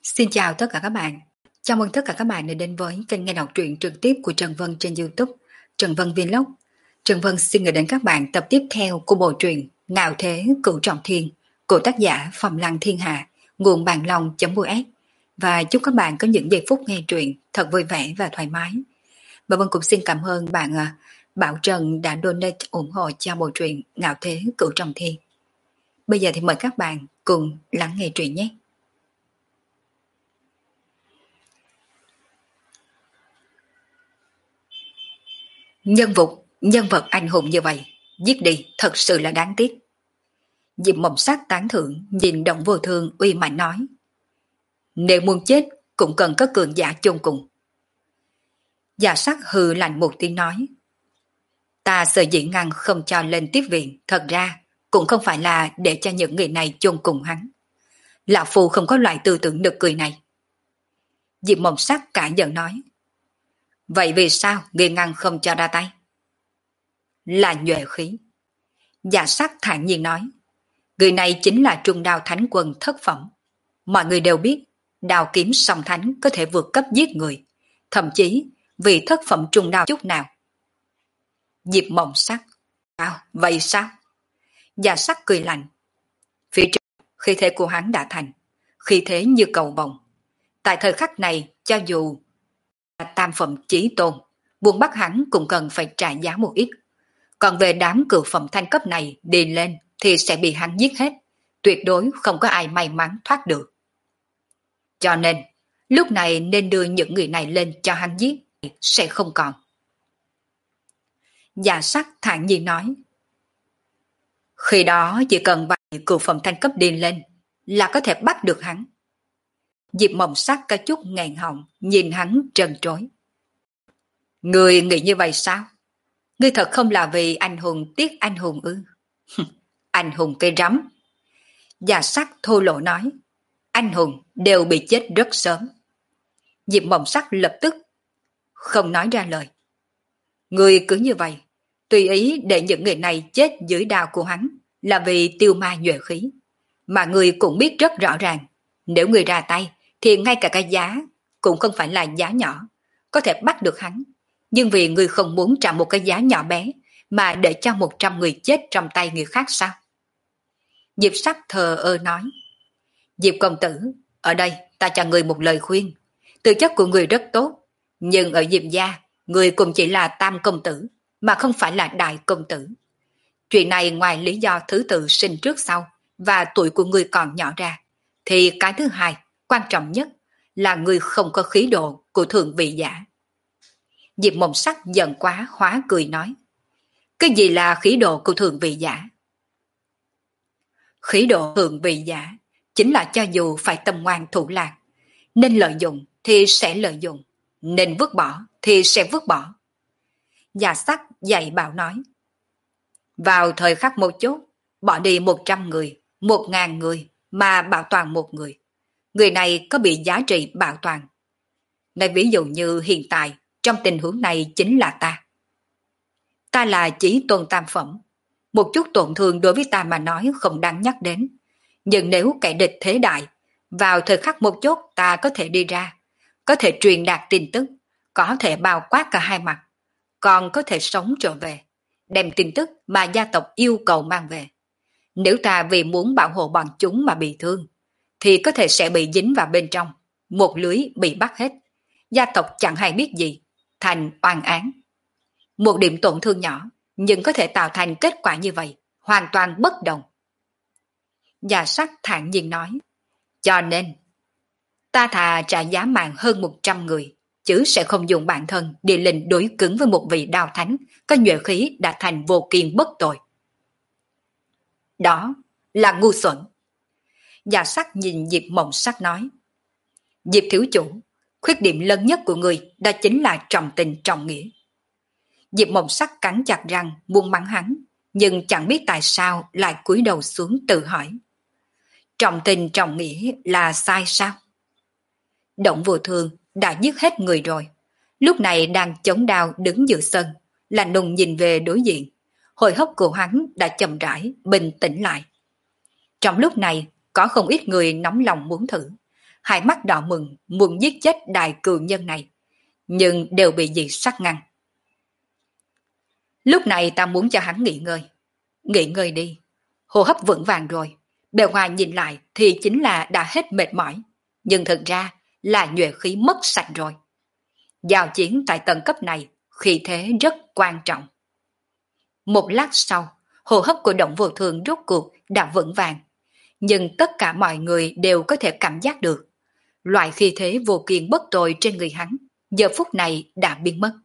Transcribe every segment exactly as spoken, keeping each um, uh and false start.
Xin chào tất cả các bạn. Chào mừng tất cả các bạn đã đến với kênh nghe đọc truyện trực tiếp của Trần Vân trên YouTube, Trần Vân Vlog. Trần Vân xin gửi đến các bạn tập tiếp theo của bộ truyện Ngạo Thế Cửu Trọng Thiên của tác giả Phàm Lăng Thiên Hạ, nguồn bàn long.us. Và chúc các bạn có những giây phút nghe truyện thật vui vẻ và thoải mái. Và Vân cũng xin cảm ơn bạn Bảo Trần đã donate ủng hộ cho bộ truyện Ngạo Thế Cửu Trọng Thiên. Bây giờ thì mời các bạn cùng lắng nghe truyện nhé. Nhân vật, nhân vật anh hùng như vậy, giết đi thật sự là đáng tiếc. Diệp Mộng Sắc tán thưởng nhìn Động Vô Thương uy mạnh nói. Nếu muốn chết cũng cần có cường giả chôn cùng. Giả sắc hừ lạnh một tiếng nói. Ta sợ dĩ ngăn không cho lên tiếp viện, thật ra cũng không phải là để cho những người này chôn cùng hắn. Lão Phu không có loại tư tưởng nực cười này. Diệp Mộng Sắc cả giận nói. Vậy vì sao người ngăn không cho ra tay? Là nhuệ khí. Giả sắc thản nhiên nói. Người này chính là Trung Đao Thánh Quân thất phẩm. Mọi người đều biết đao kiếm song thánh có thể vượt cấp giết người, thậm chí vì thất phẩm trung đao chút nào. Diệp Mộng Sắc. Sao? Vậy sao? Giả sắc cười lạnh. Phía trước khí thế của hắn đã thành, khí thế như cầu vồng. Tại thời khắc này, cho dù là tam phẩm chí tôn, buôn bắt hắn cũng cần phải trả giá một ít. Còn về đám cửu phẩm thanh cấp này đi lên thì sẽ bị hắn giết hết, tuyệt đối không có ai may mắn thoát được. Cho nên, lúc này nên đưa những người này lên cho hắn giết, sẽ không còn. Giả sắc thản nhiên nói. Khi đó chỉ cần vài cửu phẩm thanh cấp đi lên là có thể bắt được hắn. Diệp Mộng Sắc có chút nghẹn họng nhìn hắn trần trối. Người nghĩ như vậy sao? Ngươi thật không là vì anh hùng tiếc anh hùng ư? Anh hùng cây rắm. Giả sắc thô lộ nói. Anh hùng đều bị chết rất sớm. Diệp Mộng Sắc lập tức không nói ra lời. Ngươi cứ như vậy, tùy ý để những người này chết dưới đao của hắn là vì tiêu ma nhuệ khí. Mà ngươi cũng biết rất rõ ràng, nếu ngươi ra tay thì ngay cả cái giá cũng không phải là giá nhỏ, có thể bắt được hắn. Nhưng vì ngươi không muốn trả một cái giá nhỏ bé mà để cho một trăm người chết trong tay người khác sao? Diệp sắc thờ ơ nói. Diệp công tử, ở đây ta cho người một lời khuyên. Tư chất của người rất tốt, nhưng ở Diệp gia, người cũng chỉ là tam công tử, mà không phải là đại công tử. Chuyện này ngoài lý do thứ tự sinh trước sau và tuổi của người còn nhỏ ra, thì cái thứ hai, quan trọng nhất là người không có khí độ của thượng vị giả. Diệp Mộng Sắc giận quá hóa cười nói. Cái gì là khí độ của thượng vị giả? Khí độ thượng vị giả chính là cho dù phải tâm ngoan thủ lạc, nên lợi dụng thì sẽ lợi dụng, nên vứt bỏ thì sẽ vứt bỏ. Giả sắc dạy bảo nói. Vào thời khắc một chút, bỏ đi một trăm người, một ngàn người mà bảo toàn một người. Người này có bị giá trị bảo toàn. Nói ví dụ như hiện tại, trong tình huống này chính là ta. Ta là chí tôn tam phẩm. Một chút tổn thương đối với ta mà nói không đáng nhắc đến. Nhưng nếu kẻ địch thế đại, vào thời khắc một chút ta có thể đi ra, có thể truyền đạt tin tức, có thể bao quát cả hai mặt, còn có thể sống trở về, đem tin tức mà gia tộc yêu cầu mang về. Nếu ta vì muốn bảo hộ bọn chúng mà bị thương, thì có thể sẽ bị dính vào bên trong, một lưới bị bắt hết. Gia tộc chẳng hay biết gì, thành oan án. Một điểm tổn thương nhỏ, nhưng có thể tạo thành kết quả như vậy, hoàn toàn bất đồng. Giả sắc thản nhiên nói. Cho nên, ta thà trả giá mạng hơn một trăm người, chứ sẽ không dùng bản thân đi lên đối cứng với một vị đao thánh có nhuệ khí đã thành vô kiên bất tội. Đó là ngu xuẩn. Giả sắc nhìn Diệp Mộng Sắc nói. Diệp thiếu chủ, khuyết điểm lớn nhất của người đó chính là trọng tình trọng nghĩa. Diệp Mộng Sắc cắn chặt răng muốn mắng hắn, nhưng chẳng biết tại sao lại cúi đầu xuống tự hỏi. Trọng tình trọng nghĩa là sai sao? Động Vô Thương đã giết hết người rồi, lúc này đang chống đao đứng giữa sân, lạnh lùng nhìn về đối diện. Hồi hốc của hắn đã chậm rãi bình tĩnh lại. Trong lúc này có không ít người nóng lòng muốn thử, hai mắt đỏ mừng muốn giết chết đại cừu nhân này, nhưng đều bị dị sắc ngăn. Lúc này ta muốn cho hắn nghỉ ngơi. Nghỉ ngơi đi, hô hấp vững vàng rồi, bề ngoài nhìn lại thì chính là đã hết mệt mỏi, nhưng thực ra là nhuệ khí mất sạch rồi. Giao chiến tại tầng cấp này, khí thế rất quan trọng. Một lát sau, hô hấp của Động Vô Thường rốt cuộc đã vững vàng, nhưng tất cả mọi người đều có thể cảm giác được. Loại khí thế vô kiên bất tồi trên người hắn, giờ phút này đã biến mất.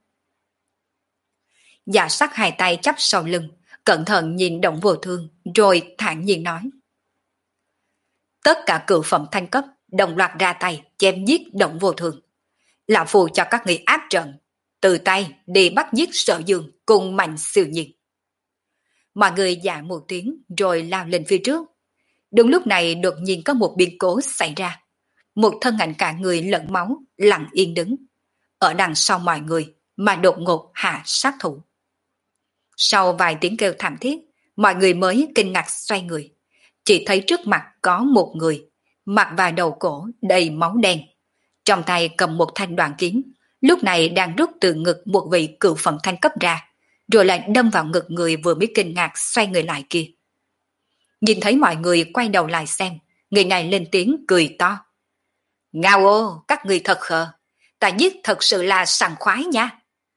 Dạ sắc hai tay chắp sau lưng, cẩn thận nhìn Động Vô Thương, rồi thản nhiên nói. Tất cả cựu phẩm thanh cấp đồng loạt ra tay chém giết Động Vô Thương. Lão phù cho các người áp trận, từ tay đi bắt giết Sở Dương cùng Mạnh Siêu Nhiên. Mọi người dạ một tiếng rồi lao lên phía trước. Đúng lúc này đột nhiên có một biến cố xảy ra. Một thân ảnh cả người lẫn máu lặng yên đứng ở đằng sau mọi người mà đột ngột hạ sát thủ. Sau vài tiếng kêu thảm thiết, mọi người mới kinh ngạc xoay người. Chỉ thấy trước mặt có một người, mặt và đầu cổ đầy máu đen. Trong tay cầm một thanh đoạn kiếm, lúc này đang rút từ ngực một vị cựu phẩm thanh cấp ra, rồi lại đâm vào ngực người vừa mới kinh ngạc xoay người lại kia. Nhìn thấy mọi người quay đầu lại xem, người này lên tiếng cười to. Ngao ô, các người thật khờ, ta giết thật sự là sảng khoái nha.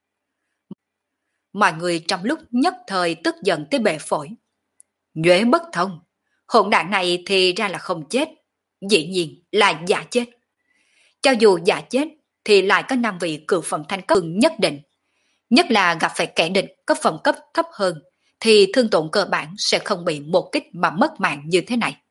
Mọi người trong lúc nhất thời tức giận tới bể phổi. Nhuế bất thông, hỗn đản này thì ra là không chết, dĩ nhiên là giả chết. Cho dù giả chết thì lại có năm vị cựu phẩm thanh cấp nhất định. Nhất là gặp phải kẻ địch có phẩm cấp thấp hơn thì thương tổn cơ bản sẽ không bị một kích mà mất mạng như thế này.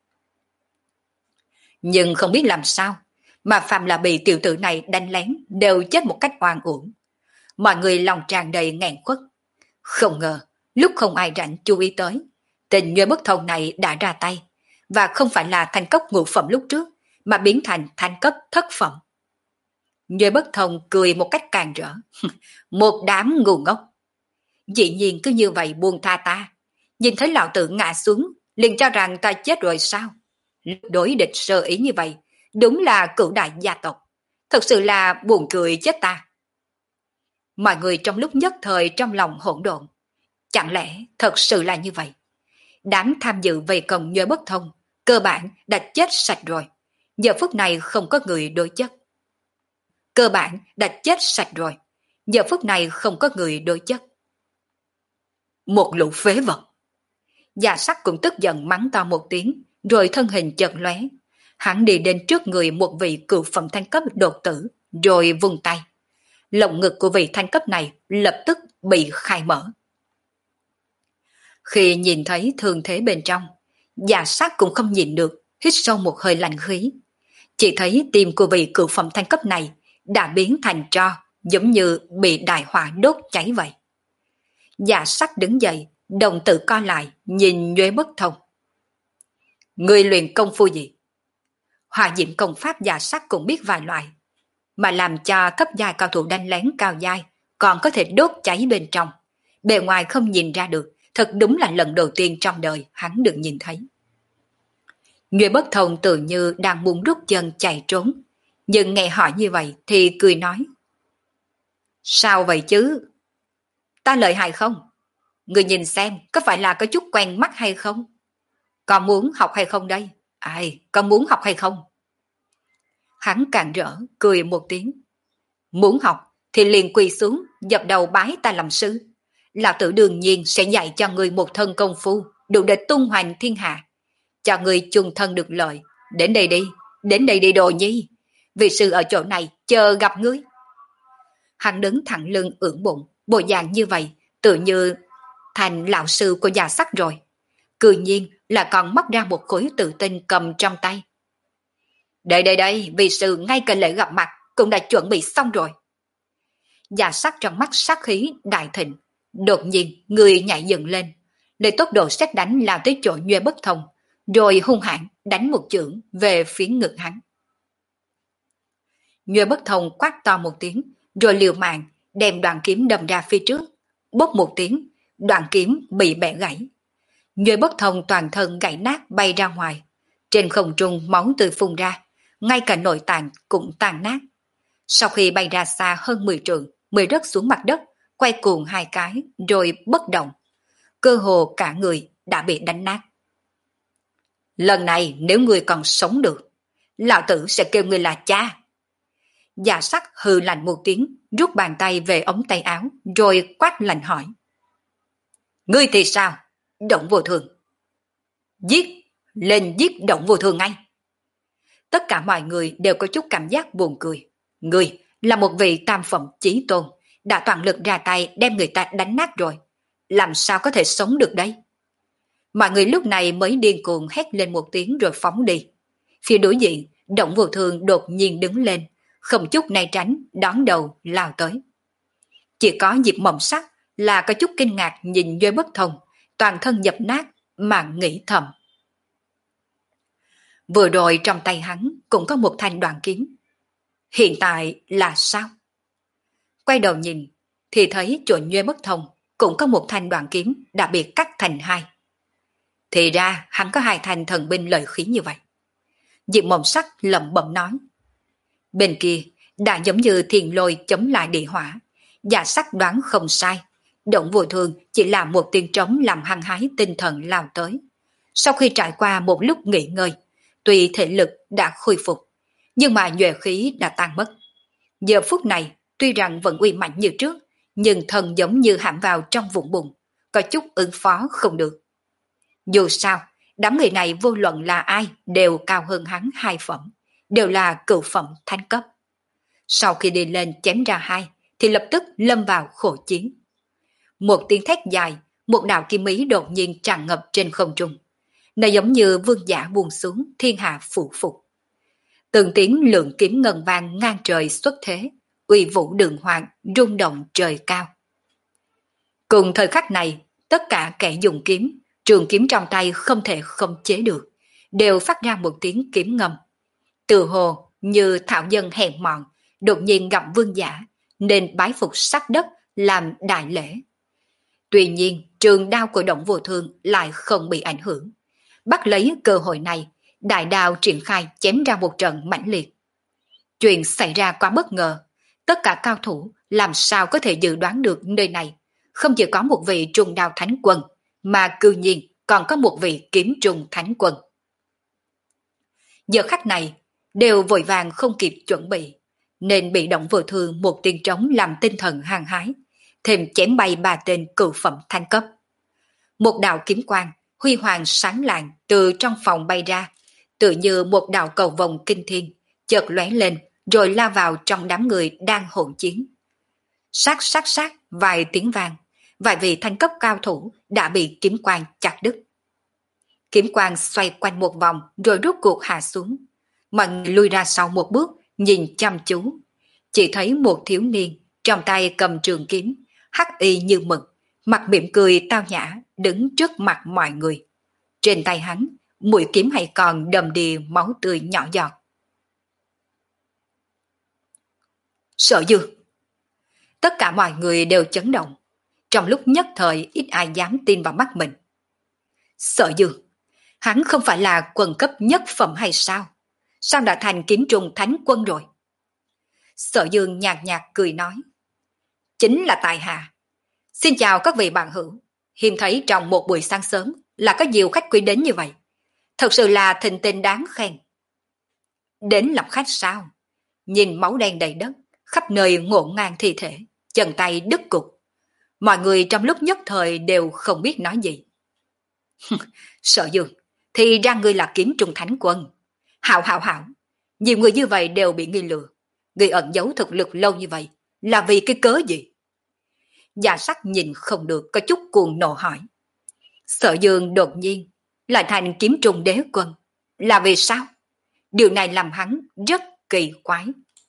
Nhưng không biết làm sao mà phàm là bị tiểu tử này đánh lén đều chết một cách oan uổng. Mọi người lòng tràn đầy nghẹn khuất. Không ngờ lúc không ai rảnh chú ý tới, tình nhuệ bất thông này đã ra tay, và không phải là thanh cấp ngũ phẩm lúc trước mà biến thành thanh cấp thất phẩm. Nhuệ bất thông cười một cách càng rỡ. Một đám ngu ngốc. Dĩ nhiên cứ như vậy buông tha ta. Nhìn thấy lão tử ngã xuống liền cho rằng ta chết rồi sao? Đối địch sơ ý như vậy, đúng là cửu đại gia tộc. Thật sự là buồn cười chết ta. Mọi người trong lúc nhất thời trong lòng hỗn độn. Chẳng lẽ thật sự là như vậy? Đám tham dự vây công Nhuệ bất thông cơ bản đã chết sạch rồi. Giờ phút này không có người đối chất. Cơ bản đã chết sạch rồi. Giờ phút này không có người đối chất. Một lũ phế vật. Dạ sắc cũng tức giận mắng to một tiếng, rồi thân hình chợt lóe. Hắn đi đến trước người một vị cựu phẩm thanh cấp đột tử, rồi vung tay. Lồng ngực của vị thanh cấp này lập tức bị khai mở. Khi nhìn thấy thương thế bên trong, dạ sắc cũng không nhìn được, hít sâu một hơi lạnh khí. Chỉ thấy tim của vị cựu phẩm thanh cấp này đã biến thành tro, giống như bị đại hỏa đốt cháy vậy. Dạ sắc đứng dậy, đồng tử co lại, nhìn Nhuế bất thông. Người luyện công phu gì? Hòa diệm công pháp dạ sắc cũng biết vài loại, mà làm cho thấp giai cao thủ đánh lén cao giai còn có thể đốt cháy bên trong. Bề ngoài không nhìn ra được, thật đúng là lần đầu tiên trong đời hắn được nhìn thấy. Nhuế bất thông tự như đang muốn rút chân chạy trốn, nhưng nghe hỏi như vậy thì cười nói. Sao vậy chứ? Ta lợi hại không? Người nhìn xem có phải là có chút quen mắt hay không? Có muốn học hay không đây? Ai, có muốn học hay không? Hắn càng rỡ, cười một tiếng. Muốn học thì liền quỳ xuống, dập đầu bái ta làm sư. Lão tử đương nhiên sẽ dạy cho người một thân công phu, đủ để tung hoành thiên hạ. Cho người chung thân được lợi. Đến đây đi, đến đây đi đồ nhi. Vị sư ở chỗ này chờ gặp ngươi. Hắn đứng thẳng lưng ưỡn bụng, bộ dạng như vậy, tự như thành lão sư của già sắc rồi. Cư nhiên là còn móc ra một khối tự tinh cầm trong tay. Đây đây đây, vị sư ngay cả lễ gặp mặt cũng đã chuẩn bị xong rồi. Già sắc trong mắt sát khí đại thịnh, đột nhiên người nhảy dựng lên, lấy tốc độ sét đánh lao tới chỗ Nhuế bất thông, rồi hung hãn đánh một chưởng về phía ngực hắn. Nhuế bất thông quát to một tiếng, rồi liều mạng đem đoạn kiếm đâm ra phía trước, bốc một tiếng, đoạn kiếm bị bẻ gãy. Nhuế bất thông toàn thân gãy nát bay ra ngoài, trên không trung máu tươi phun ra, ngay cả nội tạng cũng tan nát. Sau khi bay ra xa hơn mười trượng, mới rớt xuống mặt đất, quay cuồng hai cái rồi bất động. Cơ hồ cả người đã bị đánh nát. Lần này nếu ngươi còn sống được, lão tử sẽ kêu ngươi là cha. Dạ sắc hừ lạnh một tiếng, rút bàn tay về ống tay áo, rồi quát lạnh hỏi. Ngươi thì sao? Động vô thường. Giết, lên giết động vô thường ngay. Tất cả mọi người đều có chút cảm giác buồn cười. Ngươi là một vị tam phẩm chí tôn, đã toàn lực ra tay đem người ta đánh nát rồi. Làm sao có thể sống được đây? Mọi người lúc này mới điên cuồng hét lên một tiếng rồi phóng đi. Phía đối diện, động vô thường đột nhiên đứng lên, không chút né tránh, đón đầu lao tới. Chỉ có Diệp Mộng Sắc là có chút kinh ngạc nhìn Duy Bất Thông, toàn thân dập nát mà nghĩ thầm. Vừa rồi trong tay hắn cũng có một thanh đoàn kiếm. Hiện tại là sao? Quay đầu nhìn thì thấy chỗ Duy Bất Thông cũng có một thanh đoàn kiếm đã bị cắt thành hai. Thì ra hắn có hai thanh thần binh lợi khí như vậy. Diệp Mộng Sắc lẩm bẩm nói. Bên kia đã giống như thiền lôi chống lại địa hỏa. Dạ sắc đoán không sai. Động vô thường chỉ là một tiếng trống làm hăng hái tinh thần lao tới. Sau khi trải qua một lúc nghỉ ngơi, tuy thể lực đã khôi phục, nhưng mà nhuệ khí đã tan mất. Giờ phút này tuy rằng vẫn uy mạnh như trước, nhưng thần giống như hãm vào trong vũng bùn, có chút ứng phó không được. Dù sao, đám người này vô luận là ai đều cao hơn hắn hai phẩm, đều là cửu phẩm thánh cấp. Sau khi đi lên chém ra hai, thì lập tức lâm vào khổ chiến. Một tiếng thét dài, một đạo kim ý đột nhiên tràn ngập trên không trung. Nó giống như vương giả buông xuống, thiên hạ phụ phục. Từng tiếng lượng kiếm ngân vang ngang trời xuất thế, uy vũ đường hoàng, rung động trời cao. Cùng thời khắc này, tất cả kẻ dùng kiếm, trường kiếm trong tay không thể không chế được, đều phát ra một tiếng kiếm ngâm. Từ hồ như thảo dân hèn mọn, đột nhiên gặp vương giả, nên bái phục sát đất làm đại lễ. Tuy nhiên, trường đao của Động Vô Thương lại không bị ảnh hưởng. Bắt lấy cơ hội này, đại đao triển khai chém ra một trận mãnh liệt. Chuyện xảy ra quá bất ngờ, tất cả cao thủ làm sao có thể dự đoán được nơi này không chỉ có một vị trùng đao thánh quân, mà cư nhiên còn có một vị kiếm trùng thánh quân. Giờ khắc này, đều vội vàng không kịp chuẩn bị, nên bị Động Vô Thương một tiếng trống làm tinh thần hăng hái, thêm chém bay ba tên cửu phẩm thánh cấp. Một đạo kiếm quang huy hoàng sáng lạng từ trong phòng bay ra, tự như một đạo cầu vồng kinh thiên, chợt lóe lên rồi lao vào trong đám người đang hỗn chiến. Sát sát sát vài tiếng vang, vài vị thánh cấp cao thủ đã bị kiếm quang chặt đứt. Kiếm quang xoay quanh một vòng rồi rút cuộc hạ xuống. Mọi người lui ra sau một bước, nhìn chăm chú. Chỉ thấy một thiếu niên trong tay cầm trường kiếm, hắc y như mực, mặt mỉm cười tao nhã, đứng trước mặt mọi người. Trên tay hắn, mũi kiếm hay còn đầm đìa máu tươi nhỏ giọt. Sở Dương. Tất cả mọi người đều chấn động. Trong lúc nhất thời ít ai dám tin vào mắt mình. Sở Dương, hắn không phải là quân cấp nhất phẩm hay sao? Sao đã thành kiếm trùng thánh quân rồi? Sở Dương nhạt nhạt cười nói. Chính là tài hạ. Xin chào các vị bạn hữu. Hiếm thấy trong một buổi sáng sớm là có nhiều khách quý đến như vậy. Thật sự là thịnh tình đáng khen. Đến lòng khách sao? Nhìn máu đen đầy đất, khắp nơi ngổn ngang thi thể, chân tay đứt cục. Mọi người trong lúc nhất thời đều không biết nói gì. Sở Dương, thì ra ngươi là kiếm trùng thánh quân. Hảo hảo hảo, nhiều người như vậy đều bị nghi lừa. Ngươi ẩn giấu thực lực lâu như vậy là vì cái cớ gì? Dạ sắc nhìn không được, có chút cuồng nộ hỏi. Sở Dương đột nhiên lại thành kiếm trùng đế quân, là vì sao? Điều này làm hắn rất kỳ quái.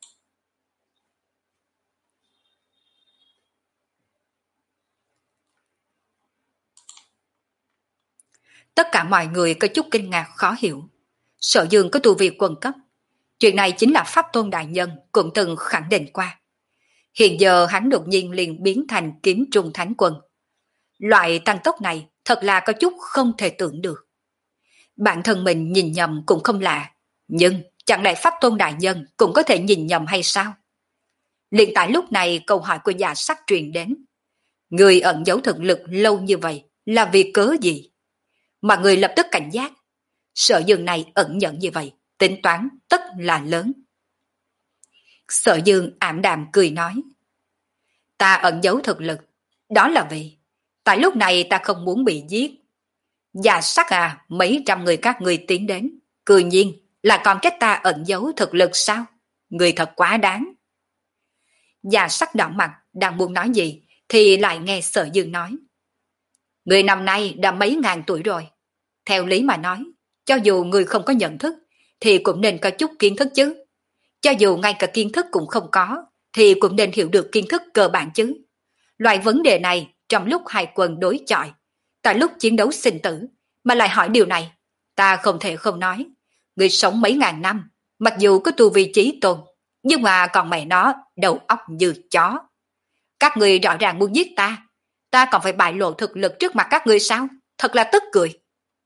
Tất cả mọi người có chút kinh ngạc khó hiểu. Sở Dương có tu vi quân cấp. Chuyện này chính là Pháp Tôn Đại Nhân cũng từng khẳng định qua. Hiện giờ hắn đột nhiên liền biến thành kiếm trùng thánh quân. Loại tăng tốc này thật là có chút không thể tưởng được. Bản thân mình nhìn nhầm cũng không lạ, nhưng chẳng lẽ Pháp Tôn đại nhân cũng có thể nhìn nhầm hay sao? Liền tại lúc này câu hỏi của Dạ Sắc truyền đến. Người ẩn giấu thực lực lâu như vậy là vì cớ gì? Mà người lập tức cảnh giác. Sở Dương này ẩn nhận như vậy, tính toán tất là lớn. Sở Dương ảm đạm cười nói. Ta ẩn giấu thực lực, đó là vì tại lúc này ta không muốn bị giết. Dạ Sắc à, mấy trăm người các người tiến đến, cười nhiên là còn trách ta ẩn giấu thực lực sao? Người thật quá đáng. Dạ Sắc đỏ mặt, đang muốn nói gì, thì lại nghe Sở Dương nói. Người năm nay đã mấy ngàn tuổi rồi. Theo lý mà nói, cho dù người không có nhận thức, thì cũng nên có chút kiến thức chứ. Cho dù ngay cả kiến thức cũng không có, thì cũng nên hiểu được kiến thức cơ bản chứ. Loại vấn đề này trong lúc hai quân đối chọi, tại lúc chiến đấu sinh tử, mà lại hỏi điều này, ta không thể không nói. Người sống mấy ngàn năm, mặc dù có tu vi chí tôn, nhưng mà còn mẹ nó đầu óc như chó. Các người rõ ràng muốn giết ta, ta còn phải bại lộ thực lực trước mặt các người sao? Thật là tức cười.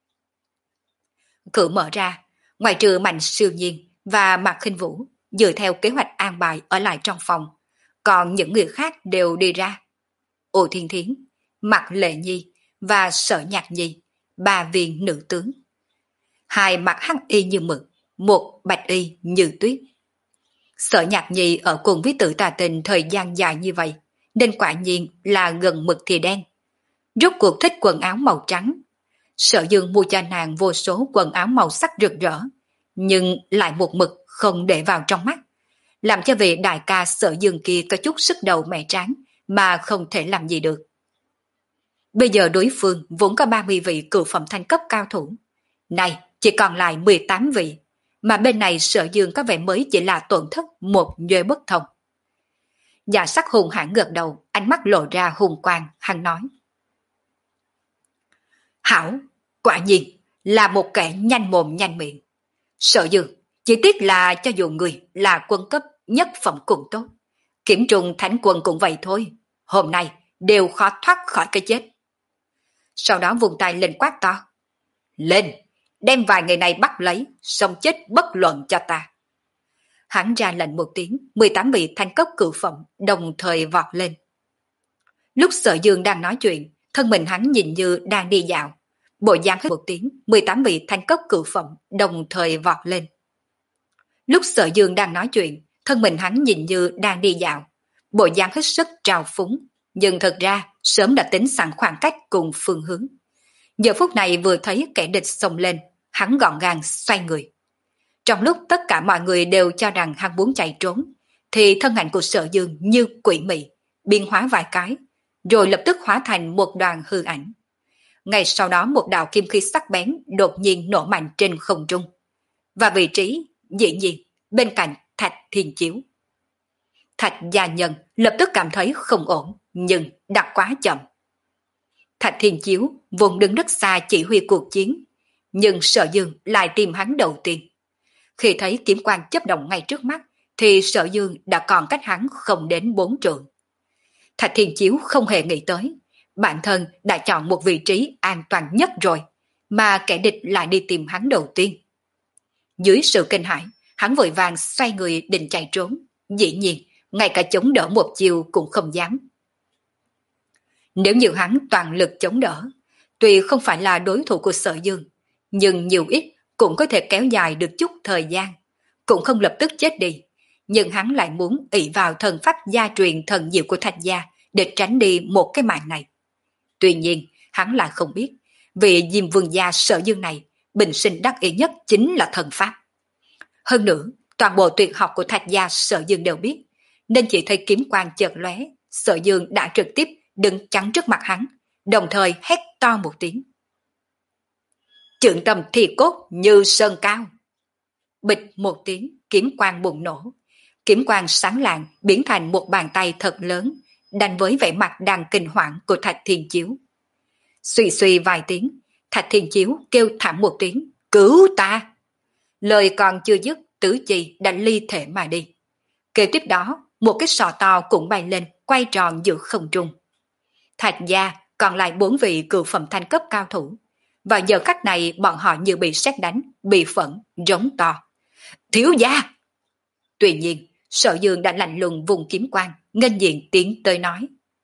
Cửa mở ra, ngoài trừ Mạnh Siêu Nhiên và Mạc Khinh Vũ dựa theo kế hoạch an bài ở lại trong phòng, còn những người khác đều đi ra. Ô Thiên Thiến, Mạc Lệ Nhi và Sở Nhạc Nhi, ba viên nữ tướng. Hai mặt hắc y như mực, một bạch y như tuyết. Sở Nhạc Nhi ở cùng với Tử Tà Tình thời gian dài như vậy, nên quả nhiên là gần mực thì đen. Rốt cuộc thích quần áo màu trắng. Sở Dương mua cho nàng vô số quần áo màu sắc rực rỡ, nhưng lại một mực không để vào trong mắt, làm cho vị đại ca Sở Dương kia có chút sức đầu mẹ tráng mà không thể làm gì được. Bây giờ đối phương vốn có ba mươi vị cửu phẩm thanh cấp cao thủ, này chỉ còn lại mười tám vị, mà bên này Sở Dương có vẻ mới chỉ là tổn thất một nhuệ bất thông. Dạ Sắc hùng hãn gật đầu, ánh mắt lộ ra hùng quang, hắn nói. Hảo, quả nhiên là một kẻ nhanh mồm nhanh miệng. Sở Dương, chỉ tiếc là cho dù người là quân cấp nhất phẩm cùng tốt, Kiểm Trùng Thánh Quân cũng vậy thôi, hôm nay đều khó thoát khỏi cái chết. Sau đó vùng tay lên quát to. Lên, đem vài người này bắt lấy, xong chết bất luận cho ta. Hắn ra lệnh một tiếng, mười tám vị thanh cấp cửu phẩm đồng thời vọt lên. Lúc Sở Dương đang nói chuyện, thân mình hắn nhìn như đang đi dạo. Bộ dáng hết một tiếng, mười tám vị thanh cấp cửu phẩm đồng thời vọt lên. Lúc Sở Dương đang nói chuyện, thân mình hắn nhìn như đang đi dạo. Bộ dáng hết sức trào phúng, nhưng thật ra sớm đã tính sẵn khoảng cách cùng phương hướng. Giờ phút này vừa thấy kẻ địch xông lên, hắn gọn gàng xoay người. Trong lúc tất cả mọi người đều cho rằng hắn muốn chạy trốn, thì thân ảnh của Sở Dương như quỷ mị, biến hóa vài cái, rồi lập tức hóa thành một đoàn hư ảnh. Ngay sau đó một đạo kim khí sắc bén đột nhiên nổ mạnh trên không trung. Và vị trí, dĩ nhiên, bên cạnh Thạch Thiên Chiếu. Thạch gia nhân lập tức cảm thấy không ổn, nhưng đã quá chậm. Thạch Thiên Chiếu vốn đứng rất xa chỉ huy cuộc chiến, nhưng Sở Dương lại tìm hắn đầu tiên. Khi thấy kiếm quang chớp động ngay trước mắt, thì Sở Dương đã còn cách hắn không đến bốn trượng. Thạch Thiên Chiếu không hề nghĩ tới, bản thân đã chọn một vị trí an toàn nhất rồi, mà kẻ địch lại đi tìm hắn đầu tiên. Dưới sự kinh hãi, hắn vội vàng xoay người định chạy trốn, dĩ nhiên, ngay cả chống đỡ một chiều cũng không dám. Nếu như hắn toàn lực chống đỡ, tuy không phải là đối thủ của Sở Dương, nhưng nhiều ít cũng có thể kéo dài được chút thời gian, cũng không lập tức chết đi. Nhưng hắn lại muốn ỷ vào thần pháp gia truyền thần diệu của Thạch gia để tránh đi một cái mạng này. Tuy nhiên, hắn lại không biết, vị Diêm Vương gia Sở Dương này bình sinh đắc ý nhất chính là thần pháp. Hơn nữa, toàn bộ tuyệt học của Thạch gia Sở Dương đều biết, nên chỉ thấy kiếm quang chợt lóe, Sở Dương đã trực tiếp đứng chắn trước mặt hắn, đồng thời hét to một tiếng. Trượng tâm thì cốt như sơn cao. Bịch một tiếng, kiếm quang bùng nổ. Kiếm quang sáng lạng biến thành một bàn tay thật lớn, đánh với vẻ mặt đang kinh hoàng của Thạch Thiên Chiếu. Suy suy vài tiếng, Thạch Thiên Chiếu kêu thảm một tiếng, cứu ta. Lời còn chưa dứt, tứ chi đã ly thể mà đi. Kế tiếp đó, một cái sọ to cũng bay lên, quay tròn giữa không trung. Thạch gia còn lại bốn vị cửu phẩm thanh cấp cao thủ. Vào giờ khắc này bọn họ như bị sét đánh, bị phẫn, rống to. thiếu gia. Tuy nhiên, Sở Dương đã lạnh lùng vùng kiếm quang, nghênh diện tiến tới nói.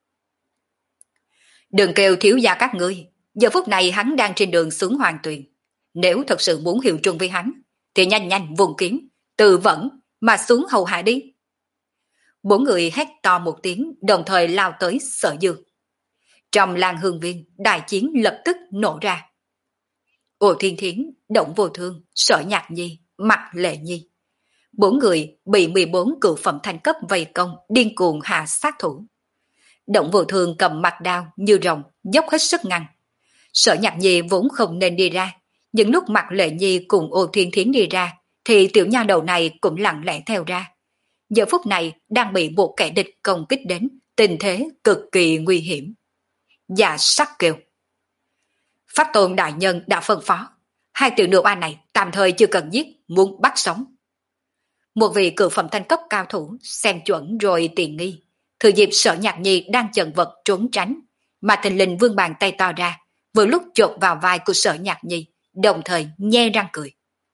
Đừng kêu thiếu gia các ngươi, giờ phút này hắn đang trên đường xuống hoàng tuyền. Nếu thật sự muốn hiệu trung với hắn, thì nhanh nhanh vùng kiếm, tự vẫn mà xuống hầu hạ đi. Bốn người hét to một tiếng, đồng thời lao tới Sở Dương. Trong làng hương viên, đại chiến lập tức nổ ra. Ô Thiên Thiến, Động Vô Thương, Sở Nhạc Nhi, Mặc Lệ Nhi. Bốn người bị mười bốn cựu phẩm thanh cấp vây công, điên cuồng hạ sát thủ. Động Vô Thương cầm mặt đao như rồng, dốc hết sức ngăn. Sở Nhạc Nhi vốn không nên đi ra, nhưng lúc Mặc Lệ Nhi cùng Ô Thiên Thiến đi ra, thì tiểu nha đầu này cũng lặng lẽ theo ra. Giờ phút này đang bị một kẻ địch công kích đến, tình thế cực kỳ nguy hiểm. Dạ sắc kêu. Pháp Tôn đại nhân đã phân phó, hai tiểu nữ oa này tạm thời chưa cần giết, muốn bắt sống. Một vị cựu phẩm thanh cấp cao thủ xem chuẩn rồi tiền nghi, thừa dịp Sở Nhạc Nhi đang chần vật trốn tránh, mà thình lình vươn bàn tay to ra, vừa lúc chộp vào vai của Sở Nhạc Nhi, đồng thời nhe răng cười.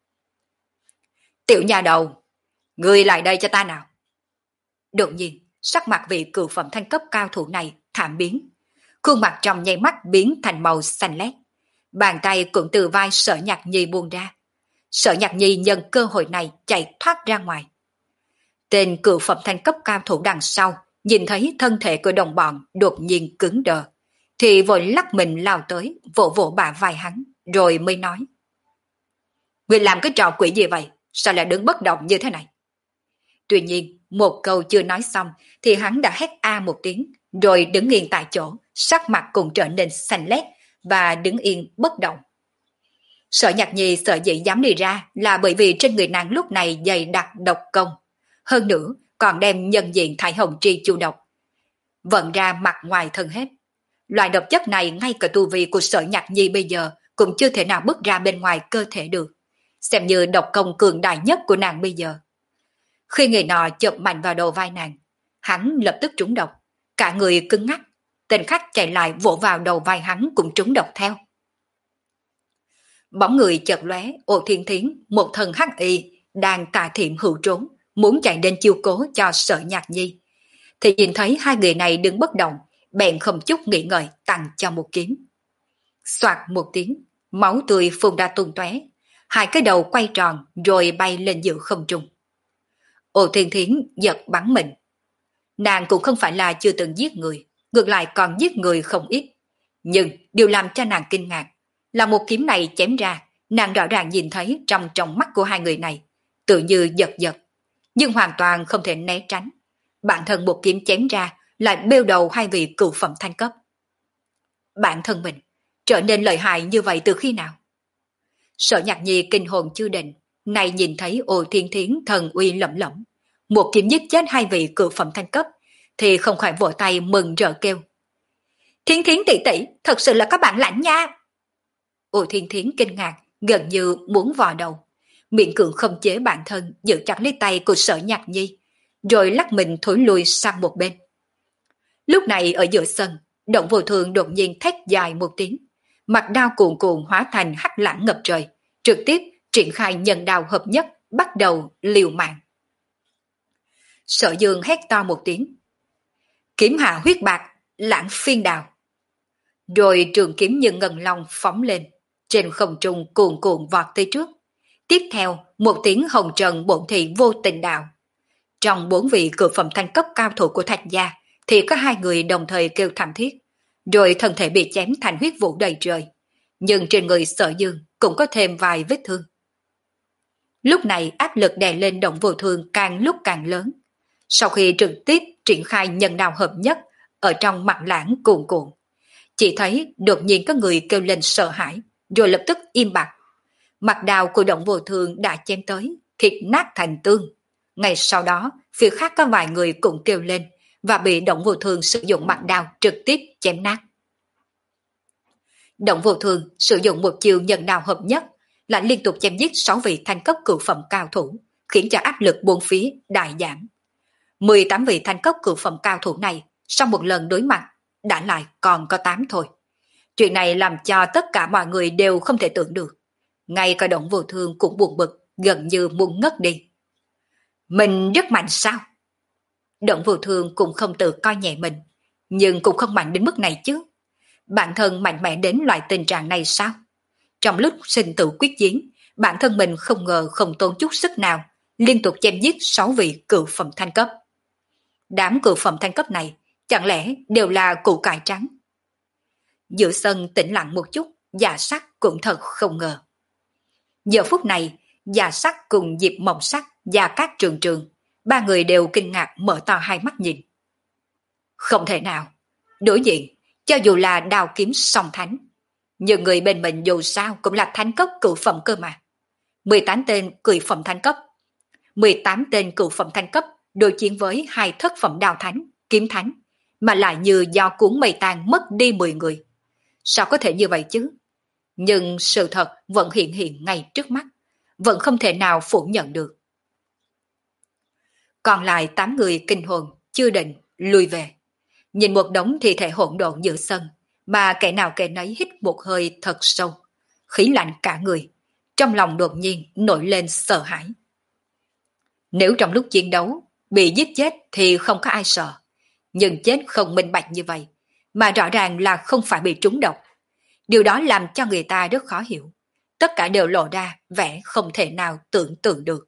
Tiểu nhà đầu, ngươi lại đây cho ta nào. Đột nhiên, sắc mặt vị cựu phẩm thanh cấp cao thủ này thảm biến, khuôn mặt trong nháy mắt biến thành màu xanh lét. Bàn tay cũng từ vai Sở Nhạc Nhi buông ra. Sở Nhạc Nhi nhân cơ hội này chạy thoát ra ngoài. Tên cựu phẩm thanh cấp cao thủ đằng sau nhìn thấy thân thể của đồng bọn đột nhiên cứng đờ, thì vội lắc mình lao tới, vỗ vỗ bả vai hắn, rồi mới nói. Ngươi làm cái trò quỷ gì vậy? Sao lại đứng bất động như thế này? Tuy nhiên, một câu chưa nói xong, thì hắn đã hét a một tiếng, rồi đứng yên tại chỗ, sắc mặt cũng trở nên xanh lét, và đứng yên bất động. Sở Nhạc Nhi sợ dĩ dám đi ra là bởi vì trên người nàng lúc này dày đặc độc công. Hơn nữa, còn đem nhân diện thải hồng tri chu độc vận ra mặt ngoài thân hết. Loại độc chất này ngay cả tu vi của Sở Nhạc Nhi bây giờ cũng chưa thể nào bước ra bên ngoài cơ thể được, xem như độc công cường đại nhất của nàng bây giờ. Khi người nọ chộp mạnh vào đầu vai nàng, hắn lập tức trúng độc, cả người cứng ngắc. Tên khách chạy lại vỗ vào đầu vai hắn cũng trúng độc theo. Bóng người chợt lóe, Ô Thiên Thiến, một thần hắc y đang tà thiệm hữu trốn, muốn chạy đến chiêu cố cho Sở Nhạc Nhi, thì nhìn thấy hai người này đứng bất động, bèn không chút nghĩ ngợi tặng cho một kiếm. Soạt một tiếng, máu tươi phun ra tung tóe, hai cái đầu quay tròn rồi bay lên giữa không trung. Ô Thiên Thiến giật bắn mình. Nàng cũng không phải là chưa từng giết người, ngược lại còn giết người không ít. Nhưng điều làm cho nàng kinh ngạc là một kiếm này chém ra, nàng rõ ràng nhìn thấy trong trong mắt của hai người này, tự như giật giật, nhưng hoàn toàn không thể né tránh. Bản thân một kiếm chém ra lại bêu đầu hai vị cựu phẩm thanh cấp. Bản thân mình trở nên lợi hại như vậy từ khi nào? Sở Nhạc Nhi kinh hồn chưa định, này nhìn thấy Ô Thiên Thiến thần uy lẫm lẫm, một kiếm giết chết hai vị cựu phẩm thanh cấp, thì không khỏi vỗ tay mừng rỡ kêu. Thiến Thiến tỷ tỷ, thật sự là có bản lãnh nha. Ô Thiên Thiến kinh ngạc, gần như muốn vò đầu, miệng cưỡng không chế bản thân giữ chặt lấy tay của Sở Nhạc Nhi, rồi lắc mình thối lui sang một bên. Lúc này ở giữa sân, Động Vô Thương đột nhiên thét dài một tiếng, mặt đao cuồn cuộn hóa thành hắc lãng ngập trời, trực tiếp triển khai nhân đao hợp nhất, bắt đầu liều mạng. Sở Dương hét to một tiếng. Kiếm hạ huyết bạc, lãng phiên đào. Rồi trường kiếm như ngân long phóng lên, trên không trung cuồn cuộn vọt tới trước. Tiếp theo, một tiếng hồng trần bổn thị vô tình đạo. Trong bốn vị cựu phẩm thanh cấp cao thủ của Thạch gia, thì có hai người đồng thời kêu thảm thiết, rồi thân thể bị chém thành huyết vụ đầy trời. Nhưng trên người Sở Dương cũng có thêm vài vết thương. Lúc này áp lực đè lên Động Vô Thương càng lúc càng lớn. Sau khi trực tiếp triển khai nhân đao hợp nhất ở trong mặt lãng cuồn cuộn, chỉ thấy đột nhiên có người kêu lên sợ hãi, rồi lập tức im bặt. Mặt đao của Động Vô Thương đã chém tới, thịt nát thành tương. Ngay sau đó, phía khác có vài người cũng kêu lên và bị Động Vô Thương sử dụng mặt đao trực tiếp chém nát. Động Vô Thương sử dụng một chiêu nhân đao hợp nhất, lại liên tục chém giết sáu vị thanh cấp cửu phẩm cao thủ, khiến cho áp lực bốn phía đại giảm. mười tám vị thanh cấp cửu phẩm cao thủ này, sau một lần đối mặt, đã lại còn có tám thôi. Chuyện này làm cho tất cả mọi người đều không thể tưởng được. Ngay cả Động Vô Thương cũng buồn bực, gần như muốn ngất đi. Mình rất mạnh sao? Động Vô Thương cũng không tự coi nhẹ mình, nhưng cũng không mạnh đến mức này chứ. Bản thân mạnh mẽ đến loại tình trạng này sao? Trong lúc sinh tử quyết chiến, bản thân mình không ngờ không tốn chút sức nào, liên tục chém giết sáu vị cựu phẩm thanh cấp. Đám cựu phẩm thanh cấp này chẳng lẽ đều là củ cải trắng? Giữa sân tĩnh lặng một chút, Dạ Sắc cũng thật không ngờ. Giờ phút này, Dạ Sắc cùng Diệp Mộng Sắc và các trường trường, ba người đều kinh ngạc mở to hai mắt nhìn. Không thể nào, đối diện, cho dù là đao kiếm song thánh, nhưng người bên mình dù sao cũng là thánh cấp cựu phẩm cơ mà. mười tám tên cựu phẩm thánh cấp, mười tám tên cựu phẩm thánh cấp đối chiến với hai thất phẩm đao thánh, kiếm thánh, mà lại như do cuốn mây tàn mất đi mười người. Sao có thể như vậy chứ? Nhưng sự thật vẫn hiện hiện ngay trước mắt, vẫn không thể nào phủ nhận được. Còn lại tám người kinh hồn, chưa định, lùi về. Nhìn một đống thi thể hỗn độn giữa sân, mà kẻ nào kẻ nấy hít một hơi thật sâu, khí lạnh cả người, trong lòng đột nhiên nổi lên sợ hãi. Nếu trong lúc chiến đấu bị giết chết thì không có ai sợ, nhưng chết không minh bạch như vậy, mà rõ ràng là không phải bị trúng độc. Điều đó làm cho người ta rất khó hiểu. Tất cả đều lộ ra vẻ không thể nào tưởng tượng được.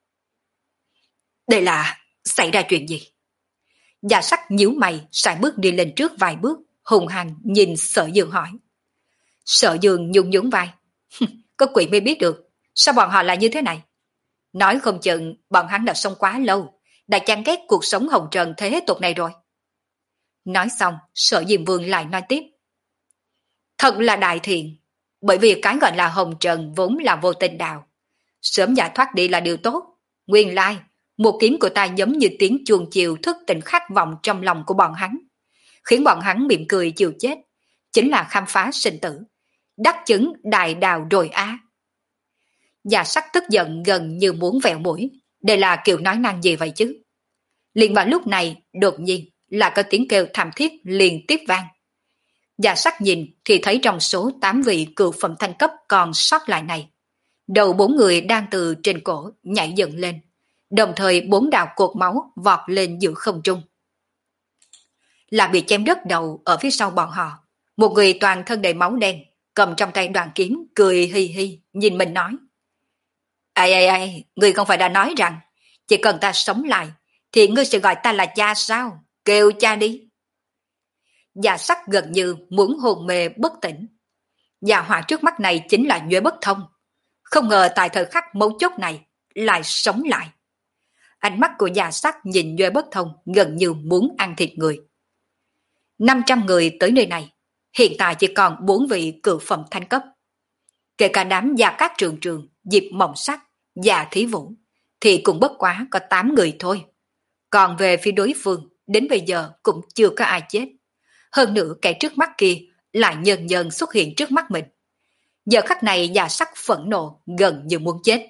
Đây là xảy ra chuyện gì? Dạ Sắc nhíu mày, sải bước đi lên trước vài bước, hùng hăng nhìn Sở Dương hỏi. Sở Dương nhún nhún vai. Có quỷ mới biết được, sao bọn họ lại như thế này? Nói không chừng bọn hắn đã sống quá lâu, đã chán ghét cuộc sống hồng trần thế tục này rồi. Nói xong, Sở Diêm Vương lại nói tiếp. Thật là đại thiện, bởi vì cái gọi là hồng trần vốn là vô tình đạo. Sớm giải thoát đi là điều tốt. Nguyên lai, một kiếm của ta giống như tiếng chuông chiều thức tỉnh khát vọng trong lòng của bọn hắn, khiến bọn hắn mỉm cười chịu chết, chính là khám phá sinh tử, đắc chứng đại đạo rồi á. Dạ Sắc tức giận gần như muốn vẹo mũi, đây là kiểu nói năng gì vậy chứ? Liền vào lúc này, đột nhiên là có tiếng kêu thảm thiết liên tiếp vang. Dạ Sắc nhìn thì thấy trong số tám vị cựu phẩm thanh cấp còn sót lại này, đầu bốn người đang từ trên cổ nhảy dựng lên, đồng thời bốn đạo cột máu vọt lên giữa không trung. Là bị chém đứt đầu ở phía sau bọn họ, một người toàn thân đầy máu đen, cầm trong tay đoàn kiếm, cười hi hi, nhìn mình nói. Ai ai ai, ngươi không phải đã nói rằng, chỉ cần ta sống lại, thì ngươi sẽ gọi ta là cha sao? Kêu cha đi. Dạ Sắc gần như muốn hồn mê bất tỉnh. Dạ họa trước mắt này chính là Nhuế Bất Thông. Không ngờ tại thời khắc mấu chốt này, lại sống lại. Ánh mắt của Dạ Sắc nhìn Nhuế Bất Thông gần như muốn ăn thịt người. năm trăm người tới nơi này, hiện tại chỉ còn bốn vị cựu phẩm thanh cấp. Kể cả đám Gia Cát Trường Trường, Diệp Mộng Sắc, Dạ Thí Vũ, thì cũng bất quá có tám người thôi. Còn về phía đối phương, đến bây giờ cũng chưa có ai chết. Hơn nữa kẻ trước mắt kia lại dần dần xuất hiện trước mắt mình. Giờ khắc này Dạ Sắc phẫn nộ gần như muốn chết.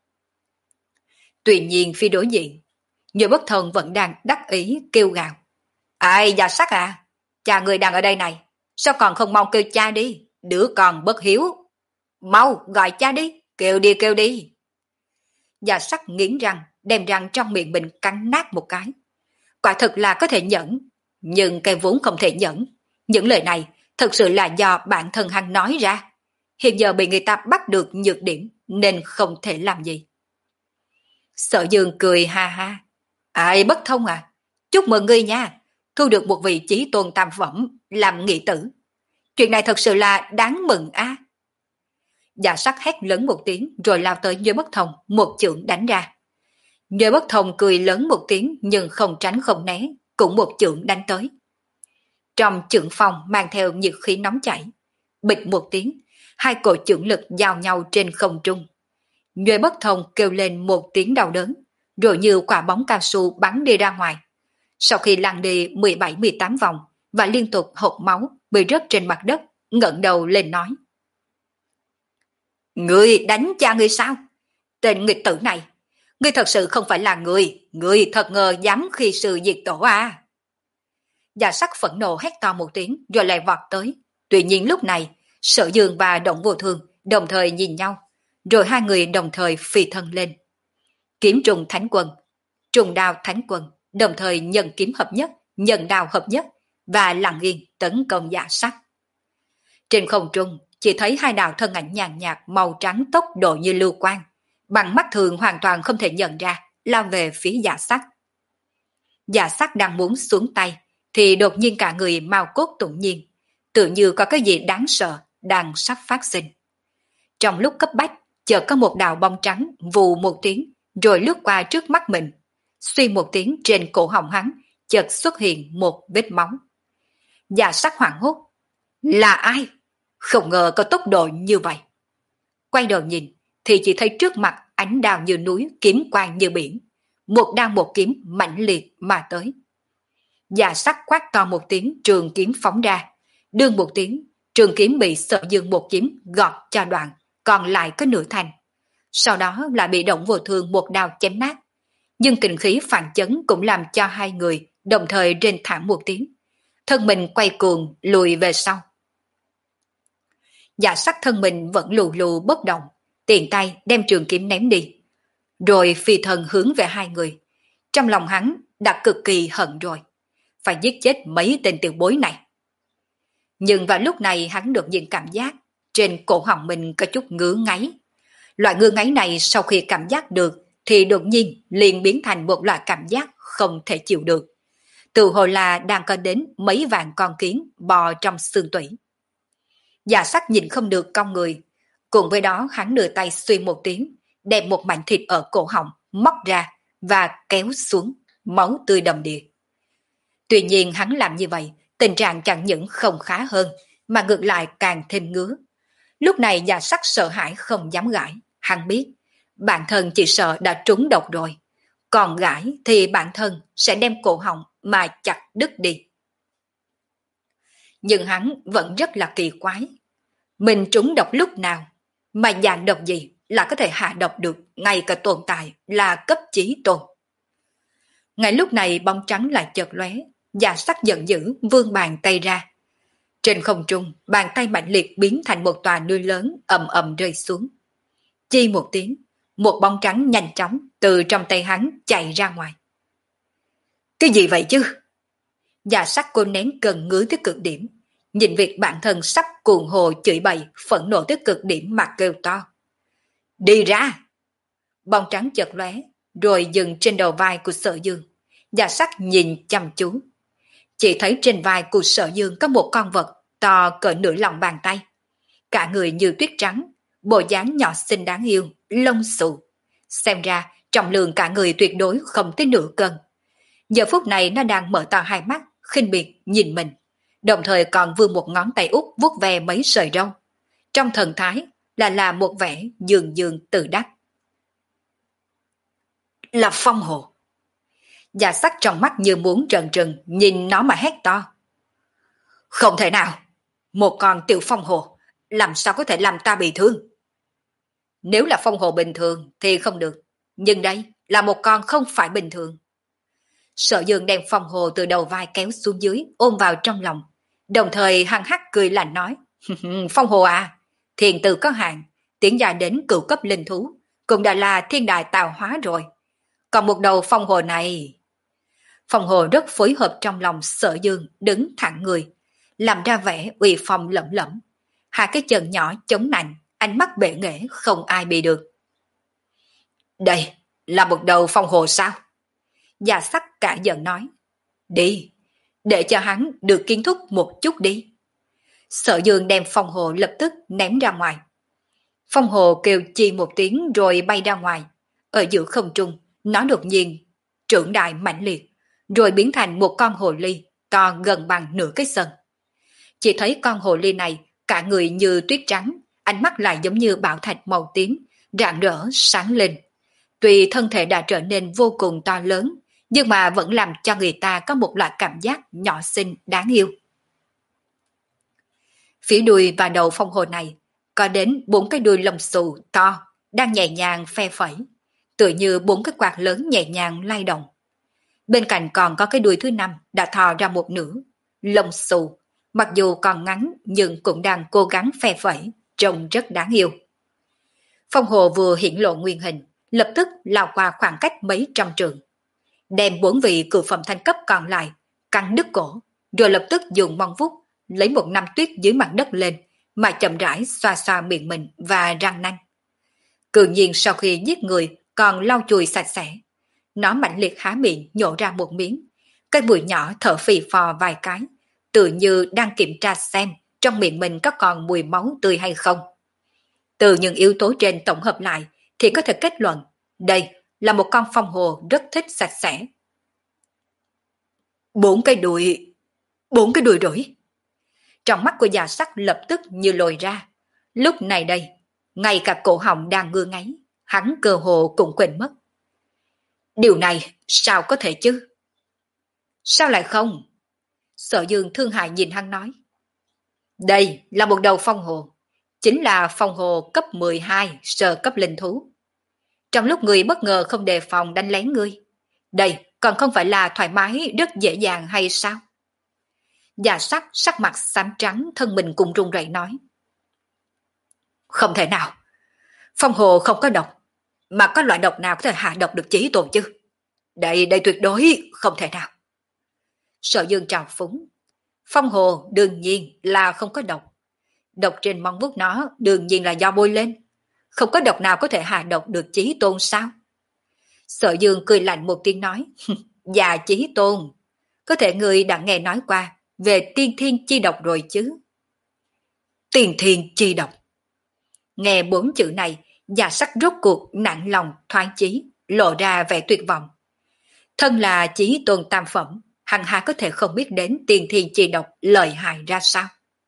Tuy nhiên phía đối diện, Nhuế Bất Thông vẫn đang đắc ý kêu gào. Ai Dạ Sắc à, cha người đang ở đây này, sao còn không mau kêu cha đi, đứa con bất hiếu. Mau gọi cha đi, kêu đi kêu đi. Dạ Sắc nghiến răng, đem răng trong miệng mình cắn nát một cái. Quả thực là có thể nhẫn, nhưng cái vốn không thể nhẫn. Những lời này thật sự là do bản thân hắn nói ra. Hiện giờ bị người ta bắt được nhược điểm nên không thể làm gì. Sở Dương cười ha ha. Ai Bất Thông à, chúc mừng ngươi nha, thu được một vị chí tôn tam phẩm làm nghị tử. Chuyện này thật sự là đáng mừng a. À. Dạ Sắc hét lớn một tiếng rồi lao tới Nhuế Bất Thông một chưởng đánh ra. Nhuế Bất Thông cười lớn một tiếng nhưng không tránh không né, cũng một chưởng đánh tới. Trong chưởng phong mang theo nhiệt khí nóng chảy, bịch một tiếng, hai cổ chưởng lực giao nhau trên không trung. Nhuế Bất Thông kêu lên một tiếng đau đớn, rồi như quả bóng cao su bắn đi ra ngoài. Sau khi lăn đi mười bảy mười tám vòng và liên tục hộc máu bị rớt trên mặt đất, ngẩng đầu lên nói. Ngươi đánh cha ngươi sao? Tên nghịch tử này, ngươi thật sự không phải là người, ngươi thật ngờ dám khi sự diệt tổ à? Dạ Sắc phẫn nộ hét to một tiếng rồi lại vọt tới. Tuy nhiên lúc này, Sở Dương và Động Vô Thương đồng thời nhìn nhau, rồi hai người đồng thời phi thân lên. Kiếm trùng thánh quân, trùng đao thánh quân, đồng thời nhân kiếm hợp nhất, nhân đao hợp nhất và lặng yên tấn công Dạ Sắc. Trên không trung chỉ thấy hai đạo thân ảnh nhàn nhạt màu trắng tốc độ như lưu quang, bằng mắt thường hoàn toàn không thể nhận ra, lao về phía Dạ Sắc. Dạ Sắc đang muốn xuống tay thì đột nhiên cả người mao cốt tụng nhiên, tự như có cái gì đáng sợ đang sắp phát sinh. Trong lúc cấp bách, chợt có một đạo bóng trắng vù một tiếng rồi lướt qua trước mắt mình. Suy một tiếng, trên cổ họng hắn chợt xuất hiện một vết máu. Dạ Sắc hoảng hốt. Là ai? Không ngờ có tốc độ như vậy. Quay đầu nhìn thì chỉ thấy trước mặt ánh đao như núi, kiếm quang như biển. Một đao một kiếm mãnh liệt mà tới. Dạ Sắc quát to một tiếng, trường kiếm phóng ra. Đương một tiếng, trường kiếm bị Sở Dương một kiếm gọt cho đoạn, còn lại có nửa thanh. Sau đó lại bị Động Vô Thương một đao chém nát. Nhưng kình khí phản chấn cũng làm cho hai người đồng thời rên thảm một tiếng. Thân mình quay cuồng lùi về sau. Dạ Sắc thân mình vẫn lù lù bất động, tiện tay đem trường kiếm ném đi. Rồi phi thân hướng về hai người. Trong lòng hắn đã cực kỳ hận rồi. Phải giết chết mấy tên tiểu bối này. Nhưng vào lúc này hắn đột nhiên cảm giác trên cổ họng mình có chút ngứa ngáy. Loại ngứa ngáy này sau khi cảm giác được thì đột nhiên liền biến thành một loại cảm giác không thể chịu được. Từ hồi là đang có đến mấy vạn con kiến bò trong xương tủy. Dạ Sắc nhìn không được cong người. Cùng với đó hắn đưa tay xuyên một tiếng, đem một mảnh thịt ở cổ họng móc ra và kéo xuống, máu tươi đầm đìa. Tuy nhiên hắn làm như vậy, tình trạng chẳng những không khá hơn, mà ngược lại càng thêm ngứa. Lúc này Dạ Sắc sợ hãi không dám gãi, hắn biết, bản thân chỉ sợ đã trúng độc rồi, còn gãi thì bản thân sẽ đem cổ họng mà chặt đứt đi. Nhưng hắn vẫn rất là kỳ quái, mình trúng độc lúc nào, mà dạng độc gì là có thể hạ độc được ngay cả tồn tại là cấp chí tôn. Ngay lúc này bóng trắng lại chợt lóe, Dạ Sắc giận dữ vươn bàn tay ra. Trên không trung, bàn tay mạnh liệt biến thành một tòa núi lớn ầm ầm rơi xuống. Chi một tiếng, một bóng trắng nhanh chóng từ trong tay hắn chạy ra ngoài. Cái gì vậy chứ? Dạ Sắc cô nén cơn ngứa tới cực điểm, nhìn việc bản thân sắp cuồng hồ chửi bậy, phẫn nộ tới cực điểm mà kêu to. Đi ra! Bóng trắng chợt lóe, rồi dừng trên đầu vai của Sở Dương. Dạ Sắc nhìn chăm chú. Chỉ thấy trên vai của Sở Dương có một con vật to cỡ nửa lòng bàn tay. Cả người như tuyết trắng, bộ dáng nhỏ xinh đáng yêu, lông xù. Xem ra trọng lượng cả người tuyệt đối không tới nửa cân. Giờ phút này nó đang mở to hai mắt, khinh biệt nhìn mình, đồng thời còn vươn một ngón tay út vuốt ve mấy sợi râu. Trong thần thái là là một vẻ dường dường tự đắc. Là Phong Hồ. Dạ Sắc trong mắt như muốn trợn trừng nhìn nó mà hét to. Không thể nào, một con tiểu Phong Hồ làm sao có thể làm ta bị thương? Nếu là Phong Hồ bình thường thì không được, nhưng đây là một con không phải bình thường. Sở Dương đem Phong Hồ từ đầu vai kéo xuống dưới, ôm vào trong lòng, đồng thời hăng hắc cười lạnh nói. Phong Hồ à, thiền từ có hạn, tiến gia đến cửu cấp linh thú, cũng đã là thiên đại tạo hóa rồi. Còn một đầu Phong Hồ này... Phong Hồ rất phối hợp trong lòng Sở Dương, đứng thẳng người, làm ra vẻ uy phong lẫm lẫm. Hai cái chân nhỏ chống nạnh, ánh mắt bệ nghệ không ai bị được. Đây là một đầu Phong Hồ sao? Dạ Sắc cả giận nói. Đi, để cho hắn được kiến thức một chút đi. Sở Dương đem Phong Hồ lập tức ném ra ngoài. Phong Hồ kêu chi một tiếng rồi bay ra ngoài. Ở giữa không trung, nó đột nhiên trưởng đại mãnh liệt, rồi biến thành một con hồ ly to gần bằng nửa cái sân. Chỉ thấy con hồ ly này cả người như tuyết trắng, ánh mắt lại giống như bảo thạch màu tím, rạng rỡ sáng lên. Tuy thân thể đã trở nên vô cùng to lớn, nhưng mà vẫn làm cho người ta có một loại cảm giác nhỏ xinh đáng yêu. Phía đuôi và đầu Phong Hồ này có đến bốn cái đuôi lông xù to đang nhẹ nhàng phe phẩy, tựa như bốn cái quạt lớn nhẹ nhàng lay động. Bên cạnh còn có cái đuôi thứ năm đã thò ra một nửa, lông xù, mặc dù còn ngắn nhưng cũng đang cố gắng phe phẩy, trông rất đáng yêu. Phong Hồ vừa hiển lộ nguyên hình, lập tức lao qua khoảng cách mấy trăm trượng. đem bốn vị cửu phẩm thanh cấp còn lại cắn đứt cổ, rồi lập tức dùng mong vuốt lấy một năm tuyết dưới mặt đất lên, mà chậm rãi xoa xoa miệng mình và răng nanh. Cường nhiên sau khi giết người còn lau chùi sạch sẽ, nó mạnh liệt há miệng nhổ ra một miếng, cái mũi nhỏ thở phì phò vài cái, tự như đang kiểm tra xem trong miệng mình có còn mùi máu tươi hay không. Từ những yếu tố trên tổng hợp lại thì có thể kết luận đây là một con phong hồ rất thích sạch sẽ. Bốn cái đùi, bốn cái đùi rưỡi. Trong mắt của già sắc lập tức như lồi ra. Lúc này đây, ngay cả cổ họng đang ngưa ngáy, hắn cơ hồ cũng quên mất. Điều này sao có thể chứ? Sao lại không? Sở Dương thương hại nhìn hắn nói. Đây là một đầu phong hồ, chính là phong hồ cấp mười hai sơ cấp linh thú. Trong lúc người bất ngờ không đề phòng đánh lén ngươi, đây còn không phải là thoải mái rất dễ dàng hay sao? Già sắc sắc mặt xám trắng, thân mình cùng run rẩy nói. Không thể nào, phong hồ không có độc, mà có loại độc nào có thể hạ độc được Chí Tôn chứ? Đây, đây tuyệt đối không thể nào. Sở Dương trào phúng. Phong hồ đương nhiên là không có độc. Độc trên móng vuốt nó đương nhiên là do bôi lên. Không có độc nào có thể hạ độc được Chí Tôn sao? Sở Dương cười lạnh một tiếng nói. Dạ Chí Tôn, có thể người đã nghe nói qua về tiên thiên chi độc rồi chứ? Tiên thiên chi độc. Nghe bốn chữ này, già sắc rốt cuộc nặng lòng thoái chí, lộ ra vẻ tuyệt vọng. Thân là Chí Tôn tam phẩm, hằng hà có thể không biết đến tiên thiên chi độc lợi hại ra sao?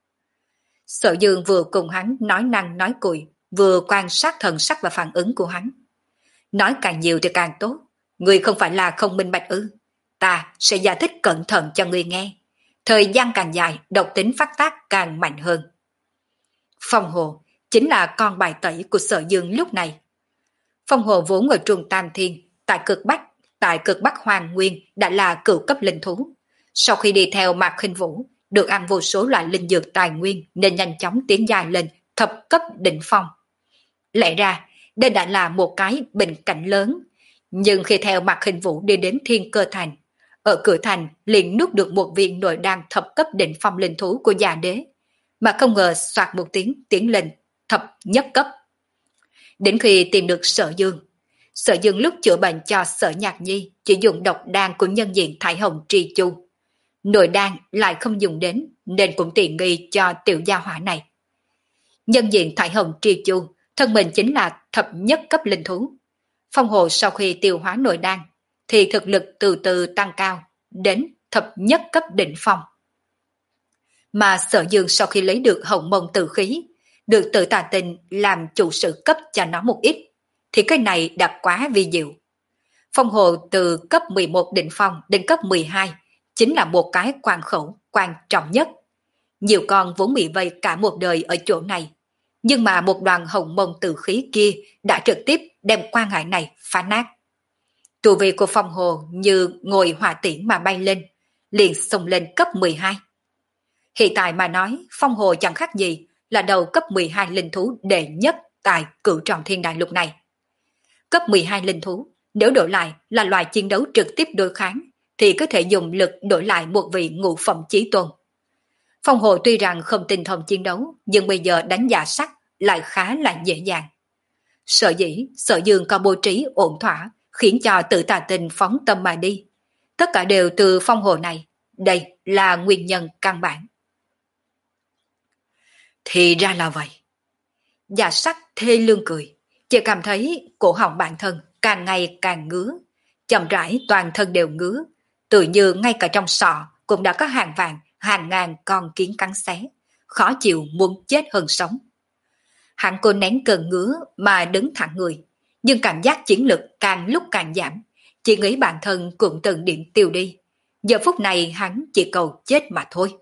Sở Dương vừa cùng hắn nói năng nói cùi, vừa quan sát thần sắc và phản ứng của hắn. Nói càng nhiều thì càng tốt, người không phải là không minh bạch ư? Ta sẽ giải thích cẩn thận cho người nghe. Thời gian càng dài, độc tính phát tác càng mạnh hơn. Phong hồ chính là con bài tẩy của Sở Dương lúc này. Phong hồ vốn ở Trung Tam Thiên, tại cực Bắc, tại cực Bắc Hoàng Nguyên đã là cửu cấp linh thú. Sau khi đi theo Mạc Khinh Vũ, được ăn vô số loại linh dược tài nguyên nên nhanh chóng tiến dài lên thập cấp đỉnh phong. Lẽ ra, đây đã là một cái bình cảnh lớn, nhưng khi theo Mạc Khinh Vũ đi đến Thiên Cơ Thành, ở cửa thành liền nuốt được một viên nội đan thập cấp đỉnh phong linh thú của già đế, mà không ngờ soạt một tiếng tiến lên thập nhất cấp. Đến khi tìm được Sở Dương, Sở Dương lúc chữa bệnh cho Sở Nhạc Nhi chỉ dùng độc đan của nhân diện Thái Hồng Tri Chu. Nội đan lại không dùng đến nên cũng tiện nghi cho tiểu gia hỏa này. Nhân diện Thái Hồng Tri Chu thân mình chính là thập nhất cấp linh thú. Phong hồ sau khi tiêu hóa nội đan thì thực lực từ từ tăng cao đến thập nhất cấp đỉnh phong. Mà Sở Dương sau khi lấy được hồng mông tử khí, được Tự Tà Tình làm chủ sự cấp cho nó một ít, thì cái này đã quá vi diệu. Phong hồ từ cấp mười một đỉnh phong đến cấp mười hai chính là một cái quan khẩu quan trọng nhất. Nhiều con vốn bị vây cả một đời ở chỗ này, nhưng mà một đoàn hồng mông tử khí kia đã trực tiếp đem quan hải này phá nát. Tu vi của phong hồ như ngồi hỏa tiễn mà bay lên, liền xông lên cấp mười hai. Hiện tại mà nói, phong hồ chẳng khác gì là đầu cấp mười hai linh thú đệ nhất tại cửu tròn thiên đại lục này. Cấp mười hai linh thú, nếu đổi lại là loại chiến đấu trực tiếp đối kháng, thì có thể dùng lực đổi lại một vị ngũ phẩm chí tôn. Phong hồ tuy rằng không tinh thông chiến đấu, nhưng bây giờ đánh giả sắc lại khá là dễ dàng. Sở dĩ, Sở Dương có bố trí ổn thỏa, khiến cho Tự Tà Tình phóng tâm mà đi. Tất cả đều từ phong hồ này. Đây là nguyên nhân căn bản. Thì ra là vậy. Giả sắc thê lương cười, chỉ cảm thấy cổ họng bản thân càng ngày càng ngứa, chậm rãi toàn thân đều ngứa, tự như ngay cả trong sọ cũng đã có hàng vàng, hàng ngàn con kiến cắn xé, khó chịu muốn chết hơn sống. Hắn cô nén cơn ngứa mà đứng thẳng người, nhưng cảm giác chiến lực càng lúc càng giảm, chỉ nghĩ bản thân cũng từng điểm tiêu đi. Giờ phút này hắn chỉ cầu chết mà thôi.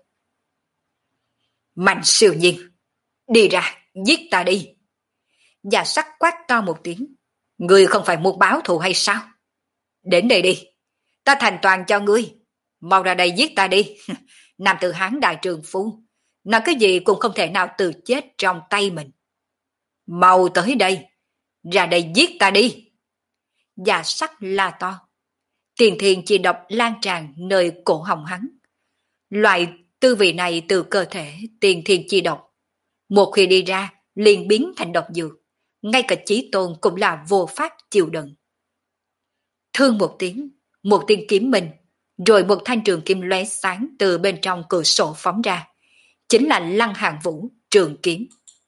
Mạnh siêu nhiên, đi ra, giết ta đi. Già sắc quát to một tiếng. Ngươi không phải muốn báo thù hay sao? Đến đây đi, ta thành toàn cho ngươi. Mau ra đây giết ta đi. Nam tử Hán đại trường phu, nói cái gì cũng không thể nào từ chết trong tay mình. Mau tới đây, ra đây giết ta đi. Già sắc la to. tiền thiên chi độc lan tràn nơi cổ họng hắn. Loại tư vị này từ cơ thể tiền thiên chi độc, một khi đi ra liền biến thành độc dược, ngay cả Chí Tôn cũng là vô pháp chịu đựng. Thương một tiếng, một tiếng kiếm minh, rồi một thanh trường kiếm lóe sáng từ bên trong cửa sổ phóng ra, chính là Lăng Hàn Vũ trường kiếm.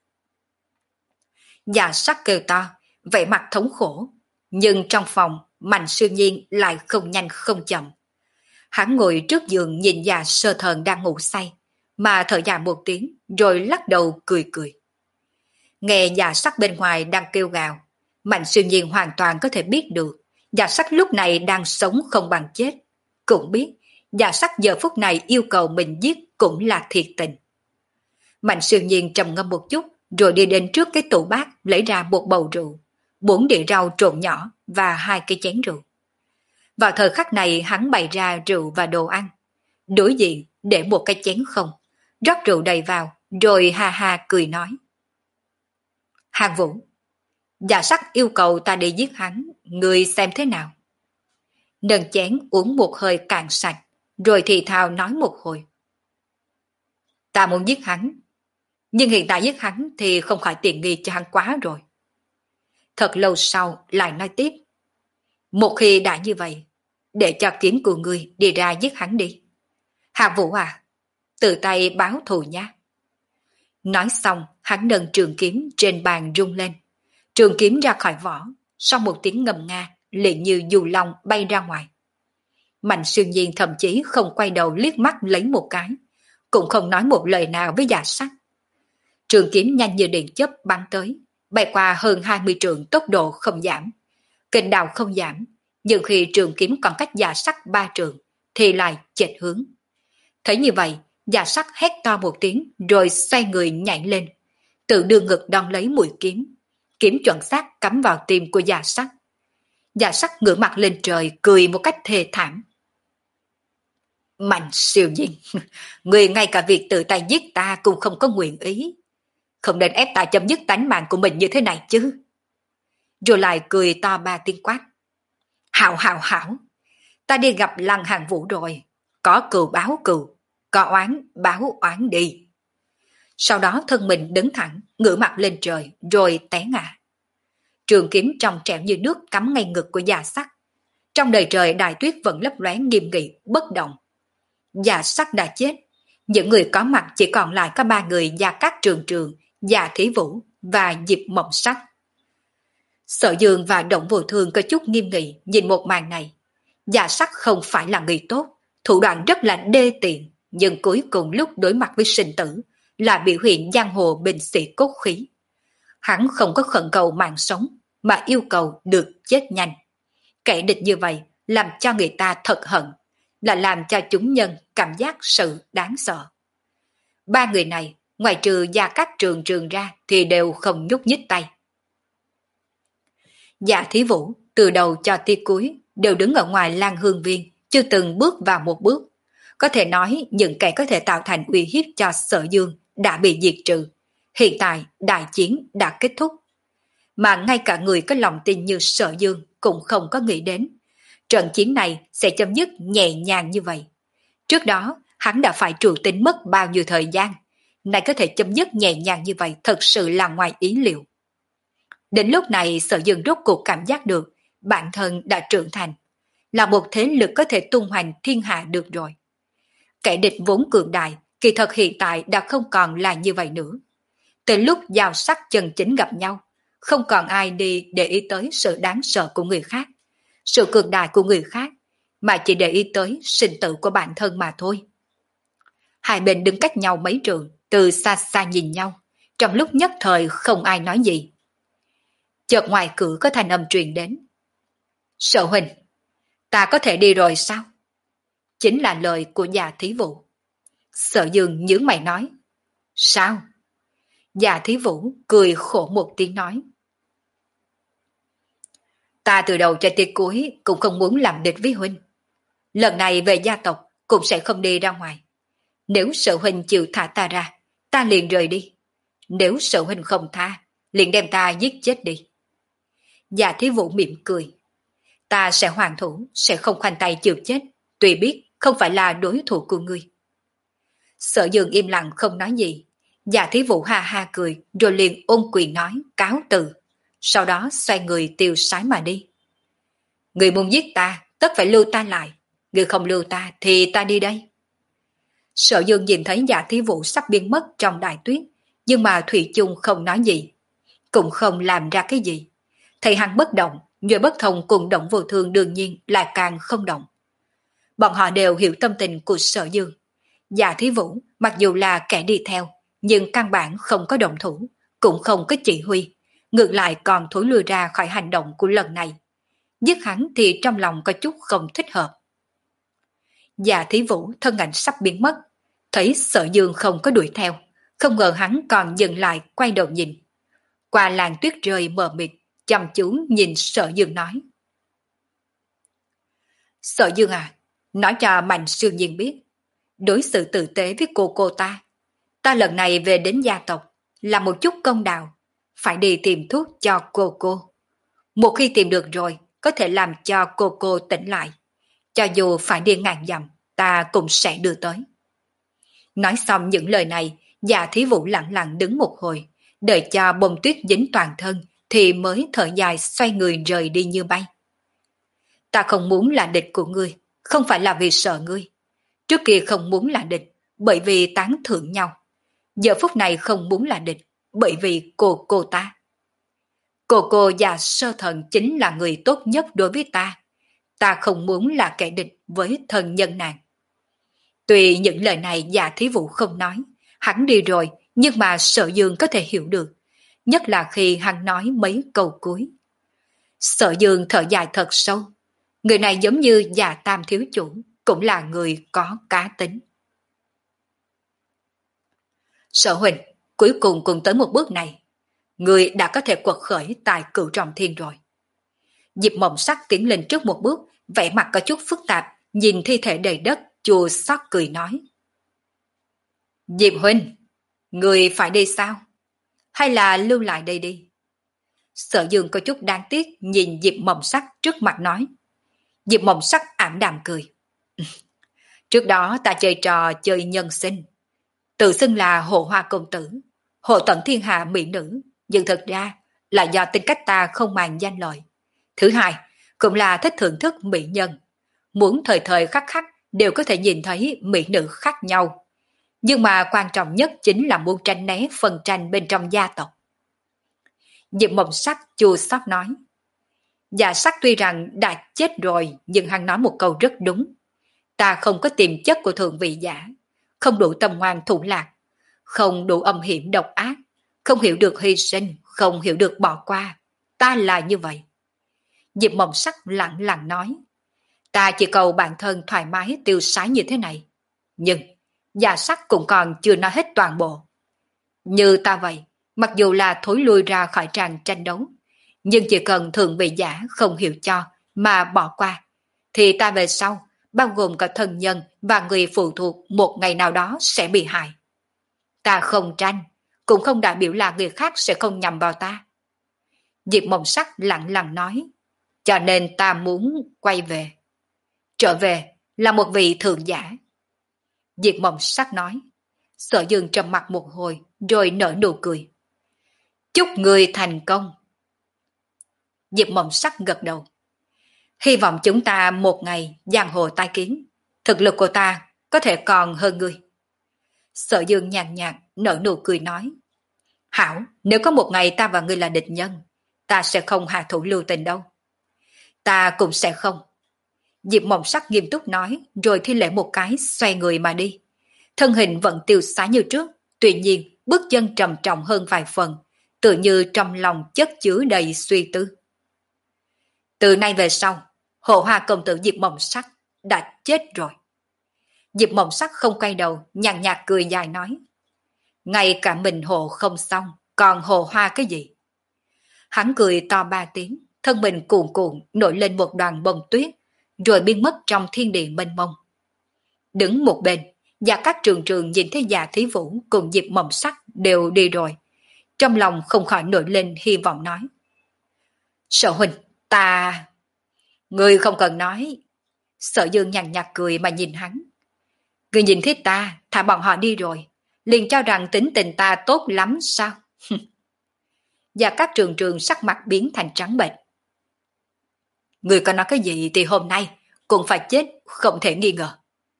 Dạ sắc kêu to, vẻ mặt thống khổ, nhưng trong phòng Mạnh Siêu Nhiên lại không nhanh không chậm. Hắn ngồi trước giường nhìn Dạ Sơ Thần đang ngủ say, mà thở dài một tiếng rồi lắc đầu cười cười. Nghe Dạ sắc bên ngoài đang kêu gào, Mạnh Siêu Nhiên hoàn toàn có thể biết được Dạ sắc lúc này đang sống không bằng chết. Cũng biết Dạ sắc giờ phút này yêu cầu mình giết cũng là thiệt tình. Mạnh Siêu Nhiên trầm ngâm một chút rồi đi đến trước cái tủ bát lấy ra một bầu rượu, bốn đĩa rau trộn nhỏ và hai cái chén rượu. Vào thời khắc này hắn bày ra rượu và đồ ăn. Đối diện để một cái chén không, rót rượu đầy vào rồi ha ha cười nói. Hàn Vũ, Dạ sắc yêu cầu ta đi giết hắn, người xem thế nào? Nâng chén uống một hơi cạn sạch, rồi thì thào nói một hồi. Ta muốn giết hắn, nhưng hiện tại giết hắn thì không khỏi tiện nghi cho hắn quá rồi. Thật lâu sau lại nói tiếp. Một khi đã như vậy, để cho kiếm của ngươi đi ra giết hắn đi. Hạ Vũ à, tự tay báo thù nhá. Nói xong, hắn nâng trường kiếm trên bàn rung lên. Trường kiếm ra khỏi vỏ, sau một tiếng ngầm nga, liền như dù long bay ra ngoài. Mạnh Siêu Nhiên thậm chí không quay đầu liếc mắt lấy một cái, cũng không nói một lời nào với Dạ sắc. Trường kiếm nhanh như điện chớp bắn tới, bay qua hơn hai mươi trượng, tốc độ không giảm. Kình đạo không giảm, nhưng khi trường kiếm còn cách Dạ sắc ba trượng thì lại chệch hướng. Thấy như vậy, Dạ sắc hét to một tiếng rồi xoay người nhảy lên, tự đưa ngực đón lấy mũi kiếm. Kiếm chuẩn xác cắm vào tim của Dạ sắc. Dạ sắc ngửa mặt lên trời cười một cách thê thảm. Mạnh Siêu Nhiên, người ngay cả việc tự tay giết ta cũng không có nguyện ý. Không nên ép ta chấm dứt tánh mạng của mình như thế này chứ. Rồi lại cười to ba tiếng quát. Hảo hảo hảo, ta đi gặp Lăng Hàn Vũ rồi. Có cừu báo cừu, có oán báo oán đi. Sau đó thân mình đứng thẳng, ngửa mặt lên trời, rồi té ngã. Trường kiếm trong trẻo như nước cắm ngay ngực của Dạ sắc. Trong đời trời đại tuyết vẫn lấp lóe nghiêm nghị, bất động. Dạ sắc đã chết. Những người có mặt chỉ còn lại có ba người Gia Cát Trường Trường, Dạ Thí Vũ và Diệp Mộng Sắc. Sở Dương và Động Vô Thương có chút nghiêm nghị nhìn một màn này. Dạ sắc không phải là người tốt, thủ đoạn rất là đê tiện, nhưng cuối cùng lúc đối mặt với sinh tử là biểu hiện giang hồ binh sĩ cốt khí. Hắn không có khẩn cầu mạng sống, mà yêu cầu được chết nhanh. Kẻ địch như vậy làm cho người ta thật hận, là làm cho chúng nhân cảm giác sự đáng sợ. Ba người này, ngoài trừ Gia Cát Trường Trường ra thì đều không nhúc nhích tay. Dạ Thí Vũ từ đầu cho tới cuối đều đứng ở ngoài Lan Hương Viên, chưa từng bước vào một bước. Có thể nói những kẻ có thể tạo thành uy hiếp cho Sở Dương đã bị diệt trừ. Hiện tại đại chiến đã kết thúc. Mà ngay cả người có lòng tin như Sở Dương cũng không có nghĩ đến trận chiến này sẽ chấm dứt nhẹ nhàng như vậy. Trước đó hắn đã phải trụ tính mất bao nhiêu thời gian, nay có thể chấm dứt nhẹ nhàng như vậy thật sự là ngoài ý liệu. Đến lúc này Sở Dương rốt cuộc cảm giác được bản thân đã trưởng thành, là một thế lực có thể tung hoành thiên hạ được rồi. Kẻ địch vốn cường đại, kỳ thật hiện tại đã không còn là như vậy nữa. Từ lúc giao sắc chân chính gặp nhau, không còn ai đi để ý tới sự đáng sợ của người khác, sự cường đại của người khác, mà chỉ để ý tới sinh tử của bản thân mà thôi. Hai bên đứng cách nhau mấy trượng, từ xa xa nhìn nhau, trong lúc nhất thời không ai nói gì. Chợt ngoài cửa có thanh âm truyền đến. Sở huynh, ta có thể đi rồi sao? Chính là lời của Dạ Thí Vũ. Sở Dương nhướng mày nói. Sao? Dạ Thí Vũ cười khổ một tiếng nói. Ta từ đầu cho tới cuối cũng không muốn làm địch với huynh. Lần này về gia tộc cũng sẽ không đi ra ngoài. Nếu Sở huynh chịu thả ta ra, ta liền rời đi. Nếu Sở huynh không tha, liền đem ta giết chết đi. Dạ Thí Vũ mỉm cười. Ta sẽ hoàn thủ, sẽ không khoanh tay chịu chết, tuy biết không phải là đối thủ của ngươi. Sở Dương im lặng không nói gì. Dạ Thí Vũ ha ha cười, rồi liền ôm quyền nói, cáo từ. Sau đó xoay người tiêu sái mà đi. Người muốn giết ta, tất phải lưu ta lại. Người không lưu ta, thì ta đi đây. Sở Dương nhìn thấy Dạ Thí Vũ sắp biến mất trong đại tuyết, nhưng mà Thủy chung không nói gì, cũng không làm ra cái gì. Thấy hắn bất động, Nhuệ Bất Thông cùng Động Vô Thương đương nhiên lại càng không động. Bọn họ đều hiểu tâm tình của Sở Dương. Dạ Thí Vũ mặc dù là kẻ đi theo, nhưng căn bản không có động thủ, cũng không có chỉ huy, ngược lại còn thối lui ra khỏi hành động của lần này. Giết hắn thì trong lòng có chút không thích hợp. Dạ Thí Vũ thân ảnh sắp biến mất, thấy Sở Dương không có đuổi theo, không ngờ hắn còn dừng lại quay đầu nhìn. Qua làn tuyết rơi mờ mịt, chăm chú nhìn Sở Dương nói. Sở Dương à, nói cho Mạnh Sương Nhiên biết, đối xử tử tế với cô cô ta. Ta lần này về đến gia tộc, là một chút công đạo, phải đi tìm thuốc cho cô cô. Một khi tìm được rồi, có thể làm cho cô cô tỉnh lại. Cho dù phải đi ngàn dặm, ta cũng sẽ đưa tới. Nói xong những lời này, Dạ Thí Vũ lặng lặng đứng một hồi, đợi cho bông tuyết dính toàn thân, thì mới thở dài xoay người rời đi như bay. Ta không muốn là địch của ngươi, không phải là vì sợ ngươi. Trước kia không muốn là địch, bởi vì tán thưởng nhau. Giờ phút này không muốn là địch, bởi vì cô cô ta. Cô cô và Sơ Thần chính là người tốt nhất đối với ta. Ta không muốn là kẻ địch với thân nhân nàng. Tuy những lời này Dạ Thí Vũ không nói, hắn đi rồi, nhưng mà Sở Dương có thể hiểu được, nhất là khi hắn nói mấy câu cuối. Sở Dương thở dài thật sâu. Người này giống như Dạ Tam thiếu chủ, cũng là người có cá tính. Sở huynh, cuối cùng cùng tới một bước này, người đã có thể quật khởi tại Cửu Trọng Thiên rồi. Diệp Mộng Sắc tiến lên trước một bước, vẻ mặt có chút phức tạp, nhìn thi thể đầy đất, chua xót cười nói. Diệp huynh, người phải đi sao? Hay là lưu lại đây đi? Sở Dương có chút đáng tiếc nhìn Diệp Mộng Sắc trước mặt nói. Diệp Mộng Sắc ảm đạm cười. Trước đó ta chơi trò chơi nhân sinh, tự xưng là Hộ Hoa công tử, hộ tận thiên hạ mỹ nữ, nhưng thật ra là do tính cách ta không màng danh lợi. Thứ hai, cũng là thích thưởng thức mỹ nhân, muốn thời thời khắc khắc đều có thể nhìn thấy mỹ nữ khác nhau. Nhưng mà quan trọng nhất chính là muốn tranh né phần tranh bên trong gia tộc. Diệp Mộng Sắc chua xót nói. Dạ Sắc tuy rằng đã chết rồi, nhưng hắn nói một câu rất đúng. Ta không có tiềm chất của thượng vị giả, không đủ tâm ngoan thủ lạc, không đủ âm hiểm độc ác, không hiểu được hy sinh, không hiểu được bỏ qua. Ta là như vậy. Diệp Mộng Sắc lặng lặng nói. Ta chỉ cầu bản thân thoải mái tiêu sái như thế này. Nhưng Dạ Sắc cũng còn chưa nói hết toàn bộ. Như ta vậy, mặc dù là thối lui ra khỏi tràng tranh đấu, nhưng chỉ cần thượng vị giả không hiểu cho mà bỏ qua, thì ta về sau, bao gồm cả thân nhân và người phụ thuộc một ngày nào đó sẽ bị hại. Ta không tranh, cũng không đại biểu là người khác sẽ không nhầm vào ta. Diệp Mộng Sắc lặng lặng nói, cho nên ta muốn quay về. Trở về là một vị thượng giả. Diệp Mộng Sắc nói. Sở Dương trầm mặt một hồi rồi nở nụ cười. Chúc người thành công. Diệp Mộng Sắc gật đầu. Hy vọng chúng ta một ngày giang hồ tai kiến. Thực lực của ta có thể còn hơn ngươi. Sở Dương nhàn nhạt nở nụ cười nói. Hảo, nếu có một ngày ta và ngươi là địch nhân, ta sẽ không hạ thủ lưu tình đâu. Ta cũng sẽ không. Diệp Mộng Sắc nghiêm túc nói, rồi thi lễ một cái xoay người mà đi. Thân hình vẫn tiêu sái như trước, tuy nhiên bước chân trầm trọng hơn vài phần, tự như trong lòng chất chứa đầy suy tư. Từ nay về sau, Hộ Hoa công tử Diệp Mộng Sắc đã chết rồi. Diệp Mộng Sắc không quay đầu, nhàn nhạt cười dài nói. Ngay cả mình hộ không xong, còn Hộ Hoa cái gì? Hắn cười to ba tiếng, thân mình cuồn cuộn nổi lên một đoàn bông tuyết, rồi biến mất trong thiên địa mênh mông. Đứng một bên, Gia Cát Trường Trường nhìn thấy Dạ Thí Vũ cùng Diệp Mộng Sắc đều đi rồi. Trong lòng không khỏi nổi lên hy vọng nói. Sở huynh, ta... Ngươi không cần nói. Sở Dương nhàn nhạt cười mà nhìn hắn. Ngươi nhìn thấy ta, thả bọn họ đi rồi, liền cho rằng tính tình ta tốt lắm sao? Và các trường trường sắc mặt biến thành trắng bệch. Ngươi có nói cái gì thì hôm nay cũng phải chết, không thể nghi ngờ.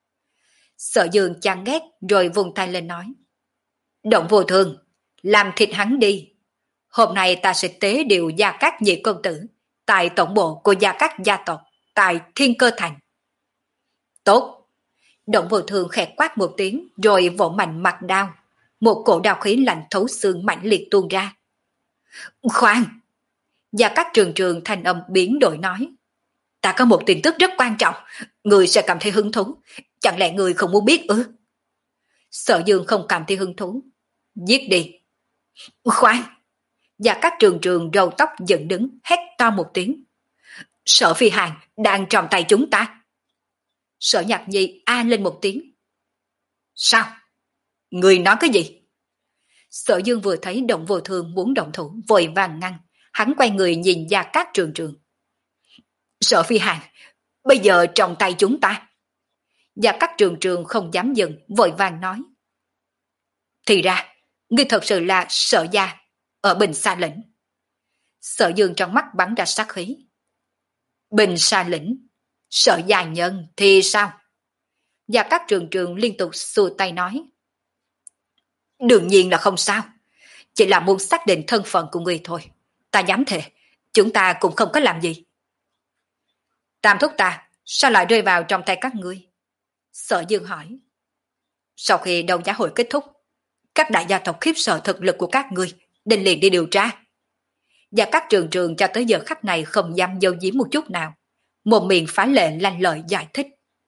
Sở Dương chán ghét rồi vùng tay lên nói. Động Vô Thương, làm thịt hắn đi. Hôm nay ta sẽ tế điều Gia Cát nhị công tử tại tổng bộ của Gia Cát gia tộc tại Thiên Cơ Thành. Tốt. Động Vô Thương khẽ quát một tiếng rồi vỗ mạnh mặt đao. Một cổ đao khí lạnh thấu xương mãnh liệt tuôn ra. Khoan! Gia Cát trường trường thanh âm biến đổi nói. Ta có một tin tức rất quan trọng, người sẽ cảm thấy hứng thú. Chẳng lẽ người không muốn biết ư? Sở Dương không cảm thấy hứng thú. Giết đi. Khoan! Gia Cát trường trường râu tóc dựng đứng hét to một tiếng. Sở Phi Hàn đang trong tay chúng ta. Sở Nhạc Nhi a lên một tiếng. Sao? Người nói cái gì? Sở Dương vừa thấy Động Vô Thương muốn động thủ vội vàng ngăn. Hắn quay người nhìn Gia Cát trường trường. Sở Phi Hàn, bây giờ trong tay chúng ta. Gia Cát trường trường không dám dừng, vội vàng nói. Thì ra, ngươi thật sự là Sở gia ở Bình Sa Lĩnh. Sở Dương trong mắt bắn ra sát khí. Bình Sa Lĩnh, Sở gia nhân thì sao? Gia Cát trường trường liên tục xua tay nói. Đương nhiên là không sao, chỉ là muốn xác định thân phận của ngươi thôi. Ta dám thề, chúng ta cũng không có làm gì. Tam thúc ta, sao lại rơi vào trong tay các ngươi? Sở Dương hỏi. Sau khi đấu giá hội kết thúc, các đại gia tộc khiếp sợ thực lực của các ngươi, định liền đi điều tra. Và các trường trường cho tới giờ khắc này không dám giấu giếm một chút nào. Một miệng phá lệ lanh lợi giải thích.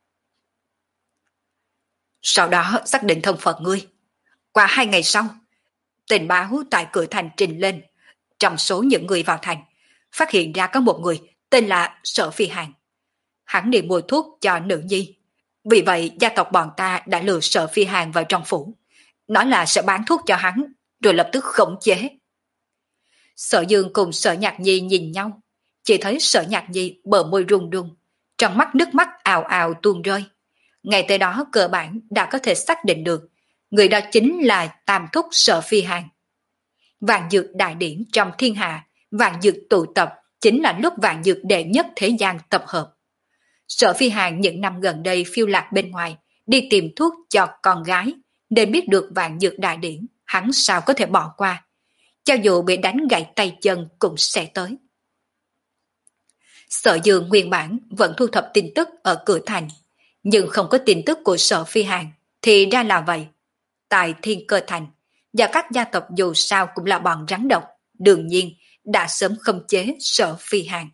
Sau đó xác định thân phận ngươi. Qua hai ngày sau, tình báo tại cửa thành trình lên. Trong số những người vào thành, phát hiện ra có một người tên là Sở Phi Hàn. Hắn đi mua thuốc cho nữ nhi. Vì vậy gia tộc bọn ta đã lừa Sở Phi Hàn vào trong phủ, nói là sẽ bán thuốc cho hắn, rồi lập tức khống chế. Sở Dương cùng Sở Nhạc Nhi nhìn nhau, chỉ thấy Sở Nhạc Nhi bờ môi run run, trong mắt nước mắt ào ào tuôn rơi. Ngay tới đó cơ bản đã có thể xác định được, người đó chính là tam thúc Sở Phi Hàn. Vạn dược đại điển trong thiên hạ, vạn dược tụ tập chính là lúc vạn dược đệ nhất thế gian tập hợp. Sở Phi Hàn những năm gần đây phiêu lạc bên ngoài, đi tìm thuốc cho con gái, nên biết được vạn dược đại điển, hắn sao có thể bỏ qua. Cho dù bị đánh gãy tay chân cũng sẽ tới. Sở Dương nguyên bản vẫn thu thập tin tức ở cửa thành, nhưng không có tin tức của Sở Phi Hàn, thì ra là vậy. Tại Thiên Cơ Thành, và các gia tộc dù sao cũng là bọn rắn độc, đương nhiên đã sớm khống chế Sở Phi Hàn.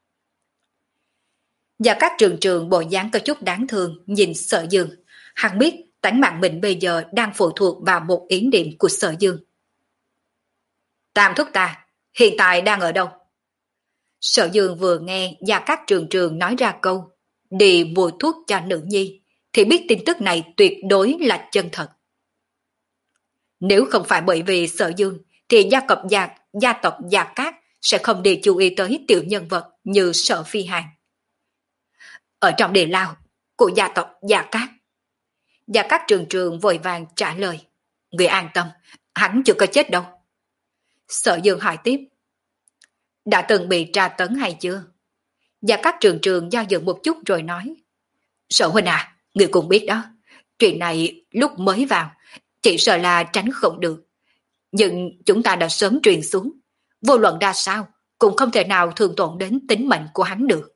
Và các trường trường bộ dáng có chút đáng thương nhìn Sở Dương, hắn biết tánh mạng mình bây giờ đang phụ thuộc vào một ý niệm của Sở Dương. Tam thúc ta, hiện tại đang ở đâu? Sở Dương vừa nghe Gia Cát trường trường nói ra câu đi mua thuốc cho nữ nhi, thì biết tin tức này tuyệt đối là chân thật. Nếu không phải bởi vì Sở Dương, thì gia tộc Gia, gia tộc Gia Cát sẽ không đi chú ý tới tiểu nhân vật như Sở Phi Hàn. Ở trong địa lao của gia tộc Gia Cát. Gia Cát trường trường vội vàng trả lời. Người an tâm, hắn chưa có chết đâu. Sở Dương hỏi tiếp. Đã từng bị tra tấn hay chưa? Gia Cát trường trường do dự một chút rồi nói. Sở huynh à, người cũng biết đó. Chuyện này lúc mới vào, chỉ sợ là tránh không được. Nhưng chúng ta đã sớm truyền xuống. Vô luận ra sao, cũng không thể nào thương tổn đến tính mệnh của hắn được.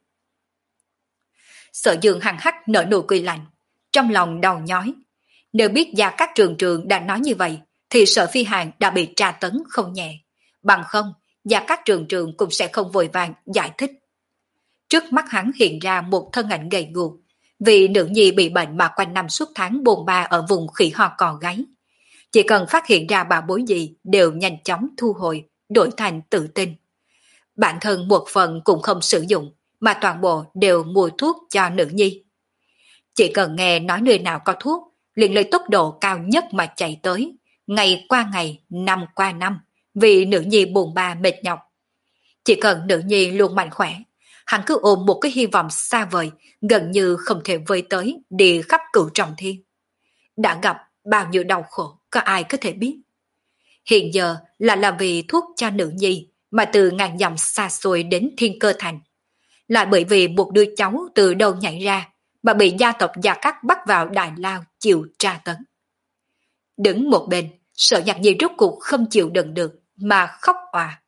Sở Dương hằng hắc nở nụ cười lạnh, trong lòng đau nhói. Nếu biết Gia Cát trường trường đã nói như vậy, thì Sở Phi Hàn đã bị tra tấn không nhẹ. Bằng không, Gia Cát trường trường cũng sẽ không vội vàng giải thích. Trước mắt hắn hiện ra một thân ảnh gầy guộc, vì nữ nhi bị bệnh mà quanh năm suốt tháng bồn ba ở vùng khỉ ho cò gáy. Chỉ cần phát hiện ra bà bối gì đều nhanh chóng thu hồi, đổi thành tự tin. Bản thân một phần cũng không sử dụng, mà toàn bộ đều mua thuốc cho nữ nhi. Chỉ cần nghe nói nơi nào có thuốc, liền lấy tốc độ cao nhất mà chạy tới, ngày qua ngày, năm qua năm, vì nữ nhi buồn ba mệt nhọc. Chỉ cần nữ nhi luôn mạnh khỏe, hắn cứ ôm một cái hy vọng xa vời, gần như không thể vơi tới đi khắp cửu trọng thiên. Đã gặp bao nhiêu đau khổ, có ai có thể biết. Hiện giờ là làm vì thuốc cho nữ nhi mà từ ngàn dặm xa xôi đến Thiên Cơ Thành. Lại bởi vì một đứa cháu từ đâu nhảy ra mà bị gia tộc Gia Cát bắt vào Đại Lao chịu tra tấn. Đứng một bên, Sở Nhạc Nhi rốt cuộc không chịu đựng được mà khóc òa.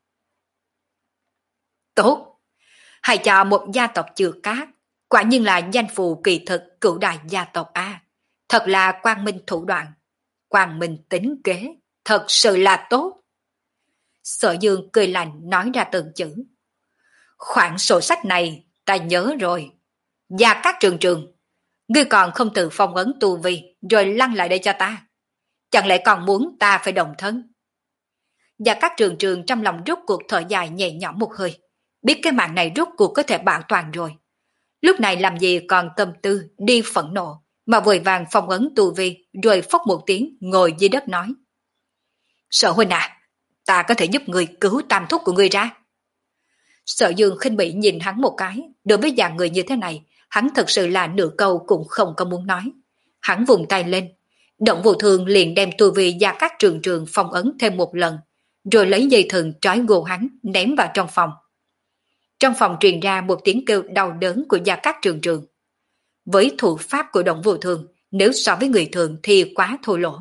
Tốt! Hãy cho một gia tộc Chư Cát, quả nhiên là danh phù kỳ thực cửu đại gia tộc A. Thật là quang minh thủ đoạn, quang minh tính kế, thật sự là tốt. Sở Dương cười lạnh nói ra từng chữ. Khoản sổ sách này ta nhớ rồi. Gia Cát Trường Trường, ngươi còn không tự phong ấn tu vi rồi lăn lại đây cho ta. Chẳng lẽ còn muốn ta phải đồng thân? Gia Cát Trường Trường trong lòng rút cuộc thở dài nhẹ nhõm một hơi. Biết cái mạng này rút cuộc có thể bảo toàn rồi. Lúc này làm gì còn tâm tư đi phẫn nộ, mà vội vàng phong ấn tu vi rồi phốc một tiếng ngồi dưới đất nói. Sở huynh à, ta có thể giúp người cứu tam thúc của người ra. Sở Dương khinh bỉ nhìn hắn một cái, đối với dạng người như thế này, hắn thật sự là nửa câu cũng không có muốn nói. Hắn vùng tay lên, Động Vô Thương liền đem tu vi Gia Cát Trường Trường phong ấn thêm một lần, rồi lấy dây thừng trói gô hắn ném vào trong phòng. Trong phòng truyền ra một tiếng kêu đau đớn của Gia Cát Trường Trường. Với thủ pháp của Động Vô Thương, nếu so với người thường thì quá thô lỗ.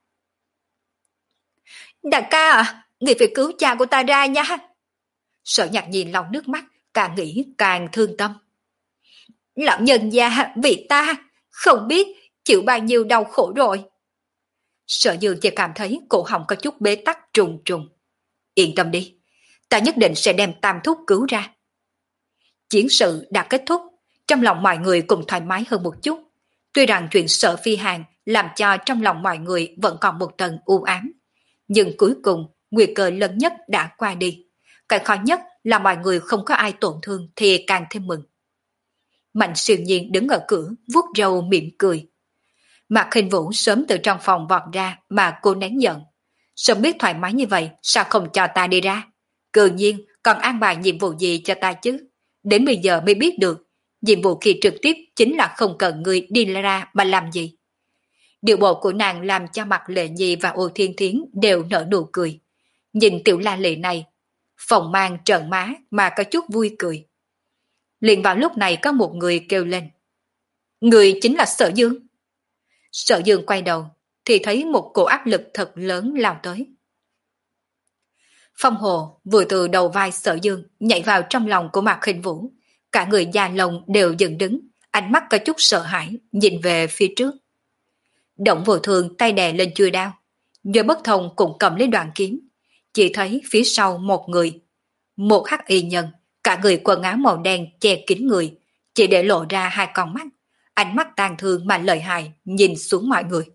Đại ca à, người phải cứu cha của ta ra nha. Sở Nhạc Nhi lau nước mắt, càng nghĩ càng thương tâm. Lão nhân gia vì ta không biết chịu bao nhiêu đau khổ rồi. Sở Dương chỉ cảm thấy cổ họng có chút bế tắc trùng trùng. Yên tâm đi, ta nhất định sẽ đem tam thúc cứu ra. Chiến sự đã kết thúc, trong lòng mọi người cũng thoải mái hơn một chút. Tuy rằng chuyện Sở Phi Hàn làm cho trong lòng mọi người vẫn còn một tầng u ám, nhưng cuối cùng nguy cơ lớn nhất đã qua đi. Cái khó nhất là mọi người không có ai tổn thương thì càng thêm mừng. Mạnh Siêu Nhiên đứng ở cửa vuốt râu mỉm cười. Mạc Khinh Vũ sớm từ trong phòng vọt ra mà cô nén giận. Sớm biết thoải mái như vậy sao không cho ta đi ra? Cự nhiên còn an bài nhiệm vụ gì cho ta chứ? Đến bây giờ mới biết được nhiệm vụ khi trực tiếp chính là không cần người đi ra mà làm gì. Điều bộ của nàng làm cho Mạc Lệ Nhi và Ô Thiên Thiến đều nở nụ cười. Nhìn tiểu la lệ này, phòng mang trợn má mà có chút vui cười. Liền vào lúc này có một người kêu lên. Người chính là Sở Dương. Sở Dương quay đầu thì thấy một cổ áp lực thật lớn lao tới. Phong Hồ vừa từ đầu vai Sở Dương nhảy vào trong lòng của Mạc Khinh Vũ. Cả người da lông đều dựng đứng, ánh mắt có chút sợ hãi, nhìn về phía trước. Động Vô Thương tay đè lên chuôi đao, Nhớ Bất Thông cũng cầm lấy đoạn kiếm. Chỉ thấy phía sau một người, một hắc y nhân, cả người quần áo màu đen che kín người, chỉ để lộ ra hai con mắt, ánh mắt tàn thương mà lợi hại nhìn xuống mọi người.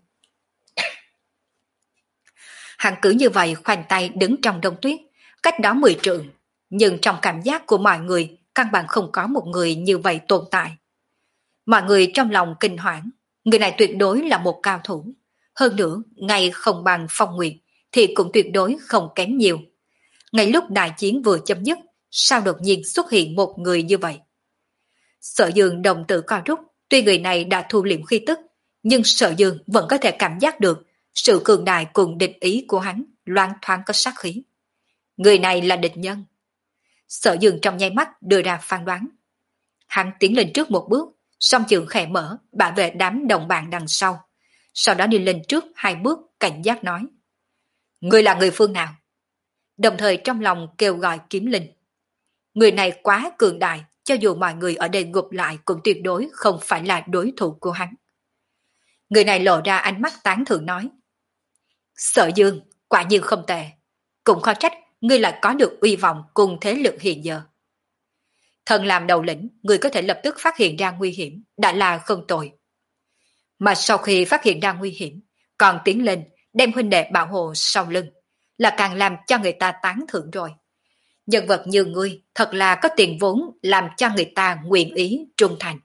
Hắn cứ như vậy khoanh tay đứng trong đông tuyết, cách đó mười trượng, nhưng trong cảm giác của mọi người căn bản không có một người như vậy tồn tại. Mọi người trong lòng kinh hoảng, người này tuyệt đối là một cao thủ, hơn nữa ngay không bằng Phong Nguyệt thì cũng tuyệt đối không kém nhiều. Ngay lúc đại chiến vừa chấm dứt, sao đột nhiên xuất hiện một người như vậy? Sở Dương đồng tử co rút, tuy người này đã thu liễm khí tức, nhưng Sở Dương vẫn có thể cảm giác được sự cường đại cùng địch ý của hắn loáng thoáng có sát khí. Người này là địch nhân. Sở Dương trong nháy mắt đưa ra phán đoán. Hắn tiến lên trước một bước, song trường khẽ mở, bảo vệ đám đồng bạn đằng sau. Sau đó đi lên trước hai bước cảnh giác nói. Người là người phương nào? Đồng thời trong lòng kêu gọi Kiếm Linh. Người này quá cường đại, cho dù mọi người ở đây gục lại cũng tuyệt đối không phải là đối thủ của hắn. Người này lộ ra ánh mắt tán thưởng nói. Sở Dương, quả nhiên không tệ. Cũng khó trách ngươi lại có được uy vọng cùng thế lực hiện giờ. Thần làm đầu lĩnh, người có thể lập tức phát hiện ra nguy hiểm, đã là không tồi. Mà sau khi phát hiện ra nguy hiểm, còn tiến lên, đem huynh đệ bảo hộ sau lưng, là càng làm cho người ta tán thưởng rồi. Nhân vật như ngươi thật là có tiền vốn làm cho người ta nguyện ý trung thành.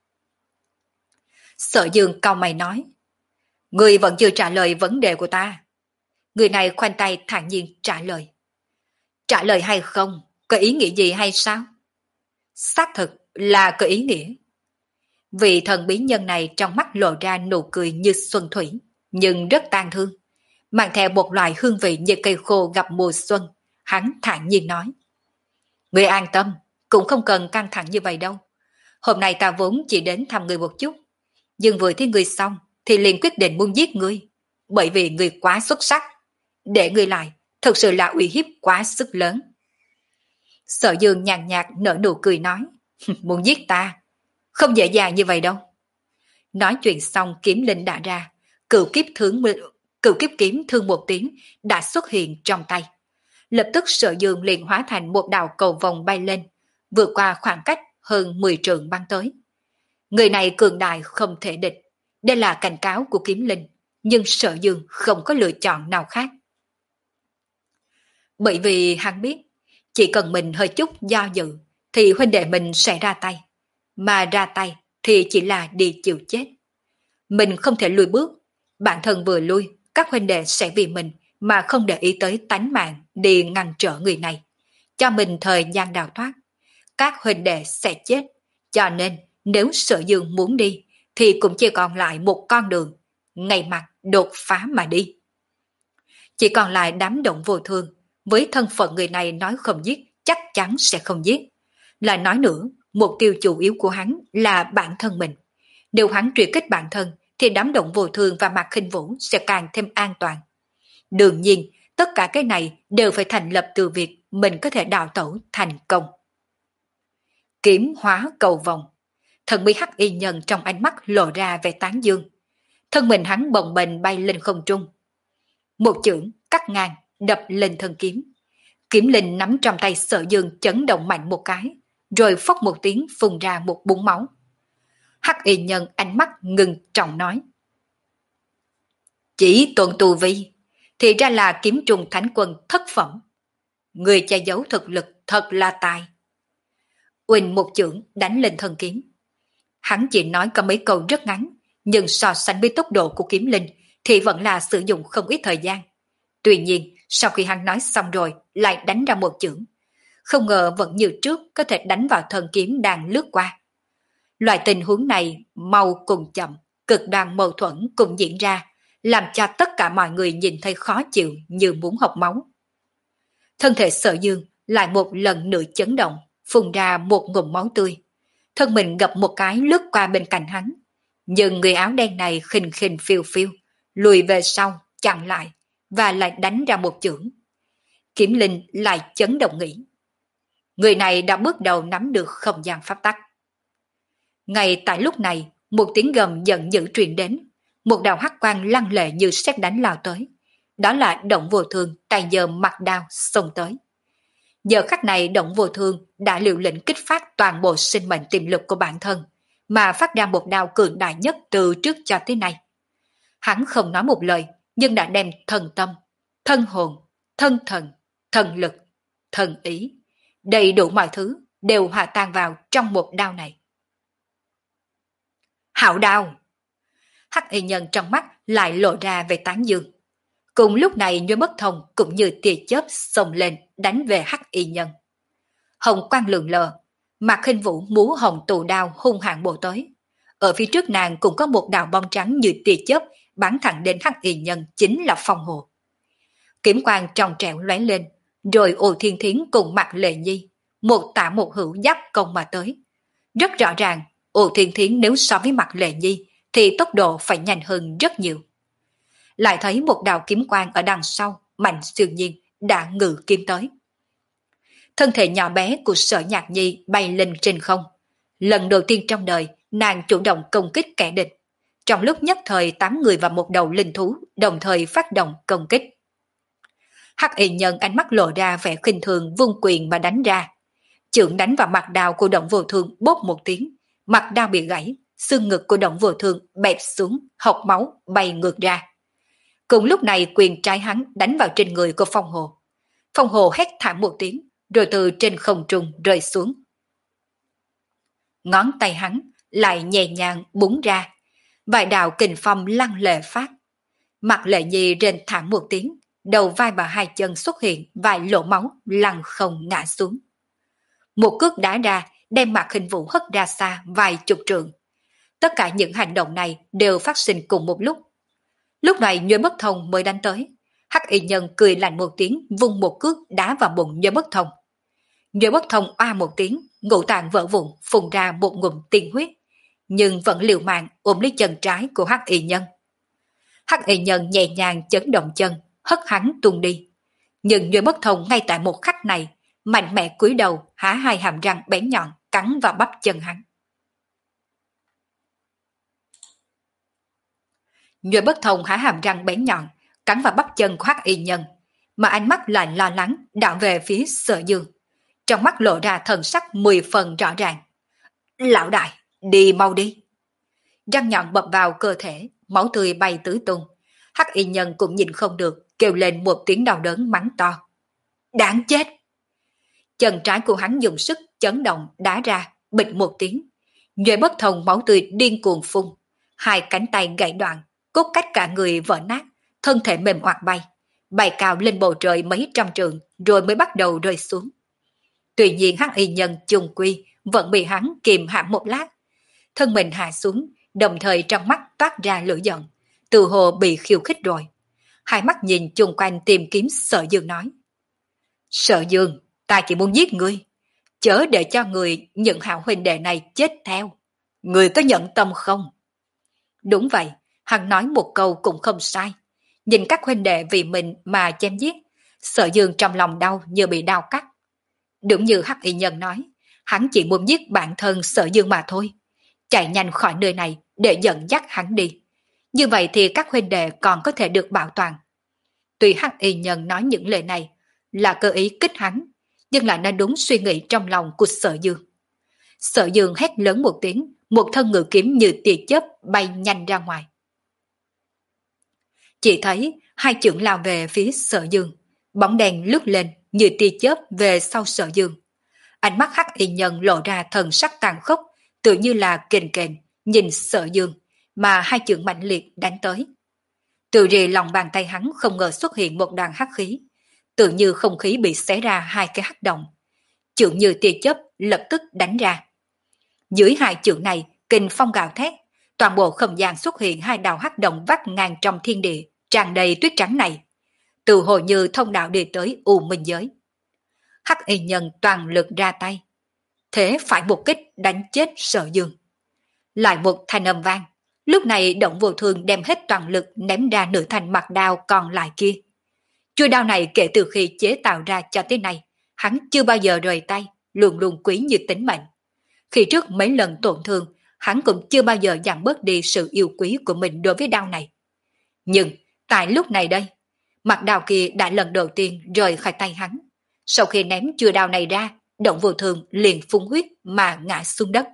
Sở Dương cau mày nói. Ngươi vẫn chưa trả lời vấn đề của ta. Người này khoanh tay thản nhiên trả lời. Trả lời hay không? Có ý nghĩa gì hay sao? Xác thực là có ý nghĩa. Vị thần bí nhân này trong mắt lộ ra nụ cười như xuân thủy, nhưng rất tang thương, mang theo một loại hương vị như cây khô gặp mùa xuân. Hắn thản nhiên nói: Người an tâm, cũng không cần căng thẳng như vậy đâu. Hôm nay ta vốn chỉ đến thăm người một chút, nhưng vừa thấy người xong thì liền quyết định muốn giết người, bởi vì người quá xuất sắc. Để người lại, thực sự là uy hiếp quá sức lớn. Sở Dương nhàn nhạt nở nụ cười nói: Muốn giết ta, không dễ dàng như vậy đâu. Nói chuyện xong kiếm linh đã ra, cửu kiếp thương cửu kiếp kiếm thương một tiếng đã xuất hiện trong tay. Lập tức Sở Dương liền hóa thành một đạo cầu vòng bay lên, vượt qua khoảng cách hơn mười trượng băng tới. Người này cường đại không thể địch, đây là cảnh cáo của kiếm linh, nhưng Sở Dương không có lựa chọn nào khác. Bởi vì hắn biết, chỉ cần mình hơi chút do dự, thì huynh đệ mình sẽ ra tay, mà ra tay thì chỉ là đi chịu chết. Mình không thể lùi bước, bản thân vừa lui, các huynh đệ sẽ vì mình mà không để ý tới tánh mạng đi ngăn trở người này, cho mình thời gian đào thoát. Các huynh đệ sẽ chết, cho nên nếu Sở Dương muốn đi, thì cũng chỉ còn lại một con đường, ngay mặt đột phá mà đi. Chỉ còn lại đám động vô thương, với thân phận người này nói không giết, chắc chắn sẽ không giết. Lại nói nữa, mục tiêu chủ yếu của hắn là bản thân mình. Nếu hắn truy kích bản thân, thì đám động vô thương và Mạc Khinh Vũ sẽ càng thêm an toàn. Đương nhiên, tất cả cái này đều phải thành lập từ việc mình có thể đào tẩu thành công. Kiếm hóa cầu vòng. Thần bí hắc y nhân trong ánh mắt lộ ra vẻ tán dương. Thân mình hắn bồng bềnh bay lên không trung. Một chưởng cắt ngang đập lên thân kiếm. Kiếm linh nắm trong tay Sở Dương chấn động mạnh một cái, rồi phốc một tiếng phun ra một búng máu. Hắc y nhân ánh mắt ngưng trọng nói: Chỉ tuần tù vi, thì ra là kiếm trùng thánh quân thất phẩm. Người che giấu thực lực thật là tài. Uỳnh một chưởng đánh lên thân kiếm. Hắn chỉ nói có mấy câu rất ngắn, nhưng so sánh với tốc độ của kiếm linh thì vẫn là sử dụng không ít thời gian. Tuy nhiên, sau khi hắn nói xong rồi, lại đánh ra một chưởng. Không ngờ vẫn như trước có thể đánh vào thân kiếm đang lướt qua. Loại tình huống này mau cùng chậm, cực đoan mâu thuẫn cùng diễn ra, làm cho tất cả mọi người nhìn thấy khó chịu như muốn học máu. Thân thể Sở Dương lại một lần nữa chấn động, phun ra một ngụm máu tươi. Thân mình gập một cái lướt qua bên cạnh hắn, nhưng người áo đen này khinh khinh phiêu phiêu, lùi về sau, chặn lại, và lại đánh ra một chưởng. Kiếm linh lại chấn động nghĩ. Người này đã bước đầu nắm được không gian pháp tắc. Ngay tại lúc này, một tiếng gầm giận dữ truyền đến, một đạo hắc quang lăng lệ như sét đánh lao tới. Đó là Động Vô Thương tay giơ mặt đao xông tới. Giờ khắc này Động Vô Thương đã liều lĩnh kích phát toàn bộ sinh mệnh tiềm lực của bản thân, mà phát ra một đao cường đại nhất từ trước cho tới nay. Hắn không nói một lời, nhưng đã đem thần tâm, thân hồn, thân thần, thần lực, thần ý, đầy đủ mọi thứ đều hòa tan vào trong một đao này. Hảo đao! Hắc y nhân trong mắt lại lộ ra về tán dương. Cùng lúc này Nhuế Bất Thông cũng như tia chớp xông lên đánh về hắc y nhân. Hồng quang lượn lờ, Mạc Khinh Vũ múa hồng tù đao hung hãn bổ tới. Ở phía trước nàng cũng có một đạo bóng trắng như tia chớp bắn thẳng đến hắc y nhân, chính là Phong Hồ. Kiếm quang trong trẻo lóe lên, rồi Ô Thiên Thiến cùng Mạc Lệ Nhi một tả một hữu giáp công mà tới. Rất rõ ràng, Ô Thiên Thiến nếu so với Mạc Lệ Nhi thì tốc độ phải nhanh hơn rất nhiều. Lại thấy một đạo kiếm quang ở đằng sau, Mạnh Siêu Nhiên đã ngự kiếm tới. Thân thể nhỏ bé của Sở Nhạc Nhi bay lên trên không. Lần đầu tiên trong đời, nàng chủ động công kích kẻ địch. Trong lúc nhất thời tám người và một đầu linh thú đồng thời phát động công kích. Hắc y nhân ánh mắt lộ ra vẻ khinh thường vung quyền mà đánh ra. Chưởng đánh vào mặt đao của Động Vô Thương bốp một tiếng, mặt đao bị gãy, xương ngực của Động Vô Thương bẹp xuống, hộc máu bay ngược ra. Cùng lúc này quyền trái hắn đánh vào trên người của Phong Hồ. Phong Hồ hét thảm một tiếng, rồi từ trên không trung rơi xuống. Ngón tay hắn lại nhẹ nhàng búng ra, vài đạo kình phong lăng lệ phát. Mặt Lệ Nhi rên thảm một tiếng, đầu vai và hai chân xuất hiện vài lỗ máu lăn không ngã xuống. Một cước đá ra đem Mạc Khinh Vũ hất ra xa vài chục trượng. Tất cả những hành động này đều phát sinh cùng một lúc. Lúc này Nhuệ Bất Thông mới đánh tới. Hắc Y Nhân cười lạnh một tiếng, vung một cước đá vào bụng Nhuệ Bất Thông. Nhuệ Bất Thông oa một tiếng, ngũ tạng vỡ vụn, phun ra một ngụm tiên huyết, nhưng vẫn liều mạng ôm lấy chân trái của Hắc Y Nhân. Hắc Y Nhân nhẹ nhàng chấn động chân, hất hắn tung đi. Nhưng Nhuệ Bất Thông ngay tại một khắc này, mạnh mẽ cúi đầu, há hai hàm răng bén nhọn cắn vào bắp chân hắn. Nhuệ Bất Thông há hàm răng bén nhọn cắn vào bắp chân của Hắc Y Nhân, mà ánh mắt lại lo lắng đảo về phía Sở Dương. Trong mắt lộ ra thần sắc mười phần rõ ràng. Lão đại, đi mau đi. Răng nhọn bập vào cơ thể, máu tươi bay tứ tung. Hắc Y Nhân cũng nhìn không được, kêu lên một tiếng đau đớn mắng to. Đáng chết! Chân trái của hắn dùng sức chấn động đá ra, bịch một tiếng. Nhuệ Bất Thông máu tươi điên cuồng phun, hai cánh tay gãy đoạn, cốt cách cả người vỡ nát, thân thể mềm oặt bay, bay cao lên bầu trời mấy trăm trượng, rồi mới bắt đầu rơi xuống. Tuy nhiên Hắc Y Nhân chung quy vẫn bị hắn kìm hãm một lát, thân mình hạ xuống, đồng thời trong mắt toát ra lửa giận, từ hồ bị khiêu khích rồi. Hai mắt nhìn chung quanh tìm kiếm Sở Dương nói. Sở Dương, ta chỉ muốn giết ngươi, chớ để cho người những hảo huynh đệ này chết theo. Ngươi có nhận tâm không? Đúng vậy, hắn nói một câu cũng không sai. Nhìn các huynh đệ vì mình mà chém giết, Sở Dương trong lòng đau như bị đau cắt. Đúng như Hắc Y Nhân nói, hắn chỉ muốn giết bản thân Sở Dương mà thôi. Chạy nhanh khỏi nơi này để dẫn dắt hắn đi. Như vậy thì các huynh đệ còn có thể được bảo toàn. Tuy Hắc Y Nhân nói những lời này là cơ ý kích hắn, nhưng lại nói đúng suy nghĩ trong lòng của Sở Dương. Sở Dương hét lớn một tiếng, một thân ngự kiếm như tia chớp bay nhanh ra ngoài. Chỉ thấy hai chưởng lao về phía Sở Dương, bóng đèn lướt lên như tia chớp về sau Sở Dương. Ánh mắt Hắc Y Nhân lộ ra thần sắc tàn khốc, tự như là kềnh kềnh nhìn Sở Dương, mà hai chưởng mạnh liệt đánh tới. Từ rì lòng bàn tay hắn không ngờ xuất hiện một đoàn hắc khí, tự như không khí bị xé ra hai cái hắc động. Chưởng như tia chớp lập tức đánh ra. Dưới hai chưởng này, kình phong gào thét, toàn bộ không gian xuất hiện hai đạo hắc động vắt ngang trong thiên địa, tràn đầy tuyết trắng này. Từ hồ như thông đạo đi tới U Minh giới. Hắc Y Nhân toàn lực ra tay, thế phải một kích đánh chết Sở Dương. Lại một thanh âm vang, lúc này Động Vô Thương đem hết toàn lực ném ra nửa thanh mặt đao còn lại kia. Chuôi đao này kể từ khi chế tạo ra cho tới nay, hắn chưa bao giờ rời tay, luôn luôn quý như tính mệnh. Khi trước mấy lần tổn thương, hắn cũng chưa bao giờ giảm bớt đi sự yêu quý của mình đối với đao này. Nhưng tại lúc này đây, mặt đao kia đã lần đầu tiên rời khỏi tay hắn. Sau khi ném chuôi đao này ra, Động Vô Thương liền phun huyết mà ngã xuống đất.